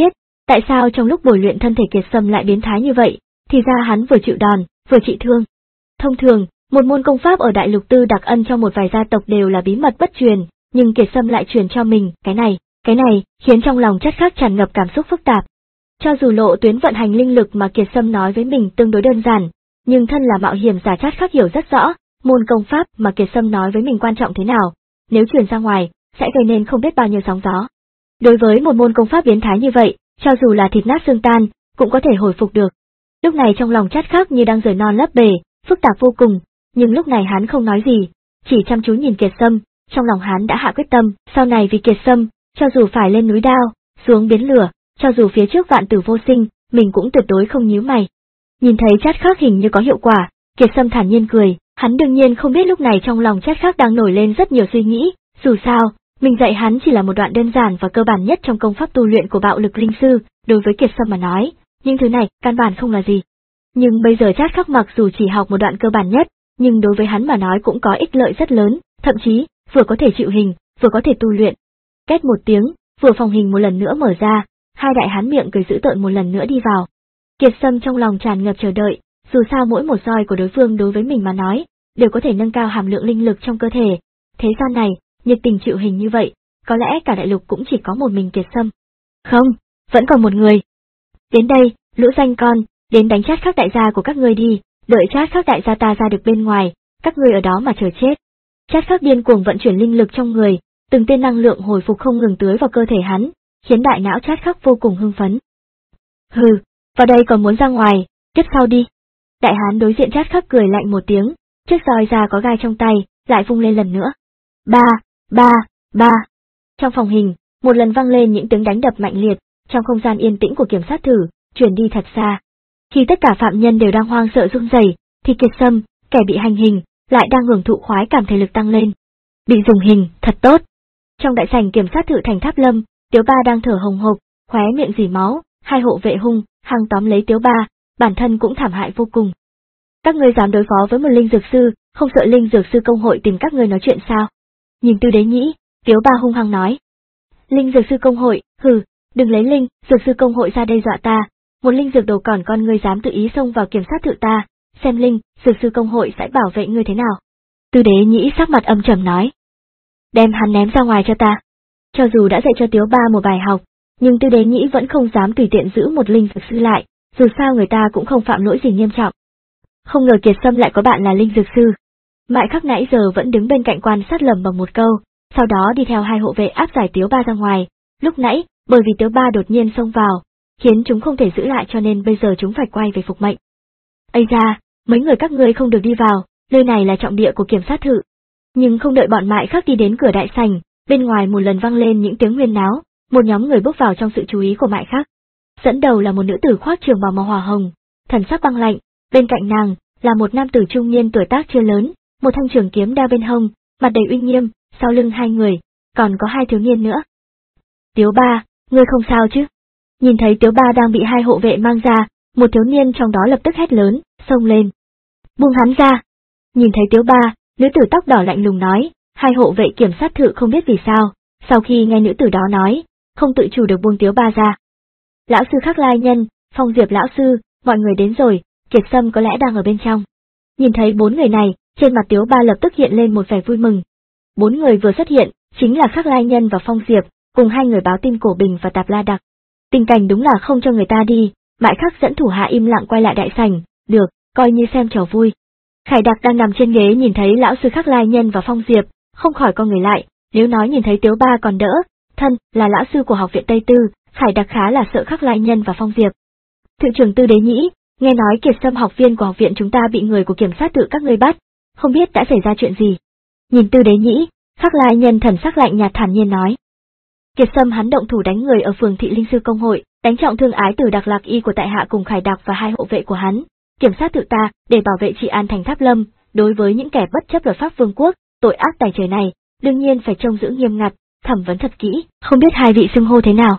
Tại sao trong lúc bồi luyện thân thể Kiệt Sâm lại biến thái như vậy, thì ra hắn vừa chịu đòn, vừa trị thương. Thông thường, một môn công pháp ở Đại Lục Tư Đặc Ân trong một vài gia tộc đều là bí mật bất truyền, nhưng Kiệt Sâm lại truyền cho mình, cái này, cái này, khiến trong lòng Chất Khắc tràn ngập cảm xúc phức tạp. Cho dù lộ tuyến vận hành linh lực mà Kiệt Sâm nói với mình tương đối đơn giản, nhưng thân là mạo hiểm giả Chất Khắc hiểu rất rõ, môn công pháp mà Kiệt Sâm nói với mình quan trọng thế nào, nếu truyền ra ngoài, sẽ gây nên không biết bao nhiêu sóng gió. Đối với một môn công pháp biến thái như vậy, cho dù là thịt nát xương tan, cũng có thể hồi phục được. Lúc này trong lòng Chất Khắc như đang rời non lấp bể, phức tạp vô cùng, nhưng lúc này hắn không nói gì, chỉ chăm chú nhìn Kiệt Sâm, trong lòng hắn đã hạ quyết tâm, sau này vì Kiệt Sâm, cho dù phải lên núi đao, xuống biển lửa, cho dù phía trước vạn tử vô sinh, mình cũng tuyệt đối không nhíu mày. Nhìn thấy Chất Khắc hình như có hiệu quả, Kiệt Sâm thản nhiên cười, hắn đương nhiên không biết lúc này trong lòng Chất Khắc đang nổi lên rất nhiều suy nghĩ, dù sao, mình dạy hắn chỉ là một đoạn đơn giản và cơ bản nhất trong công pháp tu luyện của bạo lực linh sư, đối với Kiệt Sâm mà nói, những thứ này căn bản không là gì. Nhưng bây giờ Chất Khắc mặc dù chỉ học một đoạn cơ bản nhất, nhưng đối với hắn mà nói cũng có ích lợi rất lớn, thậm chí, vừa có thể chịu hình, vừa có thể tu luyện. Két một tiếng, vừa phòng hình một lần nữa mở ra, hai đại hán miệng cười dữ tợn một lần nữa đi vào. Kiệt Sâm trong lòng tràn ngập chờ đợi, dù sao mỗi một roi của đối phương đối với mình mà nói, đều có thể nâng cao hàm lượng linh lực trong cơ thể. Thế gian này, nhiệt tình chịu hình như vậy, có lẽ cả đại lục cũng chỉ có một mình Kiệt Sâm. Không, vẫn còn một người. Đến đây, lũ danh con, đến đánh Chất Khắc đại gia của các ngươi đi, đợi Chất Khắc đại gia ta ra được bên ngoài, các ngươi ở đó mà chờ chết. Chất Khắc điên cuồng vận chuyển linh lực trong người, từng tia năng lượng hồi phục không ngừng tưới vào cơ thể hắn, khiến đại não Chất Khắc vô cùng hưng phấn. Hừ, vào đây còn muốn ra ngoài, tiếp sau đi. Đại hán đối diện Chất Khắc cười lạnh một tiếng, chiếc roi ra có gai trong tay, lại vung lên lần nữa. Ba, ba, ba. Trong phòng hình, một lần vang lên những tiếng đánh đập mạnh liệt, trong không gian yên tĩnh của kiểm sát thử, truyền đi thật xa. Khi tất cả phạm nhân đều đang hoang sợ run rẩy, thì Kiệt Sâm, kẻ bị hành hình, lại đang hưởng thụ khoái cảm thể lực tăng lên. Bị dùng hình, thật tốt. Trong đại sảnh kiểm sát thự thành Tháp Lâm, Tiếu Ba đang thở hồng hộc, khóe miệng rỉ máu, hai hộ vệ hung hăng tóm lấy Tiếu Ba, bản thân cũng thảm hại vô cùng. Các ngươi dám đối phó với một linh dược sư, không sợ linh dược sư công hội tìm các ngươi nói chuyện sao? Nhìn Tư Đế Nhĩ, Tiếu Ba hung hăng nói. Linh dược sư công hội, hừ, đừng lấy linh dược sư công hội ra đe dọa ta, một linh dược đồ còn con ngươi dám tự ý xông vào kiểm sát thự ta, xem linh dược sư công hội sẽ bảo vệ ngươi thế nào. Tư Đế Nhĩ sắc mặt âm trầm nói. Đem hắn ném ra ngoài cho ta. Cho dù đã dạy cho Tiếu Ba một bài học, nhưng Tư Đế Nhĩ vẫn không dám tùy tiện giữ một linh dược sư lại, dù sao người ta cũng không phạm lỗi gì nghiêm trọng. Không ngờ Kiệt Sâm lại có bạn là linh dược sư. Mại Khắc nãy giờ vẫn đứng bên cạnh quan sát lầm bằng một câu, sau đó đi theo hai hộ vệ áp giải Tiếu Ba ra ngoài. Lúc nãy, bởi vì Tiếu Ba đột nhiên xông vào, khiến chúng không thể giữ lại cho nên bây giờ chúng phải quay về phục mệnh. Ây ra, mấy người các ngươi không được đi vào, nơi này là trọng địa của kiểm sát thự. Nhưng không đợi bọn Mại Khắc đi đến cửa đại sảnh, bên ngoài một lần vang lên những tiếng huyên náo, một nhóm người bước vào trong sự chú ý của Mại Khắc. Dẫn đầu là một nữ tử khoác trường bào màu hỏa hồng, thần sắc băng lạnh, bên cạnh nàng là một nam tử trung niên tuổi tác chưa lớn, một thanh trường kiếm đeo bên hông, mặt đầy uy nghiêm, sau lưng hai người, còn có hai thiếu niên nữa. Tiếu Ba, ngươi không sao chứ? Nhìn thấy Tiếu Ba đang bị hai hộ vệ mang ra, một thiếu niên trong đó lập tức hét lớn, xông lên. Buông hắn ra! Nhìn thấy Tiếu Ba, nữ tử tóc đỏ lạnh lùng nói, hai hộ vệ kiểm sát thự không biết vì sao, sau khi nghe nữ tử đó nói, không tự chủ được buông Tiếu Ba ra. Lão sư Khắc Lai Nhân, Phong Diệp lão sư, mọi người đến rồi, Kiệt Sâm có lẽ đang ở bên trong. Nhìn thấy bốn người này, trên mặt Tiếu Ba lập tức hiện lên một vẻ vui mừng. Bốn người vừa xuất hiện, chính là Khắc Lai Nhân và Phong Diệp, cùng hai người báo tin Cổ Bình và Tạp La Đặc. Tình cảnh đúng là không cho người ta đi, Mại Khắc dẫn thủ hạ im lặng quay lại đại sảnh, được, coi như xem trò vui. Khải Đặc đang nằm trên ghế nhìn thấy lão sư Khắc Lai Nhân và Phong Diệp, không khỏi co người lại, nếu nói nhìn thấy Tiếu Ba còn đỡ, thân là lão sư của học viện Tây Tư, Khải Đặc khá là sợ Khắc Lai Nhân và Phong Diệp. Thự trưởng Tư Đế Nhĩ, nghe nói Kiệt Sâm học viên của học viện chúng ta bị người của kiểm sát tự các ngươi bắt, không biết đã xảy ra chuyện gì. Nhìn Tư Đế Nhĩ, Khắc Lai Nhân thần sắc lạnh nhạt thản nhiên nói. Kiệt Sâm hắn động thủ đánh người ở phường thị linh sư công hội, đánh trọng thương Ái Tử Đặc Lạc Y của tại hạ cùng Khải Đặc và hai hộ vệ của hắn. Kiểm sát tự ta, để bảo vệ trị an thành Tháp Lâm, đối với những kẻ bất chấp luật pháp vương quốc, tội ác tài trời này, đương nhiên phải trông giữ nghiêm ngặt, thẩm vấn thật kỹ, không biết hai vị xưng hô thế nào.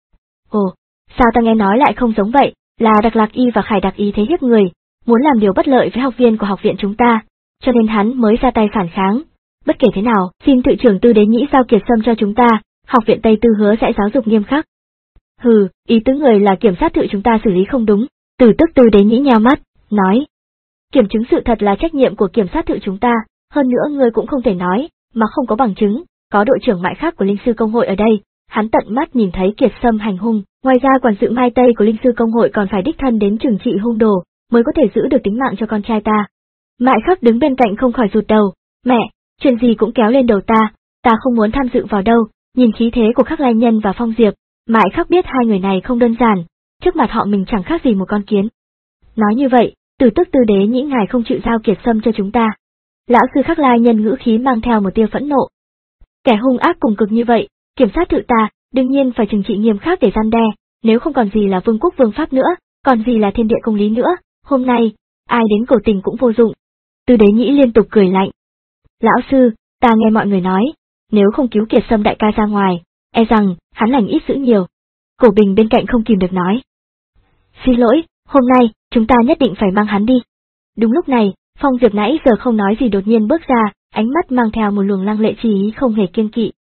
Ồ, sao ta nghe nói lại không giống vậy, là Đặc Lạc Y và Khải Đặc Y thế hiếp người, muốn làm điều bất lợi với học viên của học viện chúng ta, cho nên hắn mới ra tay phản kháng. Bất kể thế nào, xin thự trưởng Tư Đế Nhĩ giao Kiệt Sâm cho chúng ta, học viện Tây Tư hứa sẽ giáo dục nghiêm khắc. Hừ, ý tứ người là kiểm sát thự chúng ta xử lý không đúng. Từ Tức Tư Đế Nhĩ nheo mắt, nói. Kiểm chứng sự thật là trách nhiệm của kiểm sát thự chúng ta, hơn nữa ngươi cũng không thể nói, mà không có bằng chứng, có đội trưởng mại khác của Linh Sư Công hội ở đây, hắn tận mắt nhìn thấy Kiệt Sâm hành hung, ngoài ra quản sự Mai Tây của Linh Sư Công hội còn phải đích thân đến trừng trị hung đồ, mới có thể giữ được tính mạng cho con trai ta. Mại Khắc đứng bên cạnh không khỏi rụt đầu, mẹ, chuyện gì cũng kéo lên đầu ta, ta không muốn tham dự vào đâu, nhìn khí thế của Khắc Lai Nhân và Phong Diệp, Mại Khắc biết hai người này không đơn giản, trước mặt họ mình chẳng khác gì một con kiến. Nói như vậy, Từ Tức Tư Đế Nhĩ ngài không chịu giao Kiệt Sâm cho chúng ta. Lão sư Khắc Lai Nhân ngữ khí mang theo một tia phẫn nộ. Kẻ hung ác cùng cực như vậy, kiểm sát thự ta, đương nhiên phải trừng trị nghiêm khắc để răn đe, nếu không còn gì là vương quốc vương pháp nữa, còn gì là thiên địa công lý nữa, hôm nay, ai đến cầu tình cũng vô dụng. Tư Đế Nhĩ liên tục cười lạnh. Lão sư, ta nghe mọi người nói, nếu không cứu Kiệt Sâm đại ca ra ngoài, e rằng, hắn lành ít dữ nhiều. Cổ Bình bên cạnh không kìm được nói. Xin lỗi, hôm nay, chúng ta nhất định phải mang hắn đi. Đúng lúc này, Phong Diệp nãy giờ không nói gì đột nhiên bước ra, ánh mắt mang theo một luồng lăng lệ chí ý không hề kiêng kỵ.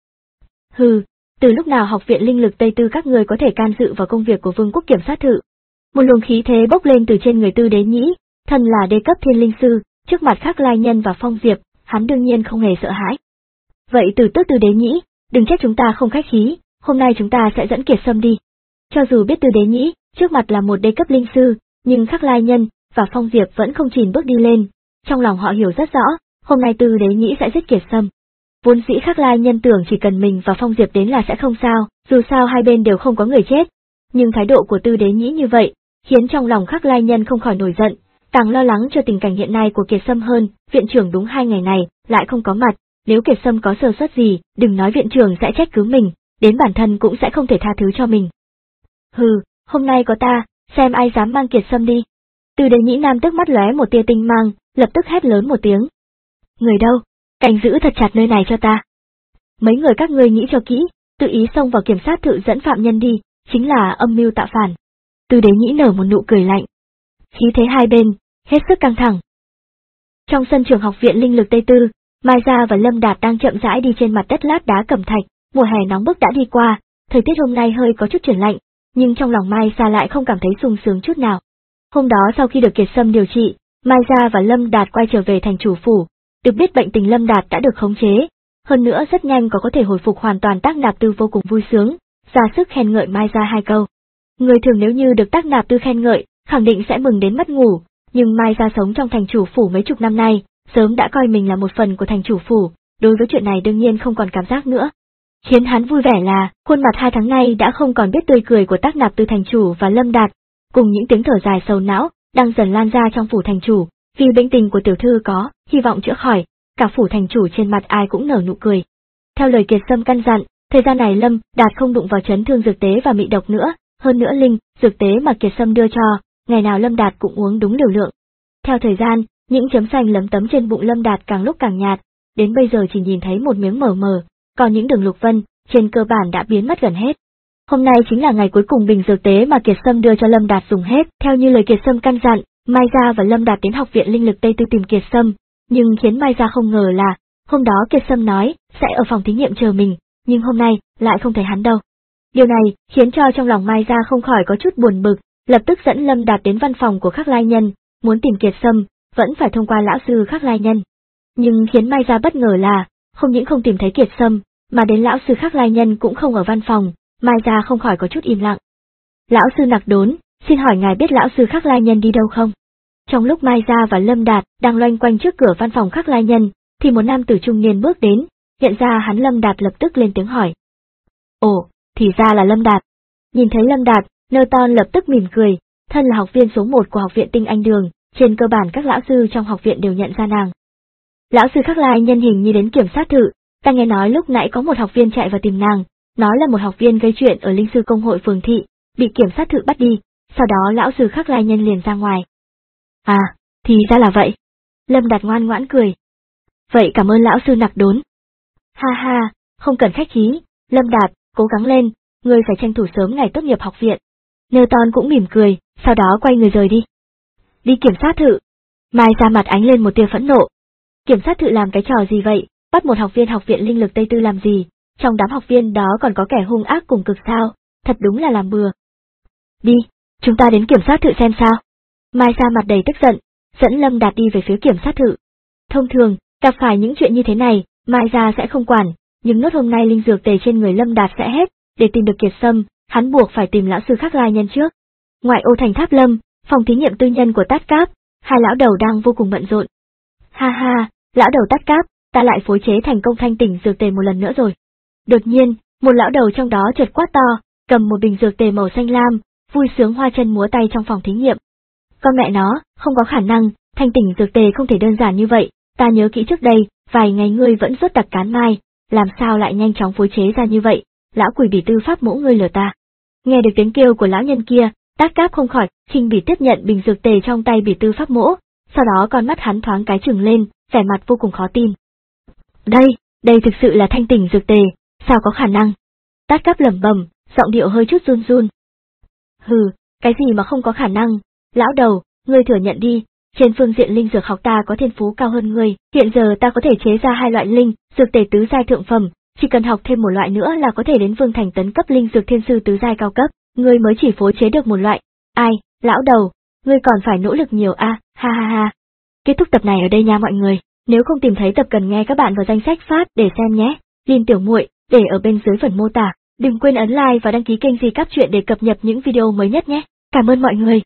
Hừ, từ lúc nào học viện linh lực Tây Tư các người có thể can dự vào công việc của vương quốc kiểm sát thự? Một luồng khí thế bốc lên từ trên người Tư Đế Nhĩ, thân là đế cấp thiên linh sư, trước mặt Khắc Lai Nhân và Phong Diệp, hắn đương nhiên không hề sợ hãi. Vậy Từ Tức Tư Đế Nhĩ, đừng trách chúng ta không khách khí, hôm nay chúng ta sẽ dẫn Kiệt Sâm đi. Cho dù biết Tư Đế Nhĩ, trước mặt là một đế cấp linh sư, nhưng Khắc Lai Nhân và Phong Diệp vẫn không chìn bước đi lên, trong lòng họ hiểu rất rõ, hôm nay Tư Đế Nhĩ sẽ giết Kiệt Sâm. Vốn dĩ Khắc Lai Nhân tưởng chỉ cần mình và Phong Diệp đến là sẽ không sao, dù sao hai bên đều không có người chết. Nhưng thái độ của Tư Đế Nhĩ như vậy, khiến trong lòng Khắc Lai Nhân không khỏi nổi giận, càng lo lắng cho tình cảnh hiện nay của Kiệt Sâm hơn, viện trưởng đúng hai ngày này, lại không có mặt, nếu Kiệt Sâm có sơ suất gì, đừng nói viện trưởng sẽ trách cứ mình, đến bản thân cũng sẽ không thể tha thứ cho mình. Hừ, hôm nay có ta, xem ai dám mang Kiệt Sâm đi. Tư Đế Nhĩ Nam tức mắt lóe một tia tinh mang, lập tức hét lớn một tiếng. Người đâu? Canh giữ thật chặt nơi này cho ta. Mấy người các ngươi nghĩ cho kỹ, tự ý xông vào kiểm sát thự dẫn phạm nhân đi, chính là âm mưu tạo phản. Tư Đế Nhĩ nở một nụ cười lạnh. Khí thế hai bên, hết sức căng thẳng. Trong sân trường học viện linh lực Tây Tư, Mai Gia và Lâm Đạt đang chậm rãi đi trên mặt đất lát đá cẩm thạch, mùa hè nóng bức đã đi qua, thời tiết hôm nay hơi có chút chuyển lạnh, nhưng trong lòng Mai Gia lại không cảm thấy sung sướng chút nào. Hôm đó sau khi được Kiệt Sâm điều trị, Mai Gia và Lâm Đạt quay trở về thành chủ phủ, được biết bệnh tình Lâm Đạt đã được khống chế, hơn nữa rất nhanh có có thể hồi phục hoàn toàn. Tác Nạp Tư vô cùng vui sướng, ra sức khen ngợi Mai Gia hai câu. Người thường nếu như được Tác Nạp Tư khen ngợi, khẳng định sẽ mừng đến mất ngủ, nhưng Mai Gia sống trong thành chủ phủ mấy chục năm nay, sớm đã coi mình là một phần của thành chủ phủ, đối với chuyện này đương nhiên không còn cảm giác nữa. Khiến hắn vui vẻ là, khuôn mặt hai tháng nay đã không còn biết tươi cười của Tác Nạp Tư thành chủ và Lâm Đạt, cùng những tiếng thở dài sầu não, đang dần lan ra trong phủ thành chủ, vì bệnh tình của tiểu thư có, hy vọng chữa khỏi, cả phủ thành chủ trên mặt ai cũng nở nụ cười. Theo lời Kiệt Sâm căn dặn, thời gian này Lâm Đạt không đụng vào chấn thương dược tế và mị độc nữa, hơn nữa linh, dược tế mà Kiệt Sâm đưa cho, ngày nào Lâm Đạt cũng uống đúng liều lượng. Theo thời gian, những chấm xanh lấm tấm trên bụng Lâm Đạt càng lúc càng nhạt, đến bây giờ chỉ nhìn thấy một miếng mờ mờ, còn những đường lục vân, trên cơ bản đã biến mất gần hết. Hôm nay chính là ngày cuối cùng bình dược tế mà Kiệt Sâm đưa cho Lâm Đạt dùng hết, theo như lời Kiệt Sâm căn dặn, Mai Gia và Lâm Đạt đến học viện linh lực Tây Tư tìm Kiệt Sâm, nhưng khiến Mai Gia không ngờ là, hôm đó Kiệt Sâm nói, sẽ ở phòng thí nghiệm chờ mình, nhưng hôm nay, lại không thấy hắn đâu. Điều này, khiến cho trong lòng Mai Gia không khỏi có chút buồn bực, lập tức dẫn Lâm Đạt đến văn phòng của Khắc Lai Nhân, muốn tìm Kiệt Sâm, vẫn phải thông qua lão sư Khắc Lai Nhân. Nhưng khiến Mai Gia bất ngờ là, không những không tìm thấy Kiệt Sâm, mà đến lão sư Khắc Lai Nhân cũng không ở văn phòng, Mai Gia không khỏi có chút im lặng. Lão sư Nặc Đốn, xin hỏi ngài biết lão sư Khắc Lai Nhân đi đâu không? Trong lúc Mai Gia và Lâm Đạt đang loanh quanh trước cửa văn phòng Khắc Lai Nhân, thì một nam tử trung niên bước đến, nhận ra hắn Lâm Đạt lập tức lên tiếng hỏi. Ồ, thì ra là Lâm Đạt. Nhìn thấy Lâm Đạt, Newton lập tức mỉm cười, thân là học viên số một của học viện Tinh Anh Đường, trên cơ bản các lão sư trong học viện đều nhận ra nàng. Lão sư Khắc Lai Nhân hình như đến kiểm sát thự, ta nghe nói lúc nãy có một học viên chạy vào tìm nàng, nói là một học viên gây chuyện ở linh sư công hội phường thị, bị kiểm sát thự bắt đi, sau đó lão sư Khắc Lai Nhân liền ra ngoài. À, thì ra là vậy. Lâm Đạt ngoan ngoãn cười. Vậy cảm ơn lão sư Nặc Đốn. Ha ha, không cần khách khí, Lâm Đạt, cố gắng lên, ngươi phải tranh thủ sớm ngày tốt nghiệp học viện. Newton cũng mỉm cười, sau đó quay người rời đi. Đi kiểm sát thự. Mai ra mặt ánh lên một tia phẫn nộ. Kiểm sát thự làm cái trò gì vậy, bắt một học viên học viện linh lực Tây Tư làm gì, trong đám học viên đó còn có kẻ hung ác cùng cực sao, thật đúng là làm bừa. Đi, chúng ta đến kiểm soát thự xem sao. Mai Sa mặt đầy tức giận, dẫn Lâm Đạt đi về phía kiểm soát thự. Thông thường, gặp phải những chuyện như thế này, Mai Gia sẽ không quản, nhưng nốt hôm nay linh dược tề trên người Lâm Đạt sẽ hết, để tìm được Kiệt Sâm, hắn buộc phải tìm lão sư Khắc Lai Nhân trước. Ngoại ô thành Tháp Lâm, phòng thí nghiệm tư nhân của Tát Cáp, hai lão đầu đang vô cùng bận rộn. Ha ha, lão đầu Tát Cáp, ta lại phối chế thành công thanh tỉnh dược tề một lần nữa rồi. Đột nhiên, một lão đầu trong đó chợt quát to, cầm một bình dược tề màu xanh lam, vui sướng hoa chân múa tay trong phòng thí nghiệm. Con mẹ nó, không có khả năng, thanh tỉnh dược tề không thể đơn giản như vậy, ta nhớ kỹ trước đây, vài ngày ngươi vẫn suốt đặc cán mai, làm sao lại nhanh chóng phối chế ra như vậy, lão quỷ bỉ tư pháp mỗ ngươi lừa ta. Nghe được tiếng kêu của lão nhân kia, Tát Cáp không khỏi, khinh bỉ tiếp nhận bình dược tề trong tay bỉ tư pháp mỗ, sau đó con mắt hắn thoáng cái trừng lên, vẻ mặt vô cùng khó tin. Đây, đây thực sự là thanh tỉnh dược tề, sao có khả năng? Tát Cáp lẩm bẩm, giọng điệu hơi chút run run. Hừ, cái gì mà không có khả năng, lão đầu, ngươi thừa nhận đi, trên phương diện linh dược học ta có thiên phú cao hơn ngươi, hiện giờ ta có thể chế ra hai loại linh, dược tề tứ giai thượng phẩm, chỉ cần học thêm một loại nữa là có thể đến vương thành tấn cấp linh dược thiên sư tứ giai cao cấp, ngươi mới chỉ phối chế được một loại. Ai, lão đầu, ngươi còn phải nỗ lực nhiều a, à, ha ha ha. Kết thúc tập này ở đây nha mọi người, nếu không tìm thấy tập cần nghe các bạn vào danh sách phát để xem nhé. Link tiểu muội để ở bên dưới phần mô tả. Đừng quên ấn like và đăng ký kênh Di Cáp Truyện để cập nhật những video mới nhất nhé. Cảm ơn mọi người.